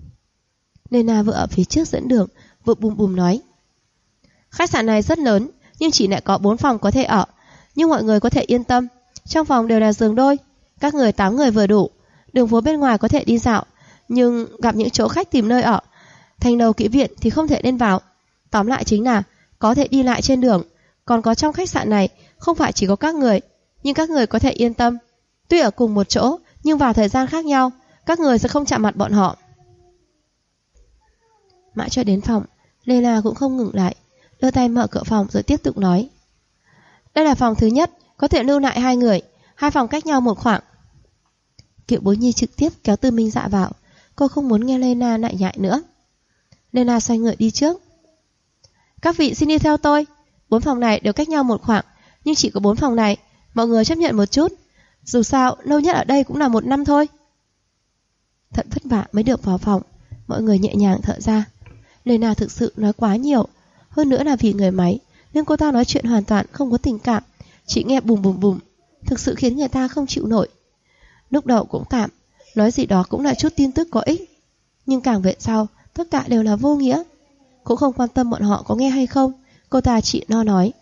Layla vừa ở phía trước dẫn đường, vừa bùm bùm nói: Khách sạn này rất lớn, nhưng chỉ lại có 4 phòng có thể ở. Nhưng mọi người có thể yên tâm, trong phòng đều là giường đôi, các người 8 người vừa đủ. Đường phố bên ngoài có thể đi dạo, nhưng gặp những chỗ khách tìm nơi ở, thành đầu kỹ viện thì không thể lên vào. Tóm lại chính là có thể đi lại trên đường. Còn có trong khách sạn này không phải chỉ có các người, nhưng các người có thể yên tâm, tuy ở cùng một chỗ nhưng vào thời gian khác nhau, các người sẽ không chạm mặt bọn họ. Mãi cho đến phòng, Layla cũng không ngừng lại, đưa tay mở cửa phòng rồi tiếp tục nói: Đây là phòng thứ nhất, có thể lưu lại 2 người, 2 phòng cách nhau một khoảng. Kiệu Bối Nhi trực tiếp kéo Tư Minh Dạ vào, cô không muốn nghe Layla lại nhại nữa. Layla xoay người đi trước: Các vị xin đi theo tôi, 4 phòng này đều cách nhau một khoảng, nhưng chỉ có 4 phòng này, mọi người chấp nhận một chút, dù sao lâu nhất ở đây cũng là 1 năm thôi. Thật vất vả mới được vào phòng, mọi người nhẹ nhàng thở ra. Layla thực sự nói quá nhiều, hơn nữa là vì người máy, nên cô ta nói chuyện hoàn toàn không có tình cảm, chỉ nghe bùm bùm bùm, thực sự khiến người ta không chịu nổi. Lúc đầu cũng tạm, nói gì đó cũng là chút tin tức có ích, nhưng càng về sau, tất cả đều là vô nghĩa. Cũng không quan tâm bọn họ có nghe hay không, cô ta chỉ nói: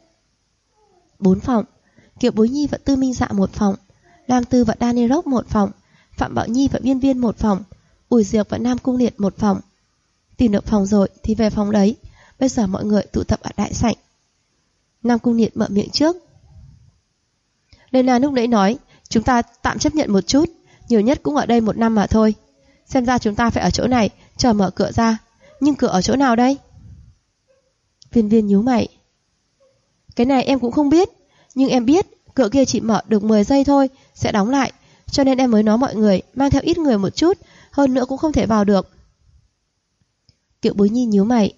4 phòng, Kiều Bối Nhi và Tư Minh Dạ 1 phòng, Lam Tư và Danny Rock 1 phòng, Phạm Bảo Nhi và Viên Viên 1 phòng, Bùi Diệc và Nam Cung Liệt 1 phòng. Tìm được phòng rồi thì về phòng đấy, bây giờ mọi người tụ tập ở đại sảnh. Nam Cung Liệt mở miệng trước: Layla lúc nãy nói chúng ta tạm chấp nhận một chút, nhiều nhất cũng ở đây 1 năm mà thôi. Xem ra chúng ta phải ở chỗ này chờ mở cửa ra, nhưng cửa ở chỗ nào đây? Viên Viên nhíu mày: Cái này em cũng không biết, nhưng em biết cửa kia chỉ mở được 10 giây thôi sẽ đóng lại, cho nên em mới nói mọi người mang theo ít người một chút, hơn nữa cũng không thể vào được. Kiệu Bối Nhi nhíu mày: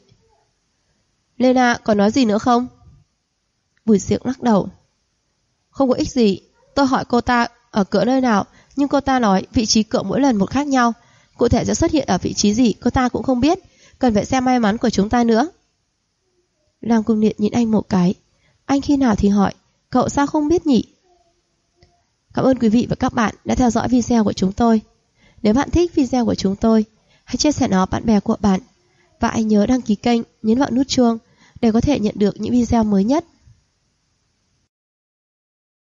Layla còn nói gì nữa không? Bùi Diệc lắc đầu: Không có ích gì, tôi hỏi cô ta ở cửa nơi nào, nhưng cô ta nói vị trí cửa mỗi lần một khác nhau, cụ thể sẽ xuất hiện ở vị trí gì cô ta cũng không biết, cần phải xem may mắn của chúng ta nữa. Lam Cung Liệt nhìn anh một cái: Anh khi nào thì hỏi, cậu sao không biết nhỉ? Cảm ơn quý vị và các bạn đã theo dõi video của chúng tôi. Nếu bạn thích video của chúng tôi, hãy chia sẻ nó bạn bè của bạn, và hãy nhớ đăng ký kênh, nhấn vào nút chuông để có thể nhận được những video mới nhất.